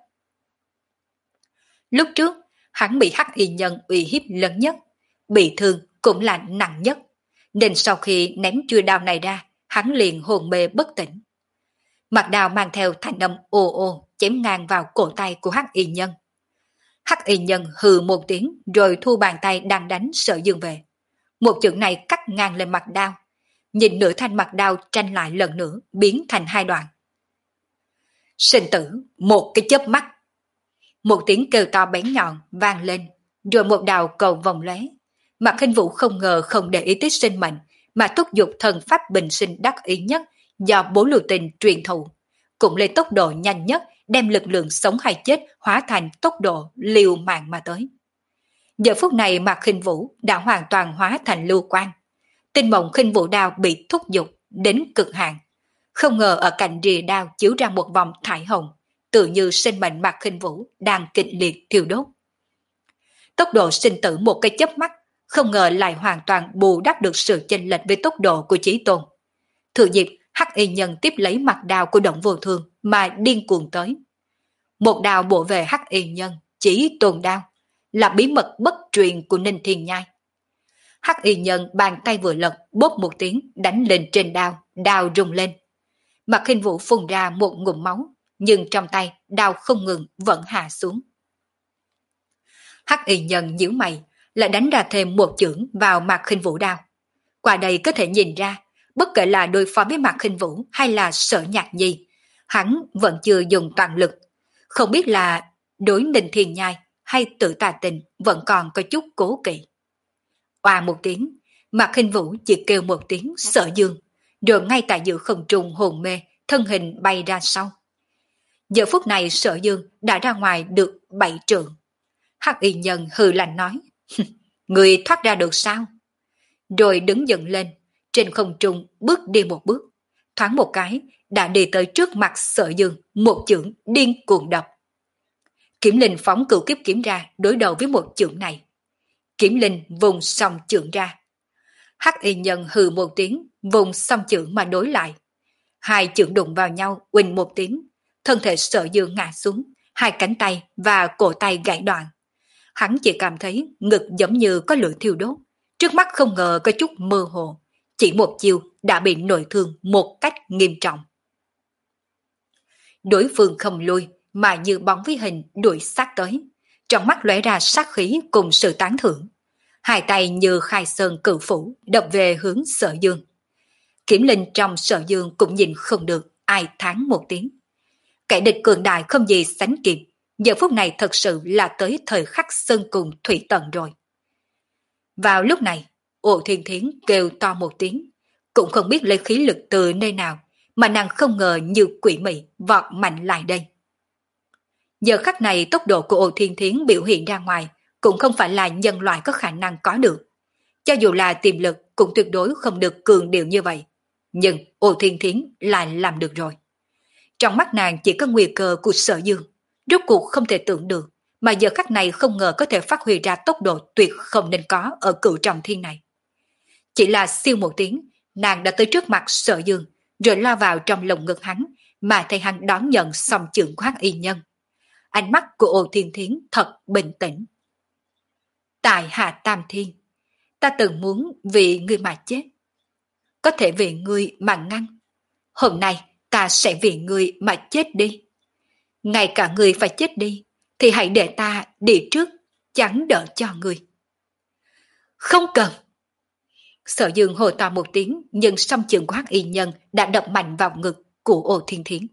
Lúc trước, hắn bị Hắc Y Nhân uy hiếp lớn nhất, bị thương cũng là nặng nhất, nên sau khi ném chuôi đao này ra, hắn liền hồn mê bất tỉnh. Mặt đao mang theo thanh âm ồ ồ chém ngang vào cổ tay của Hắc Y Nhân. Hắc Y Nhân hừ một tiếng rồi thu bàn tay đang đánh Sở Dương về. Một chưởng này cắt ngang lên mặt đao, nhìn nửa thanh mặt đao tranh lại lần nữa biến thành hai đoạn. Sinh tử, một cái chớp mắt. Một tiếng kêu to bén nhọn vang lên, rồi một đạo cầu vòng lóe. Mạc Khinh Vũ không ngờ không để ý tới sinh mệnh, mà thúc giục thần pháp bình sinh đắc ý nhất do Bố Lưu Tinh truyền thụ, cũng lấy tốc độ nhanh nhất đem lực lượng sống hay chết hóa thành tốc độ liều mạng mà tới. Giờ phút này Mạc Khinh Vũ đã hoàn toàn hóa thành lưu quang. Tinh Mộng Khinh Vũ đao bị thúc giục đến cực hạn, không ngờ ở cạnh rìa đao chiếu ra một vòng thải hồng, tự như sinh mệnh Mạc Khinh Vũ đang kịch liệt thiêu đốt. Tốc độ sinh tử một cái chớp mắt, không ngờ lại hoàn toàn bù đắp được sự chênh lệch với tốc độ của Chí Tôn. Thừa dịp, Hắc Y Nhân tiếp lấy mặt đao của Động Vô Thương mà điên cuồng tới. Một đao bổ về Hắc Y Nhân, Chí Tôn đao, là bí mật bất truyền của Ninh Thiên Nhai. Hắc Y Nhân bàn tay vừa lật, bốp một tiếng đánh lên trên đao, đao rung lên. Mạc Khinh Vũ phun ra một ngụm máu, nhưng trong tay đao không ngừng vẫn hạ xuống. Hắc Y Nhân nhíu mày, lại đánh ra thêm một chưởng vào Mạc Khinh Vũ đao. Qua đây có thể nhìn ra, bất kể là đối phó với Mạc Khinh Vũ hay là Sở Nhạc Nhi, Hắn vẫn chưa dùng toàn lực, không biết là đối Ninh Thiên Nhai hay tự tà tình vẫn còn có chút cố kỵ. Oà một tiếng, Mạc Khinh Vũ chỉ kêu một tiếng Sở Dương, rồi ngay tại giữa không trung hồn mê, thân hình bay ra sau. Giờ phút này Sở Dương đã ra ngoài được bảy trượng. Hắc Y Nhân hừ lạnh nói, người thoát ra được sao? Rồi đứng dần lên, trên không trung bước đi một bước, thoáng một cái đã đi tới trước mặt Sở Dương, một chưởng điên cuồng đập. Kiếm Linh phóng cửu kiếp kiếm ra đối đầu với một chưởng này. Kiếm Linh vùng xong chưởng ra. Hắc Y Nhân hừ một tiếng, vùng xong chưởng mà đối lại. Hai chưởng đụng vào nhau, uỳnh một tiếng, thân thể Sở Dương ngã xuống, hai cánh tay và cổ tay gãy đoạn. Hắn chỉ cảm thấy ngực giống như có lửa thiêu đốt, trước mắt không ngờ có chút mơ hồ, chỉ một chiều đã bị nội thương một cách nghiêm trọng. Đối phương không lui, mà như bóng với hình đuổi sát tới, trong mắt lóe ra sát khí cùng sự tán thưởng. Hai tay như khai sơn cự phủ đập về hướng Sở Dương. Kiếm Linh trong Sở Dương cũng nhìn không được, ai thán một tiếng. Kẻ địch cường đại không gì sánh kịp, giờ phút này thật sự là tới thời khắc sơn cùng thủy tận rồi. Vào lúc này, Ổ Thiên Thiến kêu to một tiếng, cũng không biết lấy khí lực từ nơi nào, mà nàng không ngờ như quỷ mị vọt mạnh lại đây. Giờ khắc này tốc độ của Ổ Thiên Thiến biểu hiện ra ngoài cũng không phải là nhân loại có khả năng có được. Cho dù là tiềm lực cũng tuyệt đối không được cường điệu như vậy. Nhưng Ổ Thiên Thiến lại làm được rồi. Trong mắt nàng chỉ có nguy cơ của Sở Dương, rốt cuộc không thể tưởng được, mà giờ khắc này không ngờ có thể phát huy ra tốc độ tuyệt không nên có ở cửu trọng thiên này. Chỉ là siêu một tiếng, nàng đã tới trước mặt Sở Dương, rồi lao vào trong lồng ngực hắn, mà thấy hắn đón nhận xong chưởng của Hắc Y Nhân. Ánh mắt của Ổ Thiên Thiến thật bình tĩnh. Tại Hạ Tam Thiên, ta từng muốn vì ngươi mà chết. Có thể vì ngươi mà ngăn. Hôm nay ta sẽ vì ngươi mà chết đi. Ngay cả ngươi phải chết đi, thì hãy để ta đi trước, chẳng đỡ cho ngươi. Không cần. Sở Dương hồ to một tiếng, nhưng song chưởng của Hắc Y Nhân đã đập mạnh vào ngực của Ổ Thiên Thiến.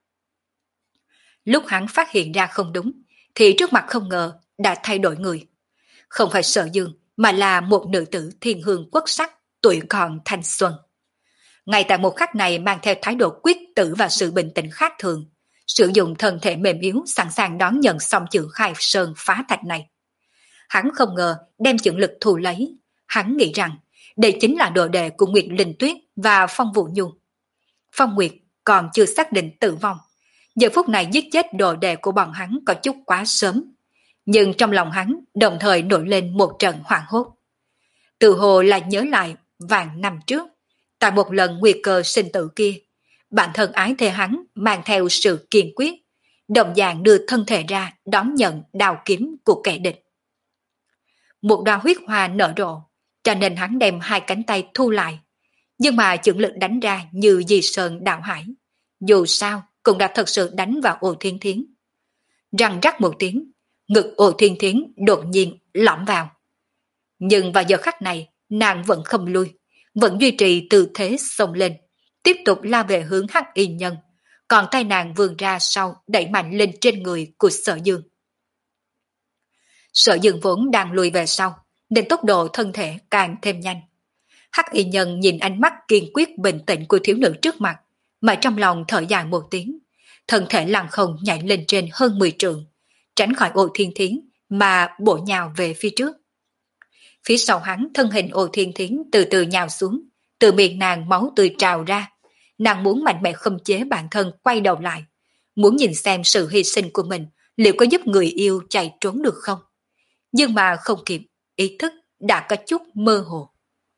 Lúc hắn phát hiện ra không đúng, thì trước mặt không ngờ đã thay đổi người. Không phải Sở Dương, mà là một nữ tử thiên hương quốc sắc, tuổi còn thanh xuân. Ngay tại một khắc này mang theo thái độ quyết tử và sự bình tĩnh khác thường, sử dụng thân thể mềm yếu sẵn sàng đón nhận song chưởng khai sơn phá thạch này. Hắn không ngờ đem chưởng lực thu lấy, hắn nghĩ rằng đây chính là đồ đệ của Nguyệt Linh Tuyết và Phong Vũ Nhu. Phong Nguyệt còn chưa xác định tử vong, giờ phút này giết chết đồ đệ của bọn hắn có chút quá sớm, nhưng trong lòng hắn đồng thời nổi lên một trận hoảng hốt. Tự hồ là nhớ lại vạn năm trước, tại một lần nguy cơ sinh tử kia, bản thân ái thề hắn mang theo sự kiên quyết, đồng dạng đưa thân thể ra đón nhận đao kiếm của kẻ địch. Một đóa huyết hoa nở rộ, cho nên hắn đem hai cánh tay thu lại, nhưng mà chưởng lực đánh ra như di sơn đạo hải, dù sao cũng đã thật sự đánh vào Ổ Thiên Thiến. Răng rắc một tiếng, ngực Ổ Thiên Thiến đột nhiên lõm vào. Nhưng vào giờ khắc này, nàng vẫn không lui, vẫn duy trì tư thế xông lên, tiếp tục lao về hướng Hắc Y Nhân, còn tay nàng vươn ra sau đẩy mạnh lên trên người của Sở Dương. Sở Dương vốn đang lùi về sau, nên tốc độ thân thể càng thêm nhanh. Hắc Y Nhân nhìn ánh mắt kiên quyết bình tĩnh của thiếu nữ trước mặt, mà trong lòng thở dài một tiếng, thân thể lăng không nhảy lên trên hơn mười trượng, tránh khỏi Ổ Thiên Thiến mà bổ nhào về phía trước. Phía sau hắn thân hình Ổ Thiên Thiến từ từ nhào xuống, từ miệng nàng máu tươi trào ra. Nàng muốn mạnh mẽ khống chế bản thân quay đầu lại, muốn nhìn xem sự hy sinh của mình liệu có giúp người yêu chạy trốn được không. Nhưng mà không kịp, ý thức đã có chút mơ hồ.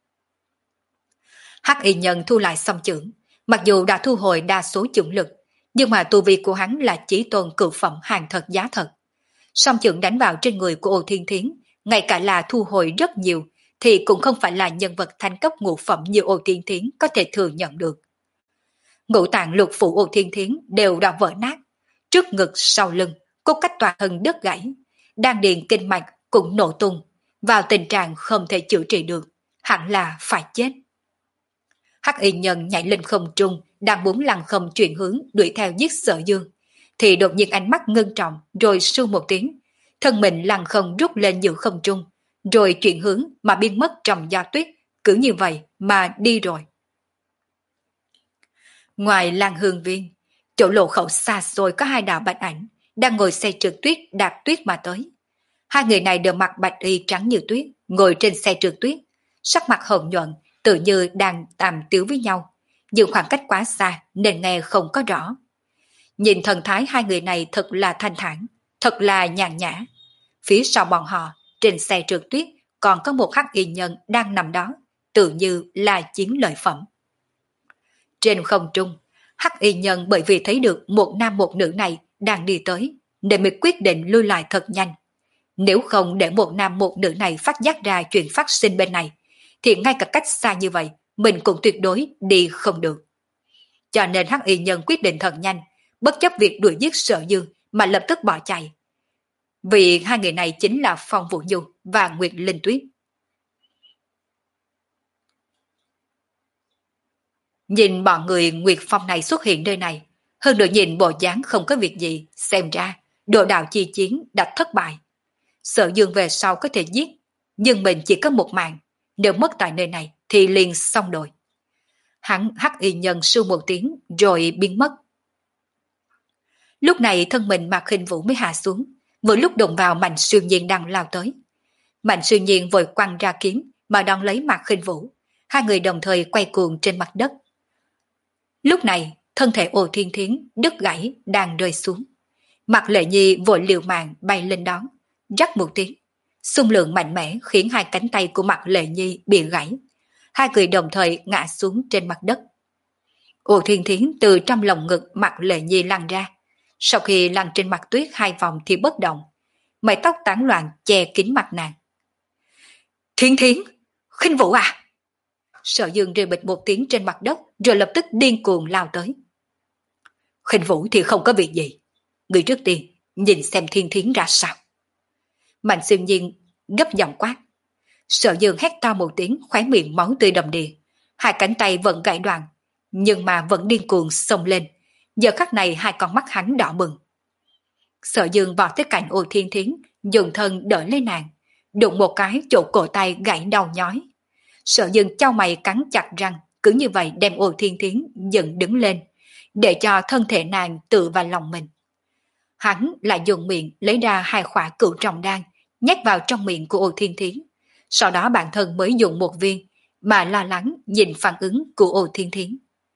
Hắc Y Nhân thu lại song chưởng, mặc dù đã thu hồi đa số chưởng lực, nhưng mà tu vi của hắn là chí tôn cửu phẩm hàng thật giá thật. Song chưởng đánh vào trên người của Ổ Thiên Thiến, ngay cả là thu hồi rất nhiều, thì cũng không phải là nhân vật thanh cấp ngũ phẩm như Ổ Thiên Thiến có thể thừa nhận được. Ngũ tạng lục phủ Ổ Thiên Thiến đều đã vỡ nát, trước ngực sau lưng, cốt cách toàn thân đứt gãy, đan điền kinh mạch cũng nổ tung, vào tình trạng không thể chữa trị được, hẳn là phải chết. Hắc Y Nhân nhảy lên không trung, đang muốn lăng không chuyển hướng đuổi theo giết Sở Dương, thì đột nhiên ánh mắt ngưng trọng rồi sưu một tiếng, thân mình lăng không rút lên giữa không trung, rồi chuyển hướng mà biến mất trong gió tuyết, cứ như vậy mà đi rồi. Ngoài Lan Hương Viên, chỗ lộ khẩu xa xôi có hai đạo bạch ảnh đang ngồi xe trượt tuyết đạp tuyết mà tới. Hai người này đều mặc bạch y trắng như tuyết, ngồi trên xe trượt tuyết, sắc mặt hồng nhuận, tự như đang đàm tiếu với nhau, nhưng khoảng cách quá xa nên nghe không có rõ. Nhìn thần thái hai người này thật là thanh thản, thật là nhàn nhã. Phía sau bọn họ, trên xe trượt tuyết còn có một hắc y nhân đang nằm đó, tự như là chiến lợi phẩm. Trên không trung, hắc y nhân bởi vì thấy được một nam một nữ này đang đi tới, nên mới quyết định lui lại thật nhanh. Nếu không để một nam một nữ này phát giác ra chuyện phát sinh bên này, thì ngay cả cách xa như vậy, mình cũng tuyệt đối đi không được. Cho nên hắc y nhân quyết định thật nhanh, bất chấp việc đuổi giết Sở Dương mà lập tức bỏ chạy. Vì hai người này chính là Phong Vũ Nhu và Nguyệt Linh Tuyết. Nhìn bọn người Nguyệt Phong này xuất hiện nơi này, hơn nữa nhìn bộ dáng không có việc gì, xem ra độ đạo chi chiến đã thất bại. Sở Dương về sau có thể giết, nhưng mình chỉ có một mạng, nếu mất tại nơi này thì liền xong rồi. Hắn hắc y nhân sưu một tiếng rồi biến mất. Lúc này thân mình Mạc Khinh Vũ mới hạ xuống, vừa lúc đụng vào Mạnh Siêu Nhiên đang lao tới. Mạnh Siêu Nhiên vội quăng ra kiếm mà đón lấy Mạc Khinh Vũ, hai người đồng thời quay cuồng trên mặt đất. Lúc này thân thể Ô Thiên Thiến đứt gãy đang rơi xuống. Mạc Lệ Nhi vội liều mạng bay lên đón, rắc một tiếng, xung lượng mạnh mẽ khiến hai cánh tay của Mạc Lệ Nhi bị gãy. Hai người đồng thời ngã xuống trên mặt đất. Ô Thiên Thiến từ trong lồng ngực Mạc Lệ Nhi lăn ra, sau khi lăn trên mặt tuyết hai vòng thì bất động, mái tóc tán loạn che kín mặt nàng. Thiên Thiến, Khinh Vũ à! Sở Dương rơi bịch một tiếng trên mặt đất rồi lập tức điên cuồng lao tới. Khinh Vũ thì không có việc gì, người trước tiên nhìn xem Thiên Thiến ra sao. Mạnh Siêu Nhiên gấp giọng quát. Sở Dương hét to một tiếng, khóe miệng máu tươi đầm đìa, hai cánh tay vẫn gãy đoạn, nhưng mà vẫn điên cuồng xông lên. Giờ khắc này hai con mắt hắn đỏ bừng. Sở Dương vọt tới cạnh Ô Thiên Thiến, dùng thân đỡ lấy nàng, đụng một cái chỗ cổ tay gãy đau nhói. Sở Dương chau mày cắn chặt răng, cứ như vậy đem Ô Thiên Thiến dựng đứng lên, để cho thân thể nàng tự vào lòng mình. Hắn lại dùng miệng lấy ra hai khỏa cửu trọng đan, nhét vào trong miệng của Ô Thiên Thiến. Sau đó bản thân mới dùng một viên, mà lo lắng nhìn phản ứng của Ô Thiên Thiến.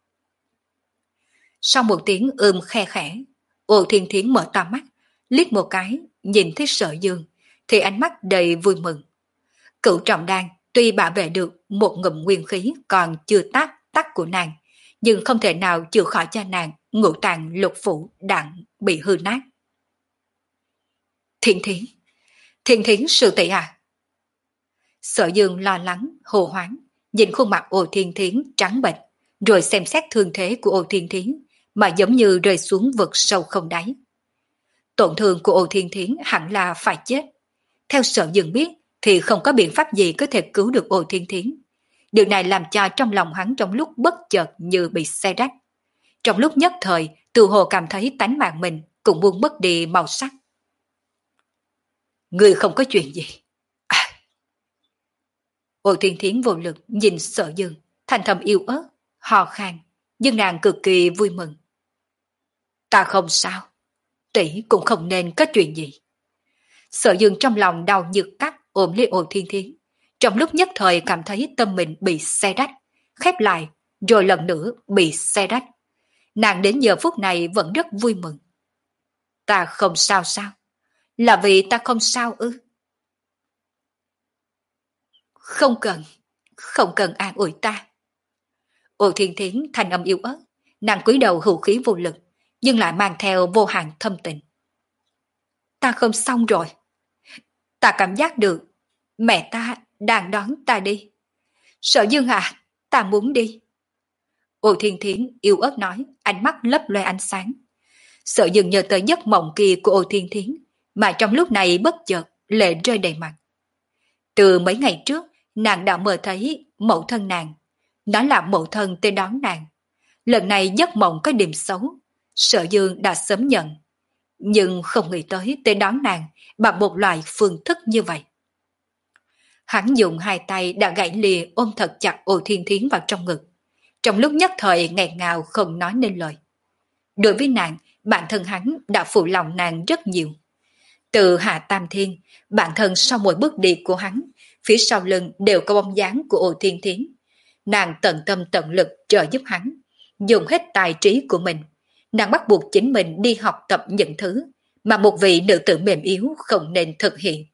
Sau một tiếng ưm khe khẽ, Ô Thiên Thiến mở to mắt, liếc một cái, nhìn thấy Sở Dương, thì ánh mắt đầy vui mừng. Cửu trọng đan tuy bảo vệ được một ngụm nguyên khí còn chưa tắt tắt của nàng, nhưng không thể nào chữa khỏi cho nàng ngũ tạng lục phủ đặng bị hư nát. Thiên Thiến, Thiên Thiến sư tỷ à? Sở Dương lo lắng, hồ hoáng, nhìn khuôn mặt Ô Thiên Thiến trắng bệch, rồi xem xét thương thế của Ô Thiên Thiến, mà giống như rơi xuống vực sâu không đáy. Tổn thương của Ô Thiên Thiến hẳn là phải chết. Theo Sở Dương biết, thì không có biện pháp gì có thể cứu được Ô Thiên Thiến. Điều này làm cho trong lòng hắn trong lúc bất chợt như bị xe rách. Trong lúc nhất thời, tự hồ cảm thấy tánh mạng mình cũng buông mất đi màu sắc. Người không có chuyện gì. À. Ô Thiên Thiến vô lực nhìn Sở Dương, thanh thầm yếu ớt, hò khan, nhưng nàng cực kỳ vui mừng. Ta không sao, tỷ cũng không nên có chuyện gì. Sở Dương trong lòng đau nhức cắt ôm lấy Ô Thiên Thiến, trong lúc nhất thời cảm thấy tâm mình bị xe rách, khép lại, rồi lần nữa bị xe rách. Nàng đến giờ phút này vẫn rất vui mừng. Ta không sao sao? Là vì ta không sao ư? Không cần, không cần an ủi ta. Ô Thiên Thiến thanh âm yếu ớt, nàng cúi đầu hữu khí vô lực, nhưng lại mang theo vô hạn thâm tình. Ta không xong rồi. Ta cảm giác được mẹ ta đang đón ta đi. Sở Dương à, ta muốn đi. Ô Thiên Thiến yếu ớt nói, ánh mắt lấp loe ánh sáng. Sở Dương nhớ tới giấc mộng kia của Ô Thiên Thiến, mà trong lúc này bất chợt lệ rơi đầy mặt. Từ mấy ngày trước, nàng đã mơ thấy mẫu thân nàng. Nó là mẫu thân tới đón nàng. Lần này giấc mộng có điểm xấu, Sở Dương đã sớm nhận, nhưng không nghĩ tới tới đón nàng bằng một loại phương thức như vậy. Hắn dùng hai tay đã gãy lìa ôm thật chặt Ô Thiên Thiến vào trong ngực, trong lúc nhất thời nghẹn ngào không nói nên lời. Đối với nàng, bản thân hắn đã phụ lòng nàng rất nhiều. Từ Hạ Tam Thiên, bản thân sau mỗi bước đi của hắn, phía sau lưng đều có bóng dáng của Ô Thiên Thiến. Nàng tận tâm tận lực trợ giúp hắn, dùng hết tài trí của mình. Nàng bắt buộc chính mình đi học tập những thứ mà một vị nữ tử mềm yếu không nên thực hiện.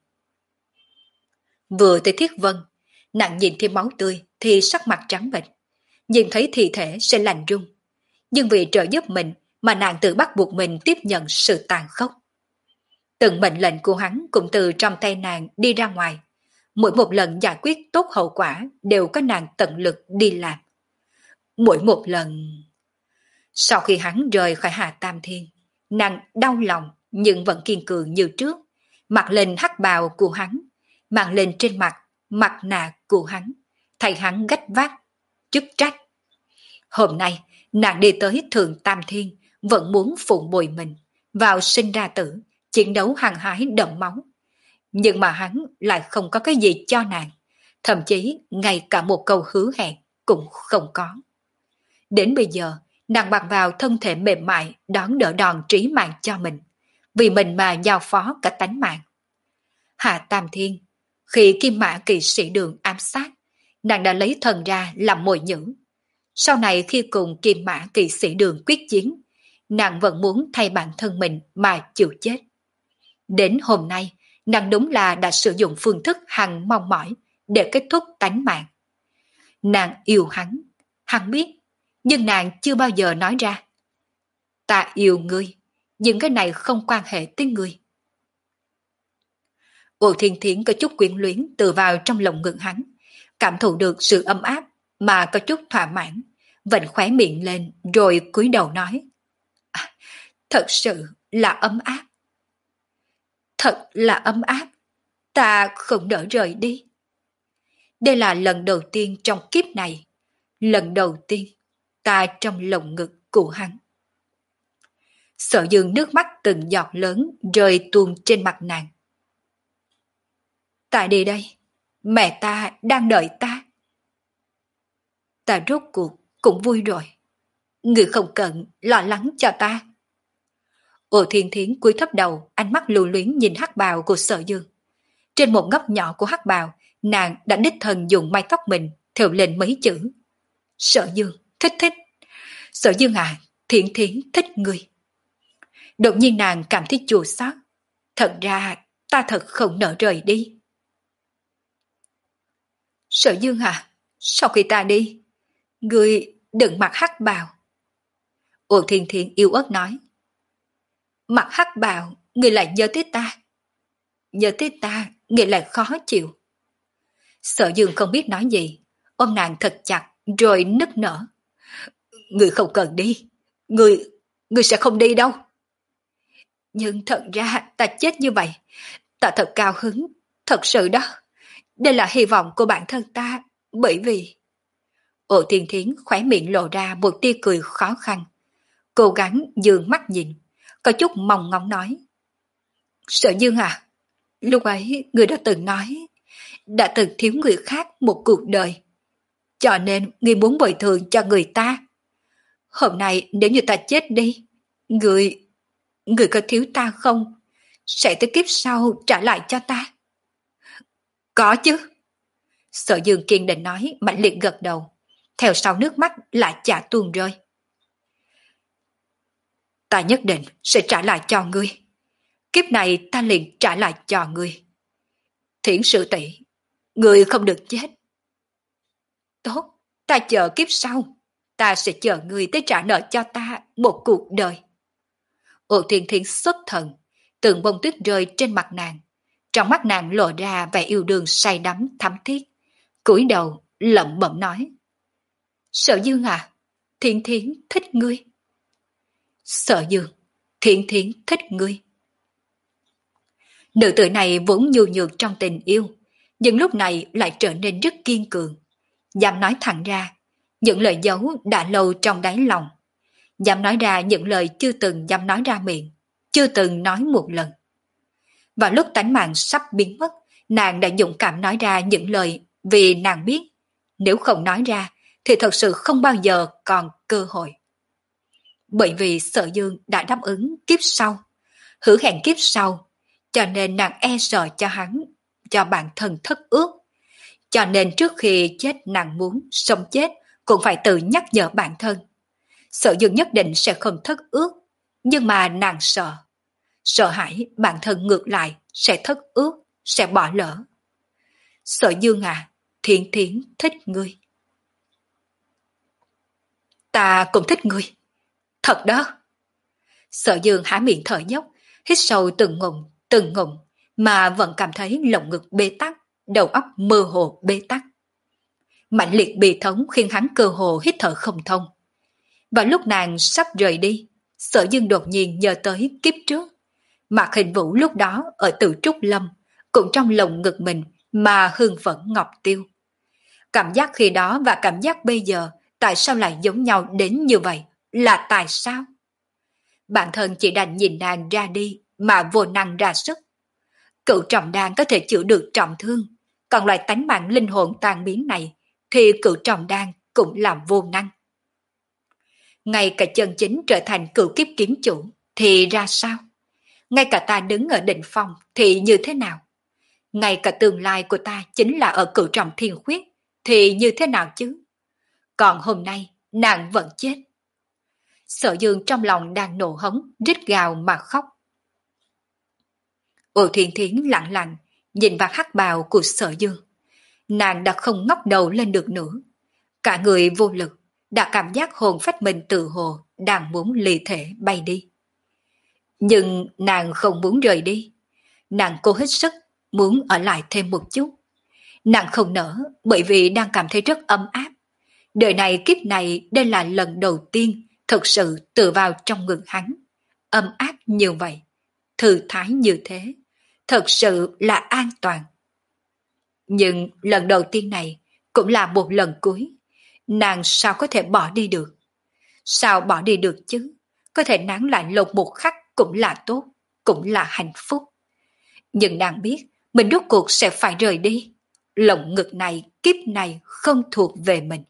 Vừa tới Thiết Vân, nàng nhìn thấy máu tươi thì sắc mặt trắng bệch, nhìn thấy thi thể sẽ lạnh run. Nhưng vì trợ giúp mình mà nàng tự bắt buộc mình tiếp nhận sự tàn khốc. Từng mệnh lệnh của hắn cũng từ trong tay nàng đi ra ngoài. Mỗi một lần giải quyết tốt hậu quả đều có nàng tận lực đi làm. Mỗi một lần... Sau khi hắn rời khỏi Hạ Tam Thiên, nàng đau lòng nhưng vẫn kiên cường như trước, mặc lên hắc bào của hắn, mang lên trên mặt mặt nạ của hắn, thay hắn gánh vác chức trách. Hôm nay, nàng đi tới Thượng Tam Thiên, vẫn muốn phụng bồi mình, vào sinh ra tử, chiến đấu hăng hái đẫm máu. Nhưng mà hắn lại không có cái gì cho nàng, thậm chí ngay cả một câu hứa hẹn cũng không có. Đến bây giờ, nàng bằng vào thân thể mềm mại đón đỡ đòn trí mạng cho mình, vì mình mà giao phó cả tánh mạng. Hạ Tam Thiên, khi Kim Mã Kỵ Sĩ Đường ám sát, nàng đã lấy thần ra làm mồi nhữ. Sau này khi cùng Kim Mã Kỵ Sĩ Đường quyết chiến, nàng vẫn muốn thay bản thân mình mà chịu chết. Đến hôm nay, nàng đúng là đã sử dụng phương thức hằng mong mỏi để kết thúc tánh mạng. Nàng yêu hắn, hắn biết, nhưng nàng chưa bao giờ nói ra. Ta yêu ngươi, nhưng cái này không quan hệ tới ngươi. Ô Thiên Thiến có chút quyến luyến từ vào trong lòng ngực hắn, cảm thụ được sự ấm áp mà có chút thỏa mãn, vểnh khóe miệng lên rồi cúi đầu nói. À, thật sự là ấm áp. Thật là ấm áp, ta không nỡ rời đi. Đây là lần đầu tiên trong kiếp này, lần đầu tiên ta trong lồng ngực của hắn. Sở Dương nước mắt từng giọt lớn rơi tuôn trên mặt nàng. Ta đi đây, mẹ ta đang đợi ta. Ta rốt cuộc cũng vui rồi, người không cần lo lắng cho ta. Ô Thiên Thiến cúi thấp đầu, ánh mắt lưu luyến nhìn hắc bào của Sở Dương. Trên một góc nhỏ của hắc bào, nàng đã đích thân dùng mái tóc mình thêu lên mấy chữ. Sở Dương, thích thích. Sở Dương à, Thiện Thiến thích người. Đột nhiên nàng cảm thấy chua xót. Thật ra, ta thật không nỡ rời đi. Sở Dương à, sau khi ta đi, ngươi đừng mặc hắc bào. Ô Thiên Thiến yêu ớt nói. Mặc hắc bào, ngươi lại nhớ tới ta. Nhớ tới ta, ngươi lại khó chịu. Sở Dương không biết nói gì, ôm nàng thật chặt rồi nức nở. Ngươi không cần đi, ngươi, ngươi sẽ không đi đâu. Nhưng thật ra ta chết như vậy, ta thật cao hứng, thật sự đó. Đây là hy vọng của bản thân ta, bởi vì... Ô Thiên Thiến khóe miệng lộ ra một tia cười khó khăn. Cố gắng dường mắt nhìn, có chút mong ngóng nói. Sở Dương à, lúc ấy người đã từng nói, đã từng thiếu người khác một cuộc đời. Cho nên người muốn bồi thường cho người ta. Hôm nay nếu như ta chết đi, người, người có thiếu ta không? Sẽ tới kiếp sau trả lại cho ta. Có chứ. Sở Dương kiên định nói, mạnh liệt gật đầu. Theo sau nước mắt lại chả tuôn rơi. Ta nhất định sẽ trả lại cho ngươi. Kiếp này ta liền trả lại cho ngươi. Thiển Sự Tỷ, ngươi không được chết. Tốt, ta chờ kiếp sau. Ta sẽ chờ ngươi tới trả nợ cho ta một cuộc đời. Ô Thiên Thiến xuất thần, từng bông tuyết rơi trên mặt nàng. Trong mắt nàng lộ ra vẻ yêu đương say đắm thắm thiết. Cúi đầu lẩm bẩm nói. Sở Dương à, Thiên Thiến thích ngươi. Sở Dương, Thiên Thiến thích ngươi. Nữ tử này vốn nhu nhược trong tình yêu, nhưng lúc này lại trở nên rất kiên cường. Dám nói thẳng ra, những lời giấu đã lâu trong đáy lòng, dám nói ra những lời chưa từng dám nói ra miệng, chưa từng nói một lần. Vào lúc tánh mạng sắp biến mất, nàng đã dũng cảm nói ra những lời vì nàng biết, nếu không nói ra thì thật sự không bao giờ còn cơ hội. Bởi vì Sở Dương đã đáp ứng kiếp sau, hứa hẹn kiếp sau, cho nên nàng e sợ cho hắn, cho bản thân thất ước. Cho nên trước khi chết nàng muốn sống chết cũng phải tự nhắc nhở bản thân. Sở Dương nhất định sẽ không thất ước, nhưng mà nàng sợ. Sợ hãi bản thân ngược lại sẽ thất ước, sẽ bỏ lỡ. Sở Dương à, Thiến Thiến thích ngươi. Ta cũng thích ngươi. Thật đó. Sở Dương há miệng thở dốc, hít sâu từng ngụm, từng ngụm, mà vẫn cảm thấy lồng ngực bế tắc, đầu óc mơ hồ bế tắc. Mạnh liệt bi thống khiến hắn cơ hồ hít thở không thông. Và lúc nàng sắp rời đi, Sở Dương đột nhiên nhớ tới kiếp trước. Mạc Hình Vũ lúc đó ở Tử Trúc Lâm, cũng trong lồng ngực mình mà hương phẫn ngọc tiêu. Cảm giác khi đó và cảm giác bây giờ tại sao lại giống nhau đến như vậy? Là tại sao? Bản thân chỉ đành nhìn nàng ra đi mà vô năng ra sức. Cựu trọng đan có thể chữa được trọng thương, còn loại tánh mạng linh hồn tan biến này thì cựu trọng đan cũng làm vô năng. Ngay cả chân chính trở thành cựu kiếp kiếm chủ thì ra sao? Ngay cả ta đứng ở đỉnh phong thì như thế nào? Ngay cả tương lai của ta chính là ở cựu trọng thiên khuyết thì như thế nào chứ? Còn hôm nay nàng vẫn chết. Sở Dương trong lòng đang nổ hống, rít gào mà khóc. Ô Thiên Thiến lặng lặng nhìn vào hắc bào của Sở Dương. Nàng đã không ngóc đầu lên được nữa. Cả người vô lực, đã cảm giác hồn phách mình tự hồ đang muốn ly thể bay đi. Nhưng nàng không muốn rời đi. Nàng cố hết sức muốn ở lại thêm một chút. Nàng không nỡ bởi vì đang cảm thấy rất ấm áp. Đời này kiếp này đây là lần đầu tiên thực sự tựa vào trong ngực hắn. Ấm áp như vậy, thư thái như thế, thật sự là an toàn. Nhưng lần đầu tiên này cũng là một lần cuối. Nàng sao có thể bỏ đi được? Sao bỏ đi được chứ? Có thể nán lại lột một khắc cũng là tốt, cũng là hạnh phúc. Nhưng nàng biết mình rốt cuộc sẽ phải rời đi. Lồng ngực này, kiếp này không thuộc về mình.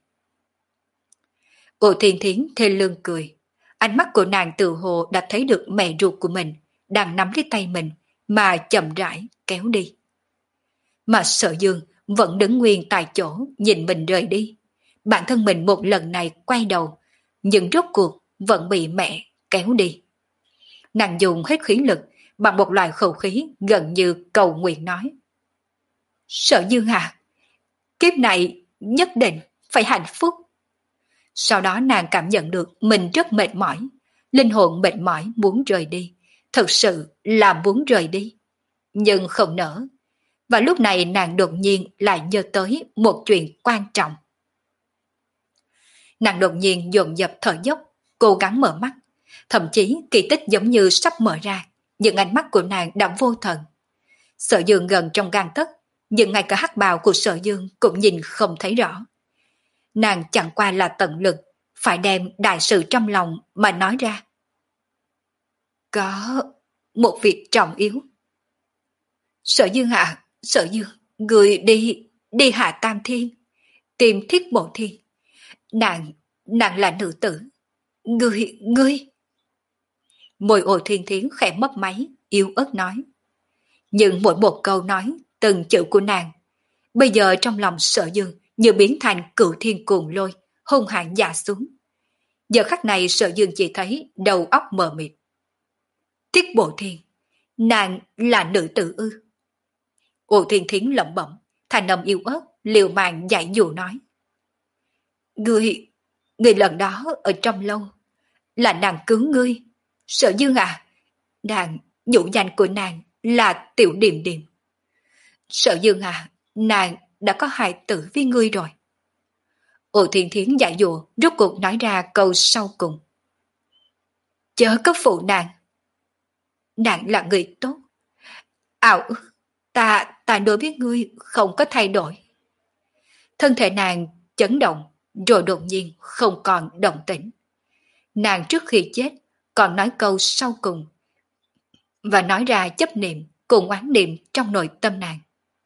Ô Thiên Thiến thê lương cười. Ánh mắt của nàng tự hồ đã thấy được mẹ ruột của mình đang nắm lấy tay mình mà chậm rãi kéo đi. Mà Sở Dương vẫn đứng nguyên tại chỗ nhìn mình rời đi. Bản thân mình một lần này quay đầu, nhưng rốt cuộc vẫn bị mẹ kéo đi. Nàng dùng hết khí lực bằng một loại khẩu khí gần như cầu nguyện nói. Sở Dương à, kiếp này nhất định phải hạnh phúc. Sau đó nàng cảm nhận được mình rất mệt mỏi, linh hồn mệt mỏi muốn rời đi, thật sự là muốn rời đi, nhưng không nỡ. Và lúc này nàng đột nhiên lại nhớ tới một chuyện quan trọng. Nàng đột nhiên dồn dập thở dốc, cố gắng mở mắt, thậm chí kỳ tích giống như sắp mở ra, nhưng ánh mắt của nàng đã vô thần. Sở Dương gần trong gang tấc, nhưng ngay cả hắc bào của Sở Dương cũng nhìn không thấy rõ. Nàng chẳng qua là tận lực phải đem đại sự trong lòng mà nói ra. Có một việc trọng yếu. Sở Dương ạ, Sở Dương, người đi, đi hạ Tam Thiên, tìm Thiết Bộ Thiên. Nàng, nàng là nữ tử. Ngươi, ngươi. Môi Ô Thiên Thiến khẽ mấp máy, yếu ớt nói. Nhưng mỗi một câu nói, từng chữ của nàng, bây giờ trong lòng Sở Dương như biến thành cửu thiên cuồng lôi, hung hãn dạ xuống. Giờ khắc này Sở Dương chỉ thấy đầu óc mờ mịt. Thiết Bộ Thiên, nàng là nữ tử ư? Ô Thiên Thiến lẩm bẩm, thành âm yếu ớt, liều mạng giải dụ nói. Ngươi, ngươi lần đó ở trong lâu, là nàng cứu ngươi. Sở Dương à, nàng, nhũ danh của nàng là Tiểu Điềm Điềm. Sở Dương à, nàng đã có hài tử với ngươi rồi. Ô Thiên Thiến giải dụ rốt cuộc nói ra câu sau cùng. Chớ có phụ nàng. Nàng là người tốt. Ảo, ta, ta đối với ngươi không có thay đổi. Thân thể nàng chấn động, rồi đột nhiên không còn động tĩnh. Nàng trước khi chết còn nói câu sau cùng, và nói ra chấp niệm cùng oán niệm trong nội tâm nàng.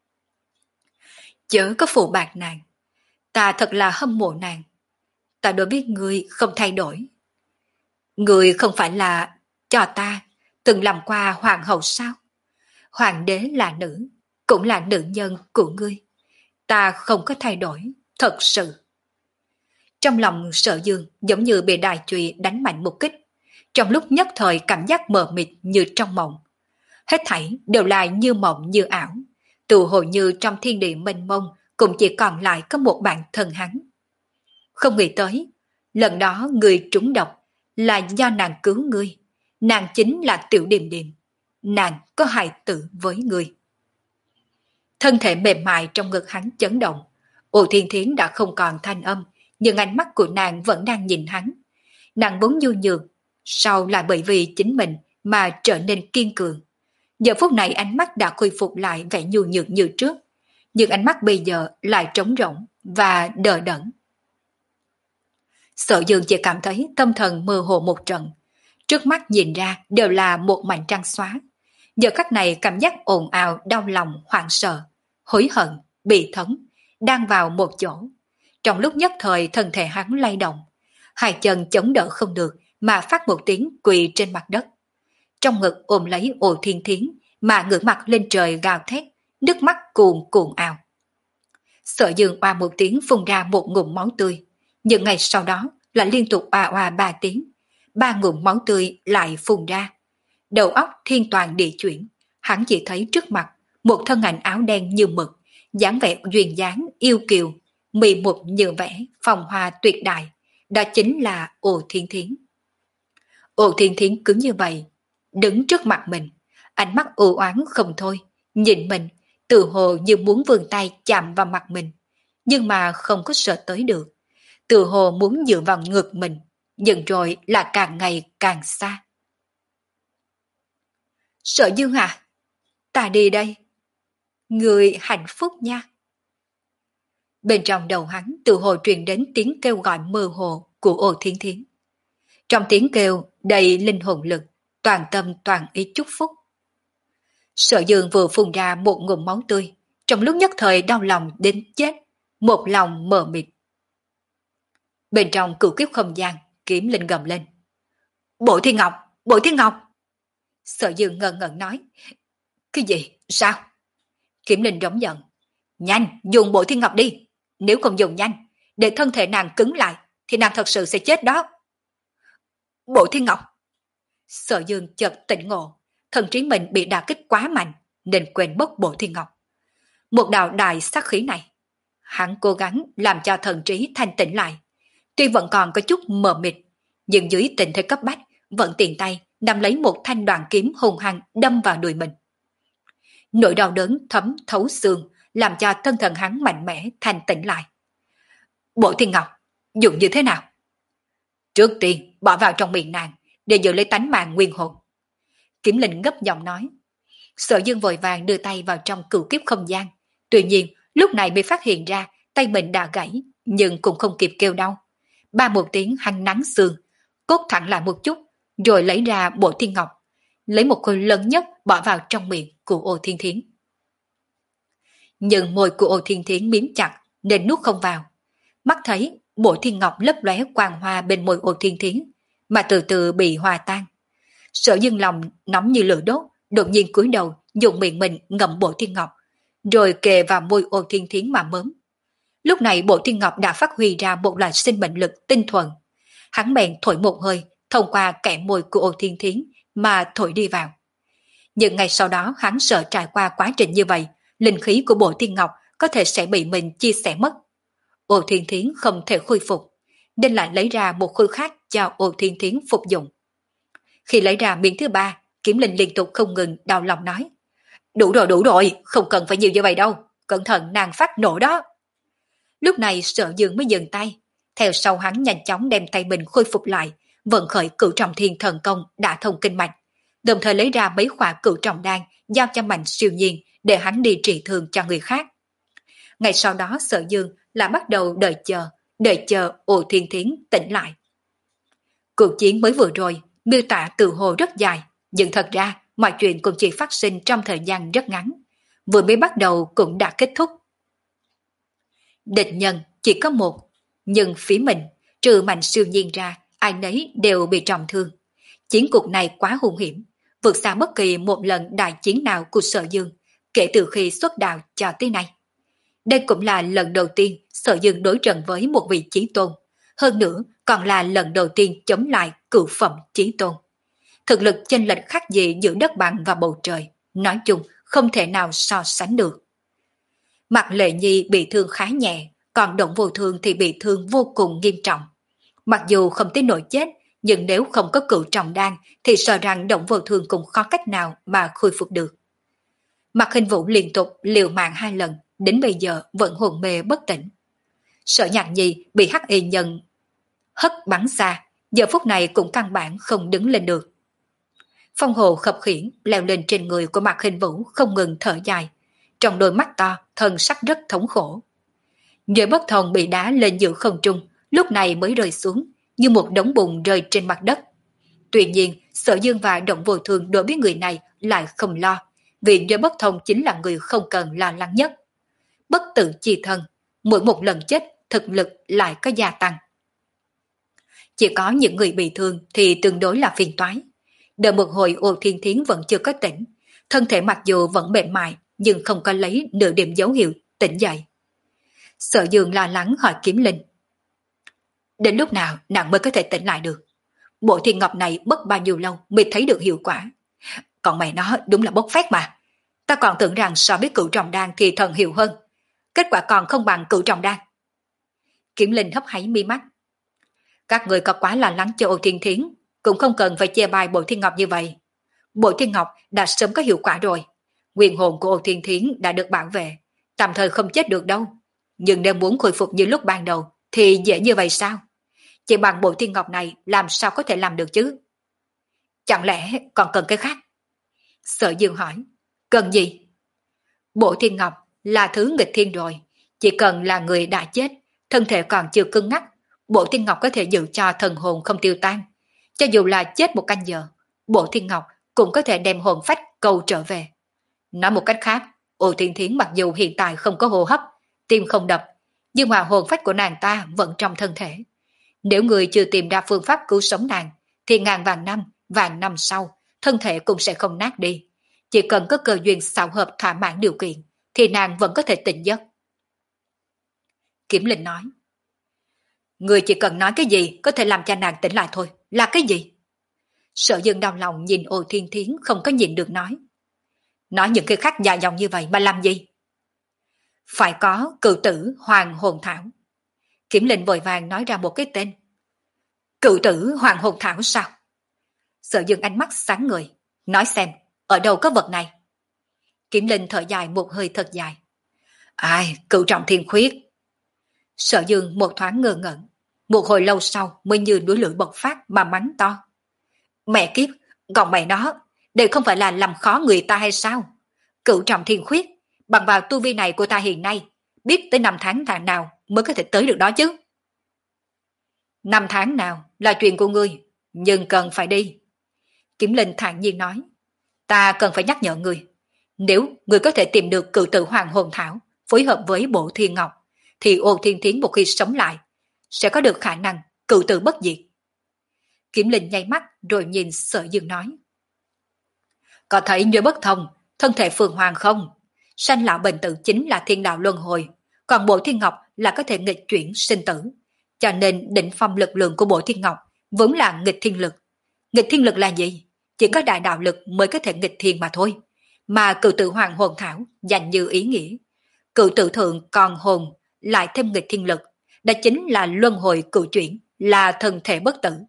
Chớ có phụ bạc nàng, ta thật là hâm mộ nàng. Ta đối với người không thay đổi. Người không phải là cho ta từng làm qua hoàng hậu sao? Hoàng đế là nữ, cũng là nữ nhân của ngươi. Ta không có thay đổi, thật sự. Trong lòng Sở Dương giống như bị đài chùy đánh mạnh một kích. Trong lúc nhất thời cảm giác mờ mịt như trong mộng. Hết thảy đều là như mộng như ảo. Tự hồ như trong thiên địa mênh mông cũng chỉ còn lại có một bản thân hắn. Không nghĩ tới, lần đó người trúng độc là do nàng cứu ngươi. Nàng chính là Tiểu Điềm Điềm. Nàng có hài tử với ngươi. Thân thể mềm mại trong ngực hắn chấn động. Ô Thiên Thiến đã không còn thanh âm, nhưng ánh mắt của nàng vẫn đang nhìn hắn. Nàng vốn nhu nhược, sau lại bởi vì chính mình mà trở nên kiên cường. Giờ phút này ánh mắt đã khôi phục lại vẻ nhu nhược như trước, nhưng ánh mắt bây giờ lại trống rỗng và đờ đẫn. Sở Dương chỉ cảm thấy tâm thần mơ hồ một trận. Trước mắt nhìn ra đều là một mảnh trăng xóa. Giờ khắc này cảm giác ồn ào, đau lòng, hoảng sợ, hối hận, bị thấn, đang vào một chỗ. Trong lúc nhất thời thân thể hắn lay động, hai chân chống đỡ không được mà phát một tiếng quỳ trên mặt đất. Trong ngực ôm lấy Ô Thiên Thiến mà ngửa mặt lên trời gào thét, nước mắt cuồn cuộn ào. Sở Dương oa một tiếng phun ra một ngụm máu tươi, nhưng ngày sau đó là liên tục oa oa ba tiếng, ba ngụm máu tươi lại phun ra. Đầu óc thiên toàn địa chuyển, hắn chỉ thấy trước mặt một thân ảnh áo đen như mực, dáng vẻ duyên dáng yêu kiều, mị mục như vẻ phong hoa tuyệt đại, đó chính là Ô Thiên Thiến. Ô Thiên Thiến cứng như vậy, đứng trước mặt mình, ánh mắt u oán không thôi, nhìn mình, tự hồ như muốn vươn tay chạm vào mặt mình, nhưng mà không có sợ tới được. Tự hồ muốn dựa vào ngực mình, nhưng rồi là càng ngày càng xa. Sở Dương à, ta đi đây. Người hạnh phúc nha. Bên trong đầu hắn tự hồ truyền đến tiếng kêu gọi mơ hồ của Ô Thiên Thiến. Trong tiếng kêu đầy linh hồn lực, toàn tâm toàn ý chúc phúc. Sở Dương vừa phun ra một ngụm máu tươi, trong lúc nhất thời đau lòng đến chết, một lòng mờ mịt. Bên trong cửu kiếp không gian, Kiếm Linh gầm lên. Bộ Thiên Ngọc, Bộ Thiên Ngọc. Sở Dương ngần ngần nói. Cái gì? Sao? Kiếm Linh giống giận. Nhanh, dùng Bộ Thiên Ngọc đi. Nếu không dùng nhanh, để thân thể nàng cứng lại, thì nàng thật sự sẽ chết đó. Bộ Thiên Ngọc. Sở Dương chợt tỉnh ngộ, thần trí mình bị đả kích quá mạnh, nên quên mất Bộ Thiên Ngọc. Một đạo đại sát khí này, hắn cố gắng làm cho thần trí thanh tĩnh lại. Tuy vẫn còn có chút mờ mịt, nhưng dưới tình thế cấp bách, vẫn tiện tay nắm lấy một thanh đoàn kiếm hung hăng đâm vào đùi mình. Nỗi đau đớn thấm thấu xương, làm cho thân thần hắn mạnh mẽ thanh tĩnh lại. Bộ Thiên Ngọc, dùng như thế nào? Trước tiên, bỏ vào trong miệng nàng, để giữ lấy tánh mạng nguyên hồn. Kiếm Linh gấp giọng nói. Sở Dương vội vàng đưa tay vào trong cửu kiếp không gian. Tuy nhiên, lúc này mới phát hiện ra tay mình đã gãy, nhưng cũng không kịp kêu đau. Ba một tiếng hắn nắng xương, cốt thẳng lại một chút, rồi lấy ra Bộ Thiên Ngọc, lấy một khối lớn nhất bỏ vào trong miệng của Ô Thiên Thiến. Nhưng môi của Ô Thiên Thiến miếm chặt nên nuốt không vào. Mắt thấy Bộ Thiên Ngọc lấp lóe quang hoa bên môi Ô Thiên Thiến, mà từ từ bị hòa tan. Sở Dương lòng nóng như lửa đốt, đột nhiên cúi đầu dùng miệng mình ngậm Bộ Thiên Ngọc, rồi kề vào môi Ô Thiên Thiến mà mớm. Lúc này Bộ Thiên Ngọc đã phát huy ra một loại sinh mệnh lực tinh thuần. Hắn bèn thổi một hơi thông qua kẽ môi của Ô Thiên Thiến mà thổi đi vào. Nhưng ngay sau đó hắn sợ trải qua quá trình như vậy, linh khí của Bộ Thiên Ngọc có thể sẽ bị mình chia sẻ mất. Ô Thiên Thiến không thể khôi phục, nên lại lấy ra một khối khác cho Ô Thiên Thiến phục dụng. Khi lấy ra miếng thứ ba, Kiếm Linh liên tục không ngừng đau lòng nói. Đủ rồi, đủ rồi, không cần phải nhiều như vậy đâu, cẩn thận nàng phát nổ đó. Lúc này Sở Dương mới dừng tay, theo sau hắn nhanh chóng đem tay mình khôi phục lại, vận khởi cửu trọng thiên thần công đã thông kinh mạch, đồng thời lấy ra mấy khỏa cửu trọng đan giao cho Mạnh Siêu Nhiên để hắn đi trị thương cho người khác. Ngày sau đó Sở Dương là bắt đầu đợi chờ, đợi chờ Ô Thiên Thiến tỉnh lại. Cuộc chiến mới vừa rồi, miêu tả từ hồ rất dài, nhưng thật ra mọi chuyện cũng chỉ phát sinh trong thời gian rất ngắn. Vừa mới bắt đầu cũng đã kết thúc. Địch nhân chỉ có một, nhưng phía mình, trừ Mạnh Siêu Nhiên ra, ai nấy đều bị trọng thương. Chiến cuộc này quá hung hiểm, vượt xa bất kỳ một lần đại chiến nào của Sở Dương, kể từ khi xuất đạo cho tới nay. Đây cũng là lần đầu tiên Sở Dương đối trận với một vị chí tôn, hơn nữa còn là lần đầu tiên chống lại cửu phẩm chí tôn. Thực lực chênh lệch khác gì giữa đất bằng và bầu trời, nói chung không thể nào so sánh được. Mạc Lệ Nhi bị thương khá nhẹ, còn Động Vô Thương thì bị thương vô cùng nghiêm trọng. Mặc dù không tới nỗi chết, nhưng nếu không có cửu trọng đan thì sợ rằng Động Vô Thương cũng khó cách nào mà khôi phục được. Mạc Hình Vũ liên tục liều mạng hai lần, đến bây giờ vẫn hồn mê bất tỉnh. Sở Nhạc Nhi bị hắc y nhân hất bắn xa, giờ phút này cũng căn bản không đứng lên được. Phong Hồ khập khiễng leo lên trên người của Mạc Hình Vũ không ngừng thở dài, trong đôi mắt to thân sắc rất thống khổ. Nhớ Bất Thông bị đá lên giữa không trung, lúc này mới rơi xuống như một đống bùn rơi trên mặt đất. Tuy nhiên, Sở Dương và Động Vô Thương đối với người này lại không lo, vì Nhớ Bất Thông chính là người không cần lo lắng nhất. Bất tử chi thân, mỗi một lần chết thực lực lại có gia tăng. Chỉ có những người bị thương thì tương đối là phiền toái. Đợi một hồi Ô Thiên Thiến vẫn chưa có tỉnh, thân thể mặc dù vẫn mềm mại nhưng không có lấy nửa điểm dấu hiệu tỉnh dậy. Sở Dương lo lắng hỏi Kiếm Linh. Đến lúc nào nàng mới có thể tỉnh lại được? Bộ thiên ngọc này bất bao nhiêu lâu mới thấy được hiệu quả. Còn mày nó đúng là bốc phét mà. Ta còn tưởng rằng so với cửu trọng đan thì thần hiệu hơn. Kết quả còn không bằng cửu trọng đan. Kiếm Linh hấp háy mi mắt. Các người có quá lo lắng cho Ô Thiên Thiến, cũng không cần phải chê bai Bộ Thiên Ngọc như vậy. Bộ Thiên Ngọc đã sớm có hiệu quả rồi. Nguyên hồn của Ô Thiên Thiến đã được bảo vệ, tạm thời không chết được đâu. Nhưng nếu muốn khôi phục như lúc ban đầu thì dễ như vậy sao? Chỉ bằng Bộ Thiên Ngọc này làm sao có thể làm được chứ? Chẳng lẽ còn cần cái khác? Sở Dương hỏi. Cần gì? Bộ Thiên Ngọc là thứ nghịch thiên rồi. Chỉ cần là người đã chết, thân thể còn chưa cứng ngắc, Bộ Thiên Ngọc có thể giữ cho thần hồn không tiêu tan. Cho dù là chết một canh giờ, Bộ Thiên Ngọc cũng có thể đem hồn phách cầu trở về. Nói một cách khác, Ô Thiên Thiến mặc dù hiện tại không có hô hấp, tim không đập, nhưng mà hồn phách của nàng ta vẫn trong thân thể. Nếu người chưa tìm ra phương pháp cứu sống nàng, thì ngàn vàng năm, vàng năm sau, thân thể cũng sẽ không nát đi. Chỉ cần có cơ duyên xảo hợp thỏa mãn điều kiện, thì nàng vẫn có thể tỉnh giấc. Kiếm Linh nói. Người chỉ cần nói cái gì có thể làm cho nàng tỉnh lại thôi, là cái gì? Sở Dương đau lòng nhìn Ô Thiên Thiến không có nhìn được nói. Nói những cái khác dài dòng như vậy mà làm gì? Phải có cựu tử Hoàng Hồn Thảo. Kiếm Linh vội vàng nói ra một cái tên. Cựu tử Hoàng Hồn Thảo sao? Sở Dương ánh mắt sáng người. Nói xem, ở đâu có vật này? Kiếm Linh thở dài một hơi thật dài. Ai, cựu trọng thiên khuyết. Sở Dương một thoáng ngơ ngẩn. Một hồi lâu sau mới như núi lửa bộc phát mà mắng to. Mẹ kiếp, còn mày nó, đều không phải là làm khó người ta hay sao? Cựu trọng thiên khuyết, bằng vào tu vi này của ta hiện nay, biết tới năm tháng tháng nào mới có thể tới được đó chứ? Năm tháng nào là chuyện của ngươi, nhưng cần phải đi. Kiếm Linh thản nhiên nói. Ta cần phải nhắc nhở ngươi. Nếu ngươi có thể tìm được cựu tử Hoàng Hồn Thảo, phối hợp với Bộ Thiên Ngọc, thì Ô Thiên Thiến một khi sống lại, sẽ có được khả năng cựu tử bất diệt. Kiếm Linh nháy mắt rồi nhìn Sở Dương nói. Có thấy Nhớ Bất Thông, thân thể Phượng Hoàng không? Sanh lão bệnh tử chính là thiên đạo luân hồi, còn Bộ Thiên Ngọc là có thể nghịch chuyển sinh tử. Cho nên đỉnh phong lực lượng của Bộ Thiên Ngọc vốn là nghịch thiên lực. Nghịch thiên lực là gì? Chỉ có đại đạo lực mới có thể nghịch thiên mà thôi. Mà cựu tử Hoàng Hồn Thảo dành như ý nghĩa. Cựu tử thượng còn hồn lại thêm nghịch thiên lực, đó chính là luân hồi cựu chuyển, là thân thể bất tử.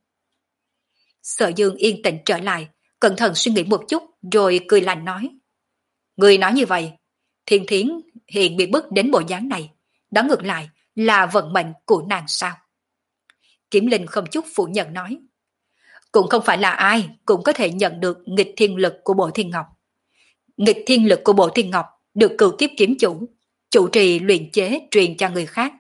Sở Dương yên tĩnh trở lại, cẩn thận suy nghĩ một chút rồi cười lạnh nói. Người nói như vậy, Thiên Thiến hiện bị bức đến bộ dáng này, đó ngược lại là vận mệnh của nàng sao? Kiếm Linh không chút phủ nhận nói. Cũng không phải là ai cũng có thể nhận được nghịch thiên lực của Bộ Thiên Ngọc. Nghịch thiên lực của Bộ Thiên Ngọc được cửu kiếp kiếm chủ, chủ trì luyện chế truyền cho người khác.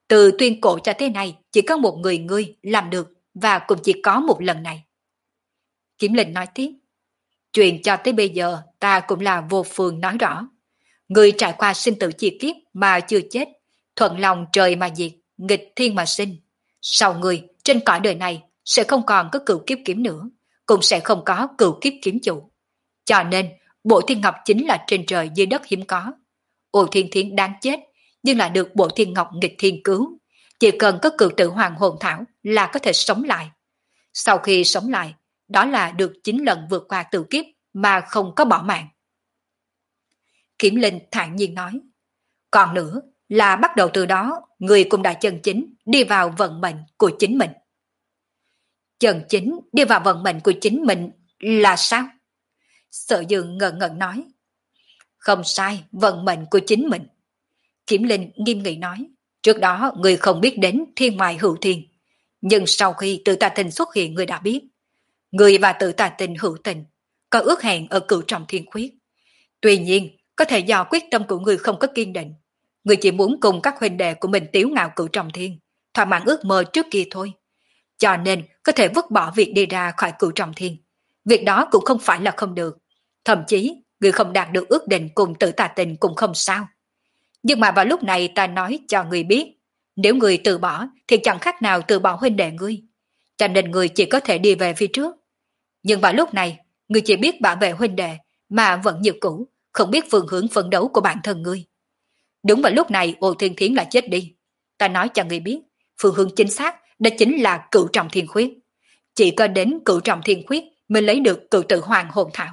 Từ tuyên cổ cho tới nay, chỉ có một người ngươi làm được, và cũng chỉ có một lần này. Kiếm Linh nói tiếp, chuyện cho tới bây giờ ta cũng là vô phương nói rõ. Ngươi trải qua sinh tử chi kiếp mà chưa chết, thuận lòng trời mà diệt, nghịch thiên mà sinh. Sau ngươi, trên cõi đời này sẽ không còn có cửu kiếp kiếm nữa, cũng sẽ không có cửu kiếp kiếm chủ. Cho nên, Bộ Thiên Ngọc chính là trên trời dưới đất hiếm có. Ô Thiên Thiến đáng chết, nhưng là được Bộ Thiên Ngọc nghịch thiên cứu. Chỉ cần có cửu tử hoàng hồn thảo là có thể sống lại. Sau khi sống lại, đó là được chín lần vượt qua tử kiếp mà không có bỏ mạng. Kiếm Linh thản nhiên nói, còn nữa là bắt đầu từ đó, người cũng đã chân chính đi vào vận mệnh của chính mình. Chân chính đi vào vận mệnh của chính mình là sao? Sở Dương ngẩn ngẩn nói, không sai, vận mệnh của chính mình. Kiếm Linh nghiêm nghị nói, trước đó người không biết đến thiên ngoại hữu thiên, nhưng sau khi tự tà tình xuất hiện người đã biết. Người và tự tà tình hữu tình, có ước hẹn ở cửu trọng thiên khuyết. Tuy nhiên, có thể do quyết tâm của người không có kiên định. Người chỉ muốn cùng các huynh đệ của mình tiếu ngạo cửu trọng thiên, thỏa mãn ước mơ trước kia thôi. Cho nên có thể vứt bỏ việc đi ra khỏi cửu trọng thiên. Việc đó cũng không phải là không được. Thậm chí, người không đạt được ước định cùng tự tà tình cũng không sao. Nhưng mà vào lúc này ta nói cho người biết, nếu người từ bỏ thì chẳng khác nào từ bỏ huynh đệ ngươi. Cho nên người chỉ có thể đi về phía trước. Nhưng vào lúc này, người chỉ biết bảo vệ huynh đệ mà vẫn như cũ, không biết phương hướng phấn đấu của bản thân ngươi. Đúng vào lúc này Ô Thiên Thiến lại chết đi. Ta nói cho người biết, phương hướng chính xác đó chính là cửu trọng thiên khuyết. Chỉ có đến cửu trọng thiên khuyết mới lấy được cửu tự hoàng hồn thảo.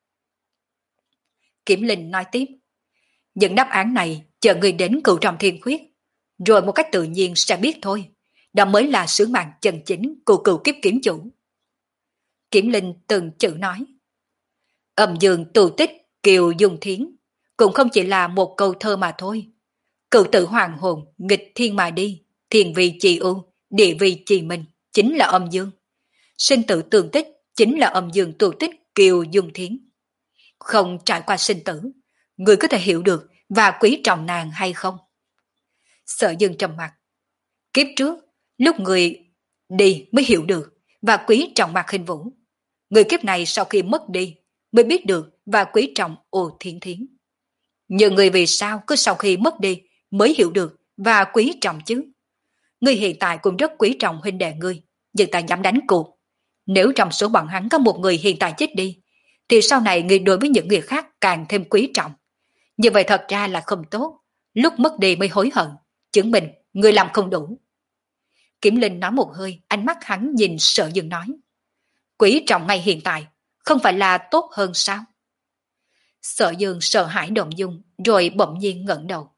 Kiếm Linh nói tiếp, những đáp án này chờ người đến cửu trọng thiên khuyết, rồi một cách tự nhiên sẽ biết thôi. Đó mới là sứ mạng chân chính của cửu kiếp kiếm chủ. Kiếm Linh từng chữ nói, âm dương tù tích kiều dung thiến, cũng không chỉ là một câu thơ mà thôi. Cửu tự hoàng hồn nghịch thiên mà đi, thiên vị trì ưu, địa vị trì minh, chính là âm dương. Sinh tử tương tích chính là âm dương tù tích kiều dung thiến. Không trải qua sinh tử, người có thể hiểu được và quý trọng nàng hay không? Sở Dương trầm mặt. Kiếp trước, lúc người đi mới hiểu được và quý trọng Mạc Khinh Vũ. Người kiếp này sau khi mất đi mới biết được và quý trọng Ô Thiên Thiến. Nhưng người vì sao cứ sau khi mất đi mới hiểu được và quý trọng chứ? Người hiện tại cũng rất quý trọng huynh đệ ngươi, nhưng ta dám đánh cuộc. Nếu trong số bọn hắn có một người hiện tại chết đi, thì sau này người đối với những người khác càng thêm quý trọng. Như vậy thật ra là không tốt, lúc mất đi mới hối hận, chứng minh người làm không đủ. Kiếm Linh nói một hơi, ánh mắt hắn nhìn Sở Dương nói, quý trọng ngay hiện tại, không phải là tốt hơn sao? Sở Dương sợ hãi động dung, rồi bỗng nhiên ngẩng đầu.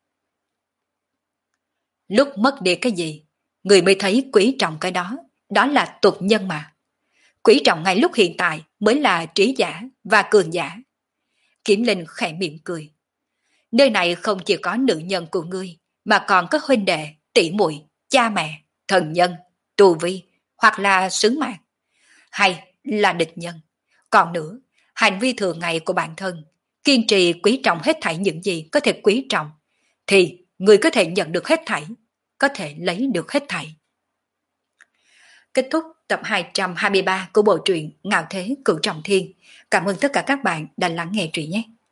Lúc mất đi cái gì, người mới thấy quý trọng cái đó, đó là tục nhân mà. Quý trọng ngay lúc hiện tại mới là trí giả và cường giả. Kiếm Linh khẽ mỉm cười. Nơi này không chỉ có nữ nhân của ngươi, mà còn có huynh đệ, tỷ muội, cha mẹ, thần nhân, tù vi, hoặc là sứ mạng, hay là địch nhân. Còn nữa, hành vi thường ngày của bản thân, kiên trì quý trọng hết thảy những gì có thể quý trọng, thì người có thể nhận được hết thảy, có thể lấy được hết thảy. Kết thúc tập hai trăm hai mươi ba của bộ truyện Ngạo Thế Cửu Trọng Thiên. Cảm ơn tất cả các bạn đã lắng nghe truyện nhé.